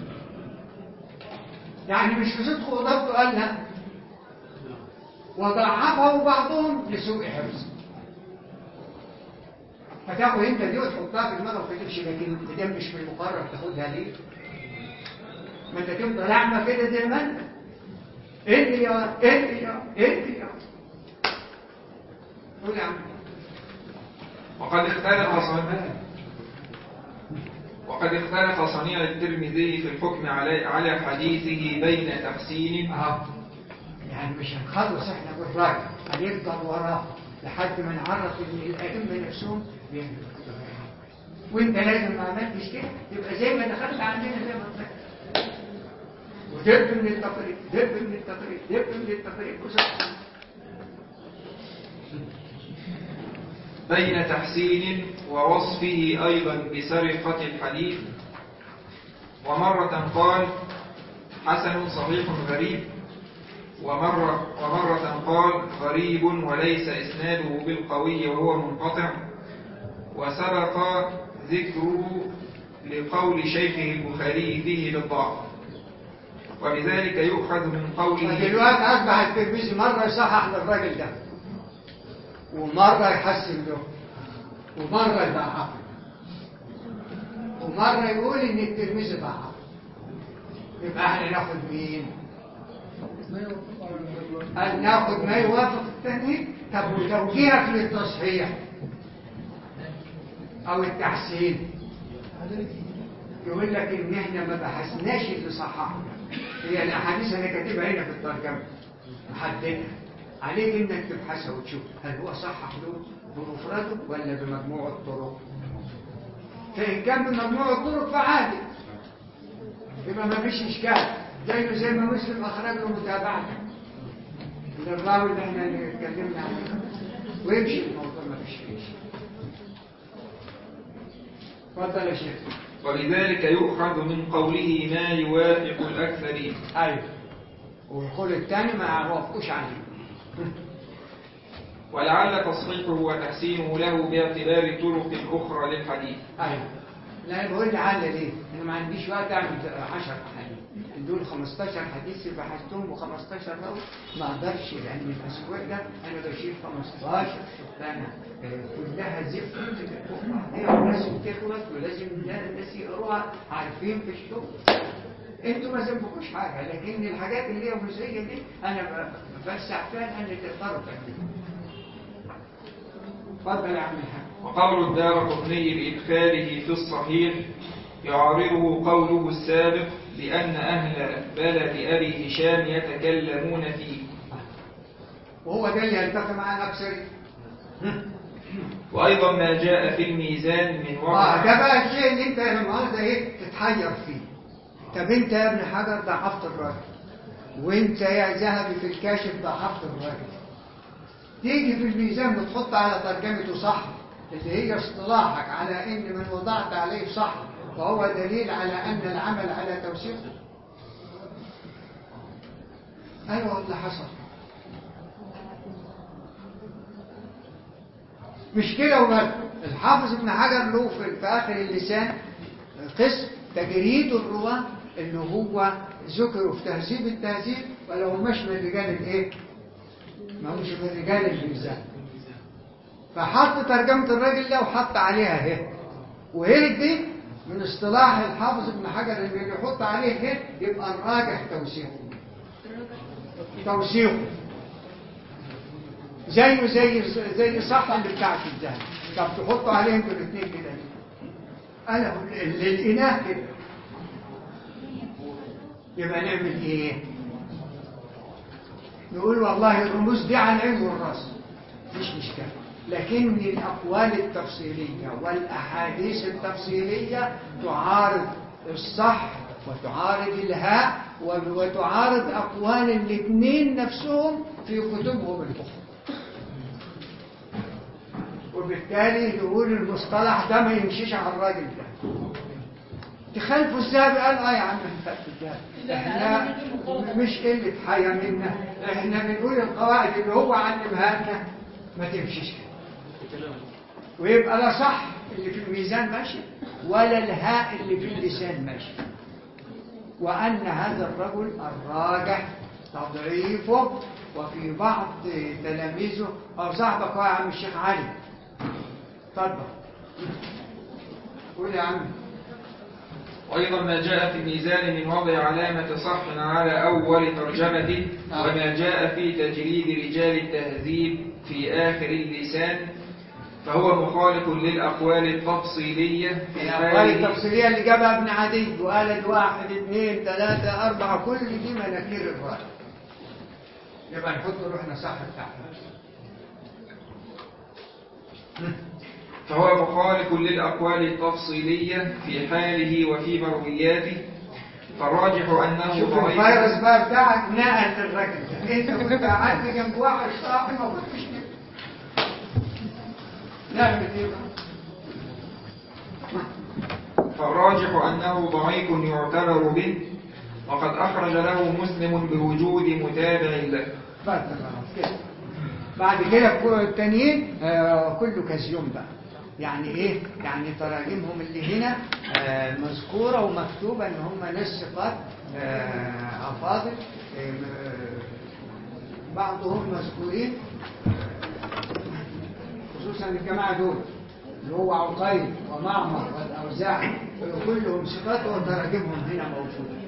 يعني مش لصدقه وضبطه قال لا، وضعفه بعضهم لسوء حفظه. فتاخد انت دي وتحطها في دماغك وتمشي، لكن ده مش في المقرر تاخدها ليه؟ ما انت تفضل اعمى كده زي ما انت انت يا قول يا عم. وقد اختلف صنيع الترمذي في الحكم على حديثه بين تحسين. يعني مش هنخلص احنا بالراي، هنفضل وراه لحد ما نعرف ان الائمه نفسهم بيعملوا كده، وانت لازم ما عملتش كده يبقى زي ما دخلت عندنا زي ما طلعت، ودب من التقريب دب من التقريب دب من التقريب بين تحسين ووصفه أيضا بسرقة الحديث. ومرة قال حسن صحيح غريب، ومرة قال غريب وليس إسناده بالقوي وهو منقطع. وسبق ذكره لقول شيخه البخاري فيه بالضعف، وبذلك يؤخذ من قوله. دلوقتي أصبح الترمذي مرة يصحح للراجل ده ومرة يحسن له ومرة يضعف ومرة يقول إن الترمذي ضعف. يبقى احنا ناخد مين؟ أن ناخد ما يوافق التاني. طب وتوجيهك للتصحيح أو التحسين يقول لك إن احنا ما بحثناش اللي صححنا، هي الأحاديث أنا كاتبها هنا في الترجمة محددها، عليك إنك تبحثها وتشوف هل هو صحح له بمفرده ولا بمجموع الطرق. فإن كان بمجموع الطرق فعادي يبقى ما فيش إشكال، زي ما مسلم أخرج له متابعة للراوي اللي احنا اتكلمنا عنه ويمشي الموضوع ما فيش إشكال. اتفضل يا شيخ. ولذلك يؤخذ من قوله ما يوافق الأكثرين. أيوه، والقول الثاني ما يوافقوش عليه. ولعل تصحيحه وتحسينه له باعتبار طرق أخرى للحديث. أيوه، لا بقول لعل ليه؟ أنا ما عنديش وقت أعمل 10 أحاديث، دول 15 حديث بحثتهم و15 راوي ما أقدرش، لأن الأسبوع ده أنا بشيل 15 شغلانة كلها زفت ولازم تخلص ولازم الناس يقروها عارفين في الشغل. انتوا ما ذنبكوش حاجة، لكن الحاجات اللي هي جزئية دي أنا بفسح فيها لأن تقدروا تعملوا. اتفضل يا عم الحاج. وقول الدارقطني بإدخاله في الصحيح يعارضه قوله السابق بأن أهل بلد أبي هشام يتكلمون فيه، وهو ده اللي يلتقي معاه أكثر. وأيضا ما جاء في الميزان من وضع. ده بقى الشيء اللي أنت لما تتحير فيه. طب أنت يا ابن حجر ضعفت الراجل، وأنت يا ذهبي في الكاشف ضعفت الراجل، تيجي في الميزان وتحط على ترجمته صح اللي هي اصطلاحك على ان من وضعت عليه صح فهو دليل على ان العمل على توثيقه. ايوه اللي حصل مش كده وبس. الحافظ ابن حجر له في اخر اللسان قسم تجريد الرواه اللي هو ذكروا في تهذيب التهذيب ولو مش من رجال الايه، ما هوش من رجال الميزان، فحط ترجمة الراجل ده وحط عليها هي، وهي دي من اصطلاح الحافظ ابن حجر اللي يحط عليه هي يبقى الراجح توثيقه زي صح اللي بتاعت الذهب. طب تحطوا عليه انتوا الاثنين كده انا للإناث كده يبقى نعمل ايه؟ نقول والله الرموز دي على العين والراس مش مشكلة، لكن الأقوال التفصيلية والأحاديث التفصيلية تعارض الصح وتعارض الهاء وتعارض أقوال الاثنين نفسهم في كتبهم الأخرى، وبالتالي نقول المصطلح ده ما يمشيش على الراجل ده. تخالفوا الذهبي قال يا عم نخالف الذهبي، احنا مش قلة حياة منا، احنا بنقول القواعد اللي هو علمها لنا ما تمشيش كده، ويبقى لا صح اللي في الميزان ماشي ولا الهاء اللي في اللسان ماشي، وأن هذا الرجل الراجح تضعيفه. وفي بعض تلاميذه أو صاحبك يا عم الشيخ علي اتفضل قول يا عم. وأيضا ما جاء في الميزان من وضع علامة صح على أول ترجمة، وما جاء في تجريد رجال التهذيب في آخر اللسان، فهو مخالف للأقوال التفصيلية في الأقوال التفصيلية اللي جابها ابن عدي وقالت 1 2 3 4 كل دي مناكير الرأي، يبقى نحط روحنا صح بتاعنا. فهو مخالف للأقوال التفصيلية في حاله وفي مروياته، فالراجح أنه شوف ضعيف. الفيروس بقى بتاعك نقل الراجل ده، انت كنت قعدت جنب واحد صاحبي ما كنتش كده. نعمل ايه بقى؟ فالراجح أنه ضعيف يعتبر به، وقد أخرج له مسلم بوجود متابع له. بس خلاص كده. بعد كده التانيين كله كزيوم بقى. يعني ايه؟ يعني تراجمهم اللي هنا مذكورة ومكتوبة ان هم ناس ثقات أفاضل، بعضهم مذكورين خصوصا الجماعة دول اللي هو عقيل ومعمر والأوزاعي كلهم ثقات وتراجمهم هنا موجودة.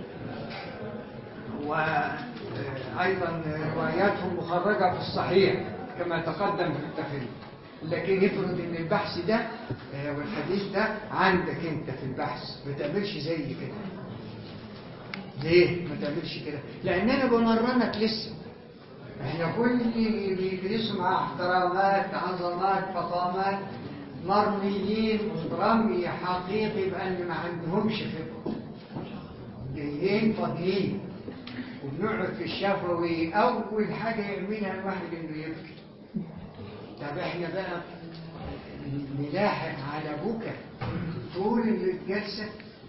وأيضا رواياتهم مخرجة في الصحيح كما تقدم في التخريج. لكن يفرض ان البحث ده والحديث ده عندك انت في البحث، ما تعملش زي كده. ليه ما تعملش كده؟ لان انا بمرنك لسه، احنا كل اللي بيدرسوا مع احترامات عظمات فطامات مرميين رمي حقيقي بان ما عندهمش خبره، جايين فاضيين. وبنقعد في الشفوي اول حاجه يعملها الواحد انه يبكي. طب احنا بقى نلاحق على بكى طول الجلسة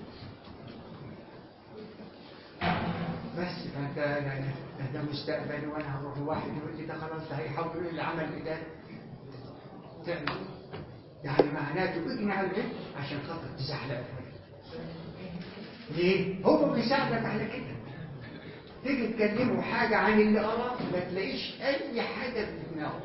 بس. فانت ده مستقبلي وانا هروح واحد يقول لي ده خلاص ده هيحولوا لي العمل ده تعمل يعني معناته اجني على البيت عشان خاطر تزحلق. ليه؟ هو بيساعدك على كده. تيجي تكلمه حاجة عن اللي قراه ما تلاقيش اي حاجة في دماغه،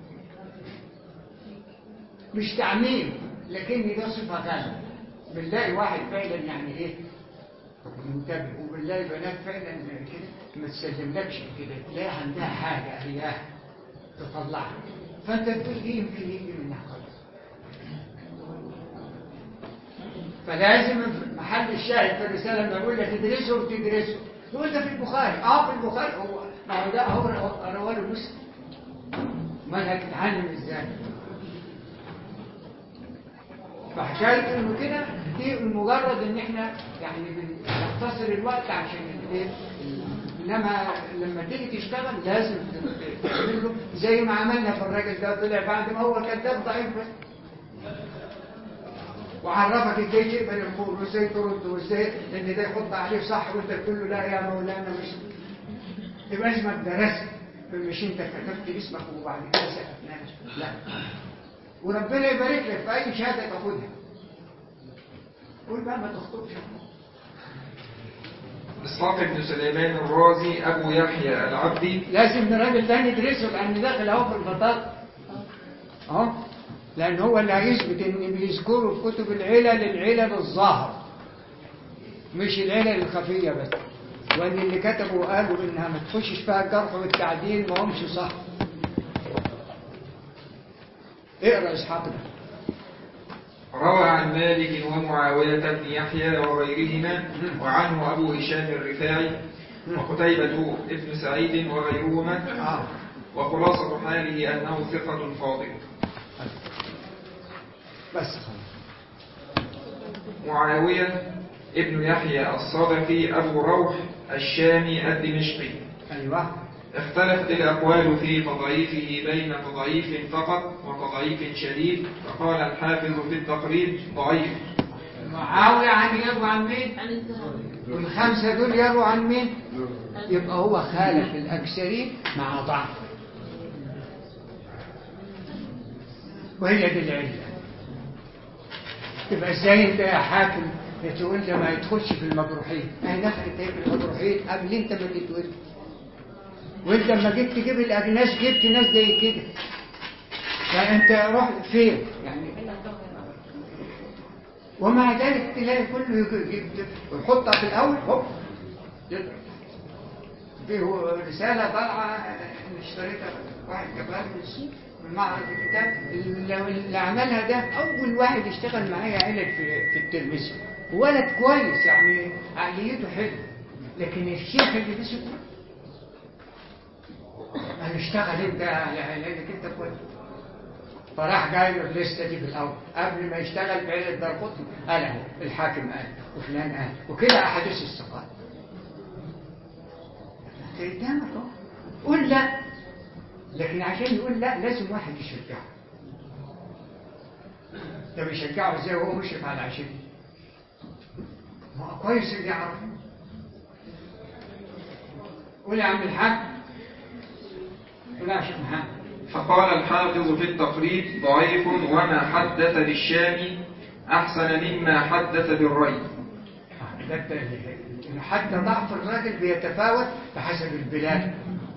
مش تعميم، لكن ده صفة غالبة. بنلاقي واحد فعلا يعني ايه منتبه، وبنلاقي بنات فعلا كده ما تسلملكش كده، تلاقي عندها حاجة رياح تطلعها، فانت تقول ايه يمكن يجي منها خلاص. فلازم محل الشاهد في الرسالة لما يقول لك تدرسه وتدرسه تقول ده في البخاري. في البخاري هو ما هو ده هو رواه مسلم. ما هتتعلم ازاي؟ فحكاية انه كده دي مجرد ان احنا يعني بنختصر الوقت عشان ايه، انما لما تيجي تشتغل لازم تعمل له زي ما عملنا في الراجل ده، طلع بعد ما هو كذاب ضعيف بس، وعرفك ازاي تقبل القول وازاي ترد وازاي ان ده يحط عليه صح وانت تقول له لا يا مولانا مش تبقى اسمك درست، مش انت كتبت اسمك وبعد كده سقفناش. لا، وربنا يبارك لك في اي شهاده تاخدها. قول بقى ما تخطبش. إسحاق بن سليمان الرازي أبو يحيى العبدي. لازم الراجل ده ندرسه لأن داخل أهو في البطاطا أهو، لأن هو اللي هيثبت إن بيذكروا في كتب العلل الظاهر مش العلل الخفية بس، وإن اللي كتبوا قالوا إنها ما تخشش فيها الجرح والتعديل ما همش صح. اقرأ إسحاق ده. روى عن مالك ومعاوية بن يحيى وغيرهما، وعنه أبو هشام الرفاعي وقتيبة ابن سعيد وغيرهما، وخلاصة حاله أنه ثقة فاضل. بس خلاص. معاوية ابن يحيى الصدفي أبو روح الشامي الدمشقي. أيوة. اختلفت الأقوال في تضعيفه بين تضعيف فقط وتضعيف شديد، فقال الحافظ في التقريب ضعيف. معاوية عن يروى عن مين؟ عن الزهري. والخمسة دول يروى عن مين؟ يبقى هو خالف الأكثرين مع ضعف، وهي دي العلة. تبقى ازاي انت يا حاكم تقول ده ما يدخلش في المجروحين؟ اهي دخلت هي في المجروحين قبل انت ما تتولد، وانت لما جيت تجيب الاجناس جبت ناس زي كده، فانت رحت فين يعني؟ ومع ذلك تلاقي كله يحطها في الأول هوب يضرب. دي رسالة طالعة اشتريتها واحد جابها من السوق من معرض الكتاب. اللي عملها ده أول واحد اشتغل معايا علب في التلفزيون، ولد كويس يعني عقليته حلوه، لكن الشيخ اللي مسكه قال اشتغل انت لانك انت كويس. فراح جاي له الليسته دي في الاول قبل ما يشتغل في علة دارقطني، قال اهو الحاكم قال وفلان قال وكده احاديث الثقات قدامك اهو. قول لا، لكن عشان يقول لا لازم واحد يشجعه. ده بيشجعه ازاي وهو مشرف على عشان ما هو كويس اللي يعرف. قول يا عم الحاج. قول يا شيخ محمد. فقال الحافظ في التقريب ضعيف وما حدث بالشام أحسن مما حدث بالري. حتى ضعف الراجل بيتفاوت بحسب البلاد،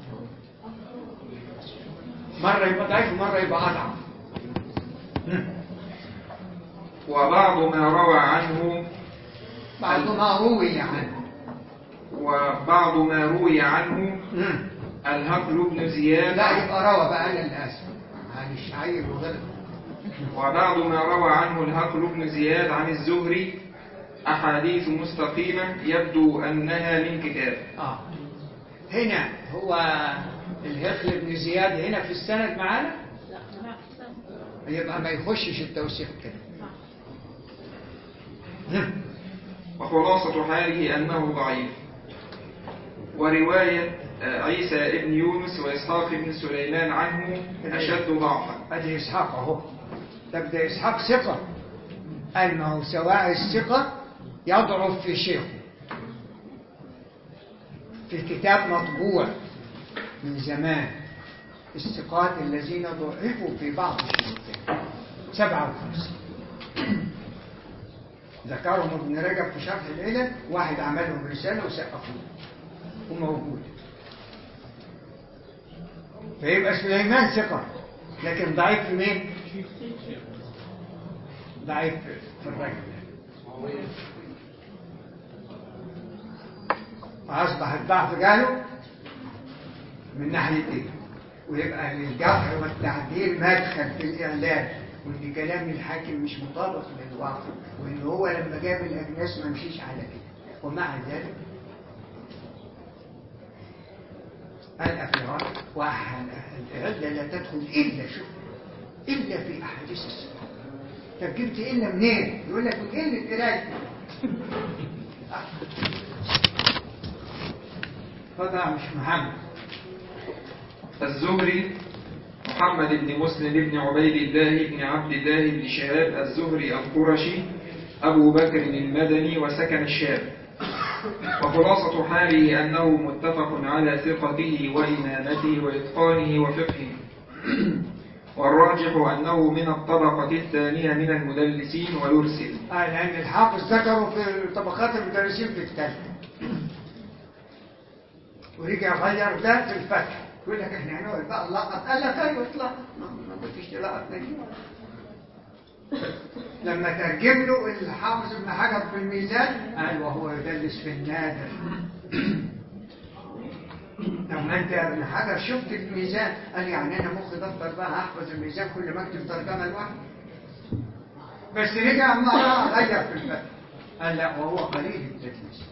مرة يبقى ضعيف ومرة يبقى أضعف. وبعض ما روى عنه وبعض ما روي عنه الهقل بن زياد. لا يبقى روى بقى أنا الآسف معلش عيب وغلط. وبعض ما روى عنه الهقل بن زياد عن الزهري أحاديث مستقيمة يبدو أنها من كتاب. هنا هو الهقل بن زياد هنا في السند معانا، يبقى ما يخشش التوثيق كده. وخلاصة حاله أنه ضعيف. ورواية عيسى ابن يونس وإسحاق ابن سليمان عنه أشد ضعفا. أدي إسحاق أهو. تبدأ إسحاق ثقة، قال ما هو سواء الثقة يضعف في شيخه. في كتاب مطبوع من زمان الثقات الذين ضعفوا في بعض الشيوخ 57 ذكرهم ابن رجب في شرح العلل، واحد عملهم رسالة وسقفوه وموجود. فيبقى سليمان ثقة لكن ضعيف في مين؟ ضعيف في الرجل. فأصبح الضعف جاله من ناحيتين، ويبقى للجرح والتعديل مدخل في الإعلان، وإن كلام الحاكم مش مطابق للواقع، وإن هو لما جاب الأجناس ما مشيش على كده. ومع ذلك الأفراد والعدة لا تدخل إلا في أحاديث الصحابة. طب جبت إلا منين؟ يقول لك من قلة قراية. فضع مش محمد. الزهري محمد بن مسلم بن عبيد الله بن عبد الله بن شهاب الزهري القرشي أبو بكر المدني وسكن الشام. وخلاصة حاله أنه متفق على ثقته وإمامته وإتقانه وفقهه. والراجح أنه من الطبقة الثانية من المدلسين ويرسل. لأن الحافظ ذكره في طبقات المدلسين في الثالثة، ورجع غير ده في الفتح. يقول لك احنا هنقول بقى اللقط، قال لك ايوه اطلع ما كنتش تلقط نجيب. لما ترجم له الحافظ ابن حجر في الميزان قال وهو يدلس في النادر. لما انت يا ابن حجر شفت الميزان قال يعني انا مخي دفتر بقى احفظ الميزان كل ما اكتب ترجمه لوحدي. بس رجع مرة غير في الفتح قال لا وهو قليل التدليس.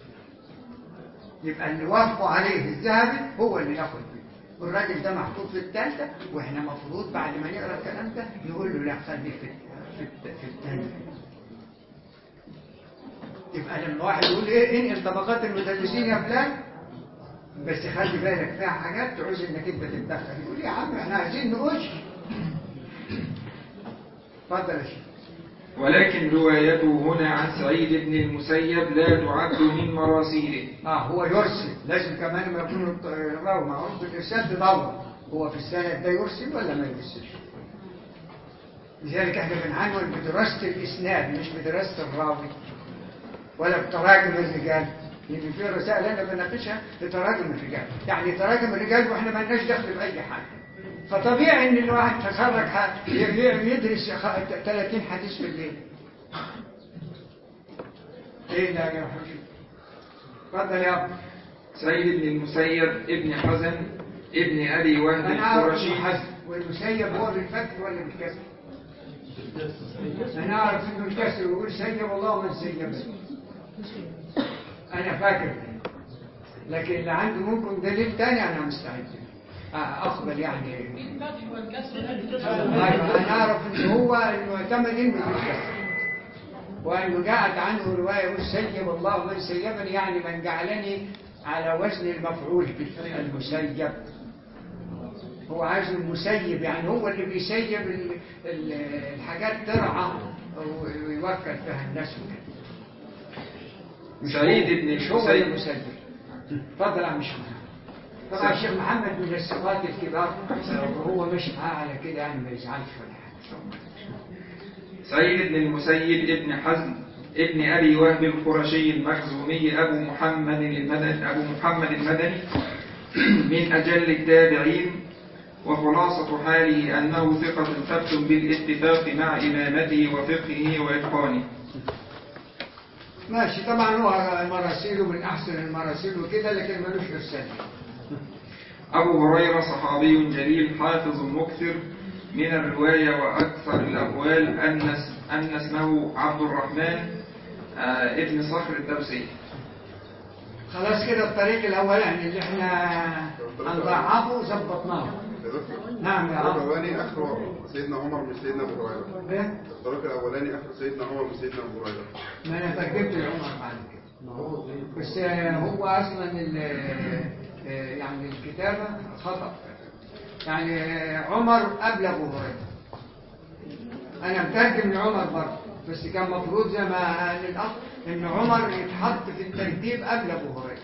يبقى اللي وافقوا عليه الذهبي هو اللي ياخد بيه، والراجل ده محطوط في الثالثة، واحنا مفروض بعد ما نقرا الكلام ده نقول له لا خليك في الثانية. يبقى لما واحد يقول ايه انقل طبقات المدلسين يا فلان بس خلي بالك فيها حاجات تعوز انك انت تتدخل، يقول يا عم احنا عايزين نقول. اتفضل يا شيخ. ولكن روايته هنا عن سعيد بن المسيب لا تعد من مراسيله. هو يرسل، لازم كمان ما يكون الراوي معروف بالإرسال تدور هو في السند ده يرسل ولا ما يرسلش. لذلك احنا بنعنون بدراسة الإسناد مش بدراسة الراوي ولا بتراجم الرجال، لأن في رسائل أنا بناقشها لتراجم الرجال، يعني تراجم الرجال وإحنا ما لناش دخل بأي حاجة. فطبيعي ان الواحد تخرج يدرس 30 حديث في الليل ايه ده يا حبيبي؟ اتفضل يا ابني. سعيد بن المسيب ابن حزن ابن أبي وهب انا اعرف القرشي. انه حزن، والمسيب هو بالفتح ولا بالكسر؟ انا اعرف انه الكسر ويقول سيب الله من سيبني. انا فاكر، لكن اللي عنده ممكن دليل تاني انا مستعد اقبل يعني. ايوه انا اعرف ان هو المعتمد انه بالكسر، وانه جاءت عنه روايه يقول سيب الله من سيبني، يعني من جعلني على وزن المفعول به المسيب. هو عايز المسيب، يعني هو اللي بيسيب الحاجات ترعى ويوكل فيها الناس وكده. سعيد بن مش هو اللي المسيب. مسيب. اتفضل يا عم الشيخ محمد. طبعا الشيخ محمد من الثقات الكبار، وهو ماشي معاه على كده يعني ما يزعلش ولا حاجه. سعيد بن المسيب ابن حزم ابن أبي وهب القرشي المخزومي أبو محمد المدني من أجل التابعين، وخلاصة حاله أنه ثقة ثبت بالاتفاق مع إمامته وفقهه وإتقانه. ماشي. طبعا هو مراسيله من احسن المراسيل وكده، لكن ملوش ارسال. أبو هريرة صحابي جليل حافظ مكثر من الرواية، وأكثر الأقوال أن اسمه عبد الرحمن ابن صخر الدوسي. خلاص كده الطريق الاولاني اللي احنا هنضعفه ظبطناه. نعم يا الطريق عم. الاولاني اخره سيدنا عمر مش سيدنا ابو هريره. إيه؟ الطريق الاولاني اخره سيدنا عمر مش سيدنا ابو هريره. ما انا ترجمت العمر بعد كده، بس هو اصلا يعني الكتابه خطا. يعني عمر قبل ابو هريره. انا مترجم لعمر برضه، بس كان مفروض زي ما قال الاخ ان عمر يتحط في الترتيب قبل ابو هريره،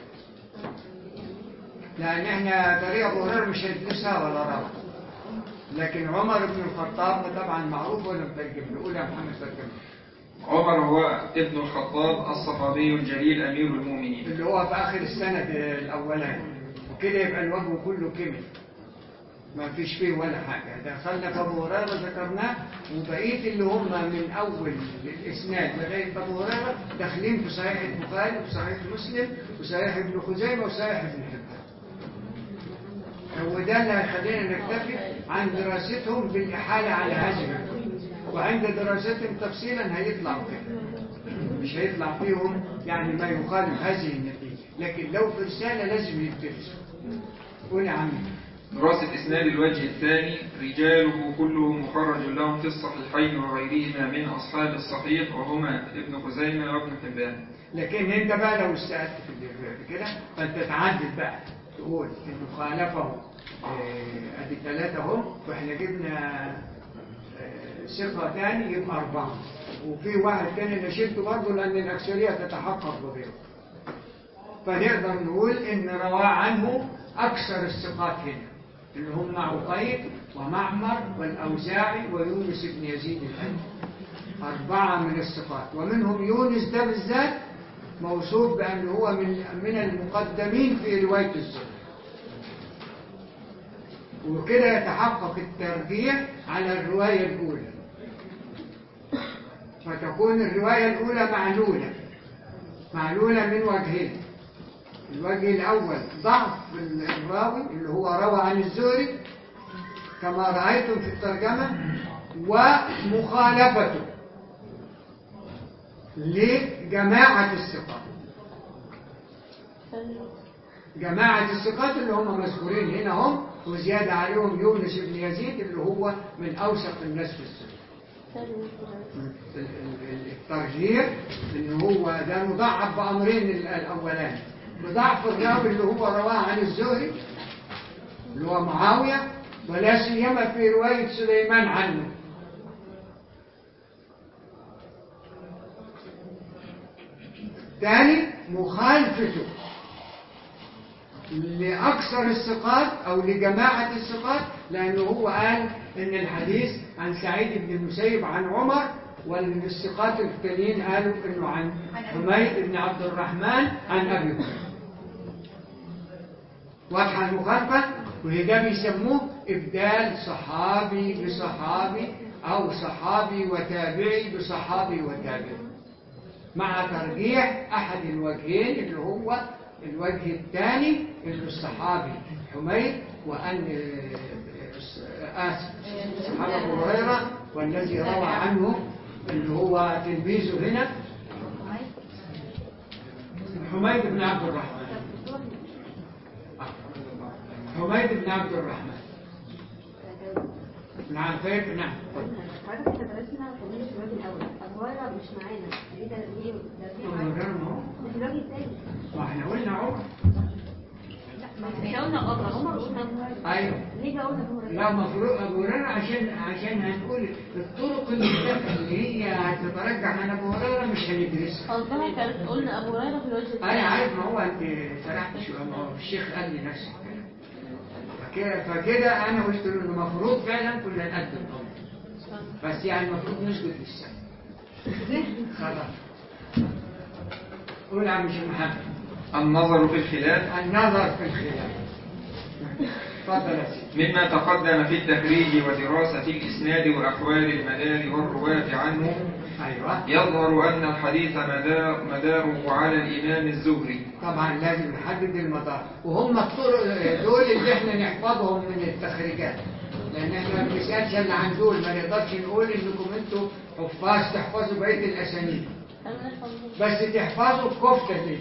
لان احنا طريق ابو هريره مش هيدرسها ولا رابع. لكن عمر بن الخطاب طبعا معروف ولا مترجم له. قول يا محمد ترجم. عمر هو ابن الخطاب الصحابي الجليل أمير المؤمنين، اللي هو في اخر السند الاولاني، وكده يبقى الوجه كله كمل، ما فيش فيه ولا حاجه. دخلنا في ابو هريره ذكرناه، وبقيه اللي هم من اول الاسناد لغايه ابو هريره داخلين في صحيح البخاري وصحيح مسلم وصحيح ابن خزيمه وصحيح ابن حبان. وده اللي هيخلينا نكتفي عن دراستهم بالاحاله على هذه الكتب، وعند دراستهم تفصيلا هيطلعوا كده، مش هيطلع فيهم يعني ما يخالف هذه النتيجه، لكن لو في رساله لازم يدرسوا. قول يا عمي. دراسة إسناد الوجه الثاني: رجاله كلهم مخرج لهم في الصحيحين وغيرهما من أصحاب الصحيح، وهما ابن خزيمة وابن حبان. لكن انت بقى لو استأذت في كده فانت تعدد بقى تقول انه خالفه ادي 3 اهم، واحنا جبنا ثقة تاني يبقى 4، وفي واحد تاني نشيلته برضه لان الاكثرية تتحقق بغيره، فنقدر نقول ان روى عنه اكثر الثقات هنا اللي هم عقيل ومعمر والاوزاعي ويونس بن يزيد الحنفي. 4 من الثقات، ومنهم يونس ده بالذات موصوف بأنه هو من المقدمين في رواية الزهري، وكده يتحقق الترجيح على الرواية الأولى، فتكون الرواية الأولى معلولة من وجهين. الوجه الأول ضعف الراوي اللي هو روى عن الزهري كما رأيتم في الترجمة، ومخالفته لجماعة الثقات. جماعة الثقات اللي هم مذكورين هنا هم، وزيادة عليهم يونس بن يزيد اللي هو من أوثق الناس في السنة. الترجيح إن هو ده مضاعف بأمرين الأولاني: بضعف الراوي اللي هو رواه عن الزهري اللي هو معاوية، ولا سيما في رواية سليمان عنه. ثاني مخالفته لأكثر الثقات أو لجماعة الثقات، لأنه هو قال إن الحديث عن سعيد بن المسيب عن عمر، والثقات التانيين قالوا إنه عن حميد بن عبد الرحمن عن أبي هريرة. واضحة المخالفة، وهي ده بيسموه إبدال صحابي بصحابي أو صحابي وتابعي بصحابي وتابعي. مع ترجيح أحد الوجهين اللي هو الوجه الثاني اللي الصحابي حميد وأن صحابة أبو هريرة والذي روى عنه اللي هو تلميذه هنا حميد بن عبد الرحمن. حميد بن عبد الرحمن. نعم فاكر. نعم حضرتك احنا درسنا تمرين الشباب الاول، ابو هريره مش معانا، ليه ده مش الراجل الثاني؟ ما احنا قلنا عمر. احنا قلنا عمر قلنا ابو هريره. ايوه ليه بقى قلنا ابو هريره؟ لا مفروض ابو هريره عشان هنقول الطرق اللي هي هتترجح عن ابو هريره مش هندرسها. قصدها كانت قلنا ابو هريره في الوجه الثاني. انا عارف، ما هو انت سرحت شويه، ما هو الشيخ قال لي نفس الكلام. فكده انا قلت له انه المفروض فعلا كنا نقدم امر، بس يعني المفروض نسجد للسنه. خلاص قول يا عم شيخ محمد. النظر في الخلاف. النظر في الخلاف. تفضل يا سيدي. مما تقدم في التخريج ودراسة الإسناد وأحوال المدار والرواة عنه. أيوة. يظهر أن الحديث مداره على الإمام الزهري. طبعا لازم نحدد المدار، وهم الطرق دول اللي احنا نحفظهم من التخريجات، لأن احنا ما بنسألش اللي عن دول، ما نقدرش نقول إنكم انتوا حفاظ تحفظوا بقية الأسانيد، بس تحفظوا الكفتة دي.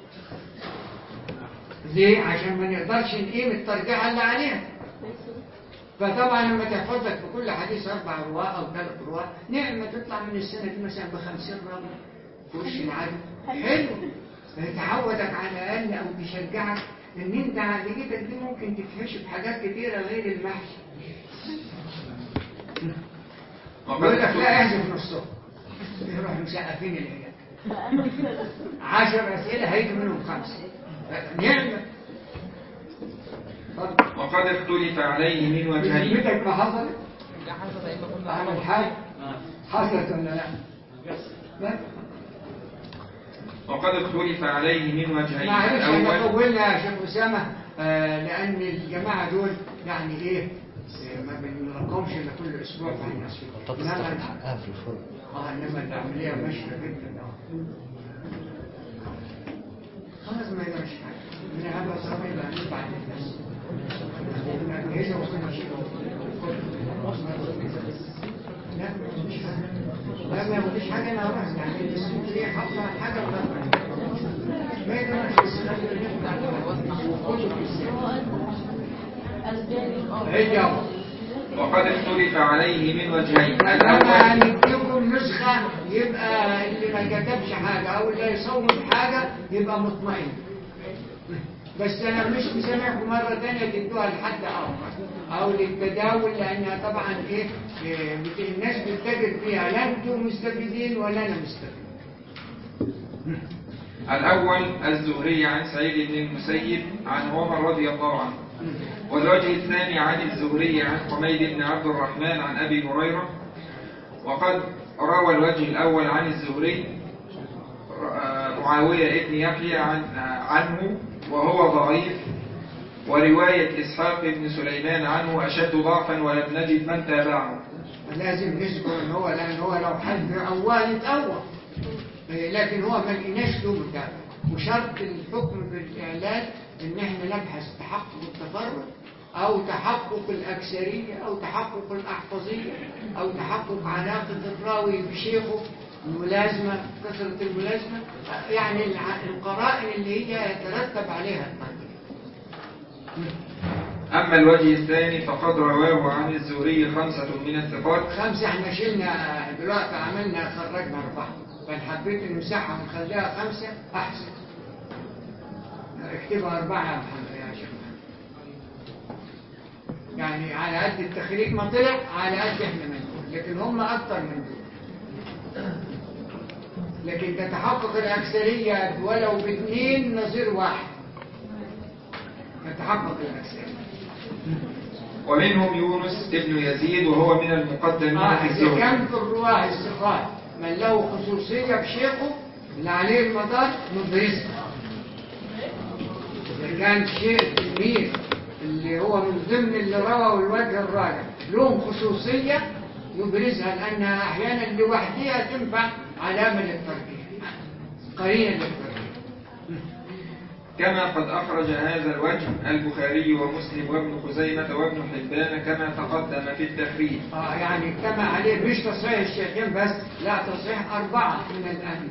ليه؟ عشان ما نقدرش نقيم الترجيحة اللي عليها. فطبعا لما تحفظ لك في كل حديث 4 رواة أو 3 رواة، نعمة تطلع من السنة دي مثلا ب50 راوي في وش العدد. حلو. تعودك على الأقل أو تشجعك إن أنت عقليتك دي ممكن تتحش بحاجات كتيرة غير المحشي. يقول لك لا احذف نصهم، يروح مسقفين العيال. 10 أسئلة هيجي منهم 5. نعمة. وقد اختلف عليه من وجهين. بذمتك ما حصلت؟ لا حصل زي ما قلنا. عمل حاجة؟ حصلت ولا لا؟ لا. وقد اختلف عليه من وجهين. معلش احنا طولنا يا شيخ أسامة، لأن الجماعة دول يعني إيه ما بنرقمش إلا كل أسبوع في الناس. إنما العملية ماشية جدا. خلاص ما يقدرش حاجة. من هذا الصبي بقى نبع الناس. نجهزه وكل شيء. لا مش حاجة. لا ما مفيش حاجة أنا أروح يعني السوق ليه حاطة حاجة ولا ما يقدرش السنة اللي نبدأ. وقد اختلف عليه من وجهين. أنا هنديكم نسخة يبقى اللي ما كتبش حاجة أو اللي يصوب حاجة يبقى مطمئن. بس أنا مش مسامعكم مرة تانية تدوها لحد آخر أو للتداول، لأنها طبعا إيه الناس بتتاجر فيها، لا أنتم مستفيدين ولا أنا مستفيد. الأول الزهري عن سعيد بن المسيب عن عمر رضي الله عنه، والوجه الثاني عن الزهري عن حميد بن عبد الرحمن عن أبي هريرة. وقد روى الوجه الأول عن الزهري معاوية ابن يحيى عنه وهو ضعيف، ورواية إسحاق بن سليمان عنه أشد ضعفا ولم نجد من تابعه. لازم نذكر ان هو لان هو لو حد اول يتقوى، لكن هو ما لقيناش له متابع. وشرط الحكم في الاعلان ان احنا نبحث تحقق التفرد او تحقق الاكثريه او تحقق الاحفظيه او تحقق علاقه الراوي بشيخه، الملازمه، كثره الملازمه، يعني القرائن اللي هي يترتب عليها الترجيح. أما الوجه الثاني فقد رواه عن الزهري 5 من الثقات. 5 احنا شلنا دلوقتي، عملنا خرجنا 4، فحبيت نمسحها ونخليها 5 أحسن. اكتبها 4 يا محمد يا شيخ محمد. يعني على قد التخريج ما طلع على قد احنا ما نقول، لكن هم أكتر من دول. لكن تتحقق الأكثرية ولو ب2 نظير 1 تتحقق الأكثرية. ومنهم يونس ابن يزيد وهو من المقدمين في الزهري. كم في الرواه الثقات من له خصوصية بشيخه اللي عليه المدار مدرسها. إذا كان شيء تلميذ اللي هو من ضمن اللي روى الوجه الراجع لهم خصوصية يبرزها، لأنها أحيانا لوحدها تنفع علامة للترجيح. قرينة للترجيح. كما قد أخرج هذا الوجه البخاري ومسلم وابن خزيمة وابن حبان كما تقدم في التخريج. يعني كما عليه مش تصحيح الشيخين بس، لا تصحيح 4 من الأهل.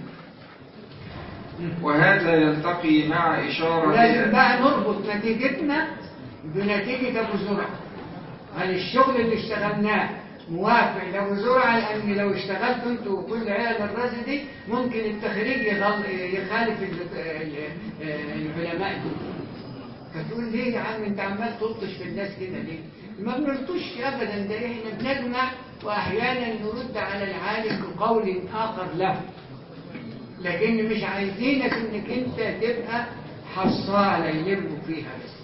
وهذا يلتقي مع إشارة لازم بقى نربط نتيجتنا بنتيجة أبو زرعة. هل الشغل اللي اشتغلناه موافق لأبو زرعة؟ لأن لو اشتغلت انتوا كل عيال الرز دي ممكن التخريج يخالف العلماء دول. فتقول ليه يا عم انت عمال تلطش في الناس كده ليه؟ ما بنلطش ابدا، ده احنا بنجمع واحيانا نرد على العالم بقول اخر له، لكن مش عايزينك انك انت تبقى حصالة يلموا فيها بس.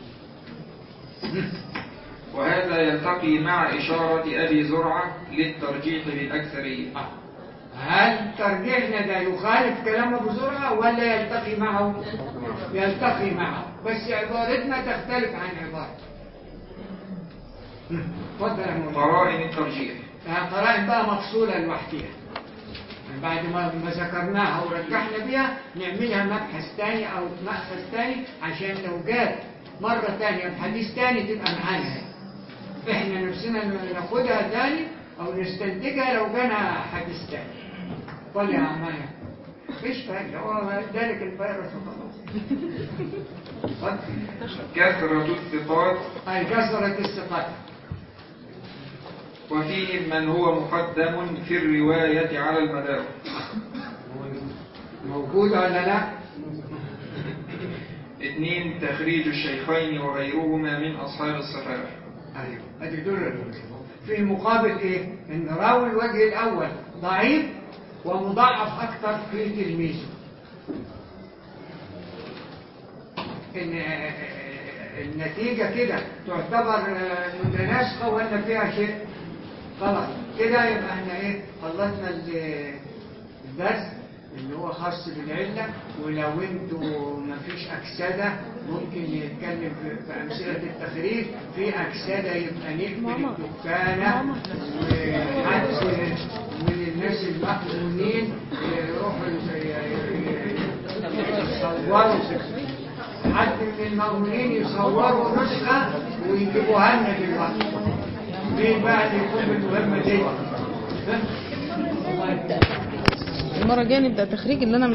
وهذا يلتقي مع إشارة أبي زرعة للترجيح بالأكثرية. هل ترجيحنا ده يخالف كلام أبو زرعة ولا يلتقي معه؟ يلتقي معه، بس عبارتنا تختلف عن عبارته. اتفضل يا مولانا. قرائن الترجيح. قرائن بقى مفصولة لوحدها، بعد ما ذكرناها ورجحنا بيها نعملها مبحث تاني أو مأخذ تاني عشان لو جات مرة تانية بحديث تاني تبقى معانا. احنا نفسنا ناخدها تاني او نستنتجها لو جانا حديث تاني. قل يا عمايا مفيش فايدة، هو ذلك الفيروس وخلاص. كثرة الثقات. أي كثرة الثقات. وفيهم من هو مقدم في الرواية على المدار. موجود ولا لا؟ 2 تخريج الشيخين وغيرهما من أصحاب الصحابة. أيوه أدي دول. في مقابل إيه؟ إن راوي الوجه الأول ضعيف ومضاعف أكثر في تلميذه. إن النتيجة كده تعتبر متناسقة ولا فيها شيء؟ خلاص كده يبقى احنا إيه؟ خلصنا الدرس اللي هو خاص بالعلة. ولو انتوا مفيش أكسدة ممكن نتكلم في أمثلة التخريج. في أكسدة يبقى نقبل الدكانة وحد من الناس المأمونين يروحوا يصوروا، حد من المأمونين يصوروا نسخة ويجيبوها لنا دلوقتي. مين بقى اللي يكون بالمهمة دي؟ المرة الجاية نبدأ تخريج اللي أنا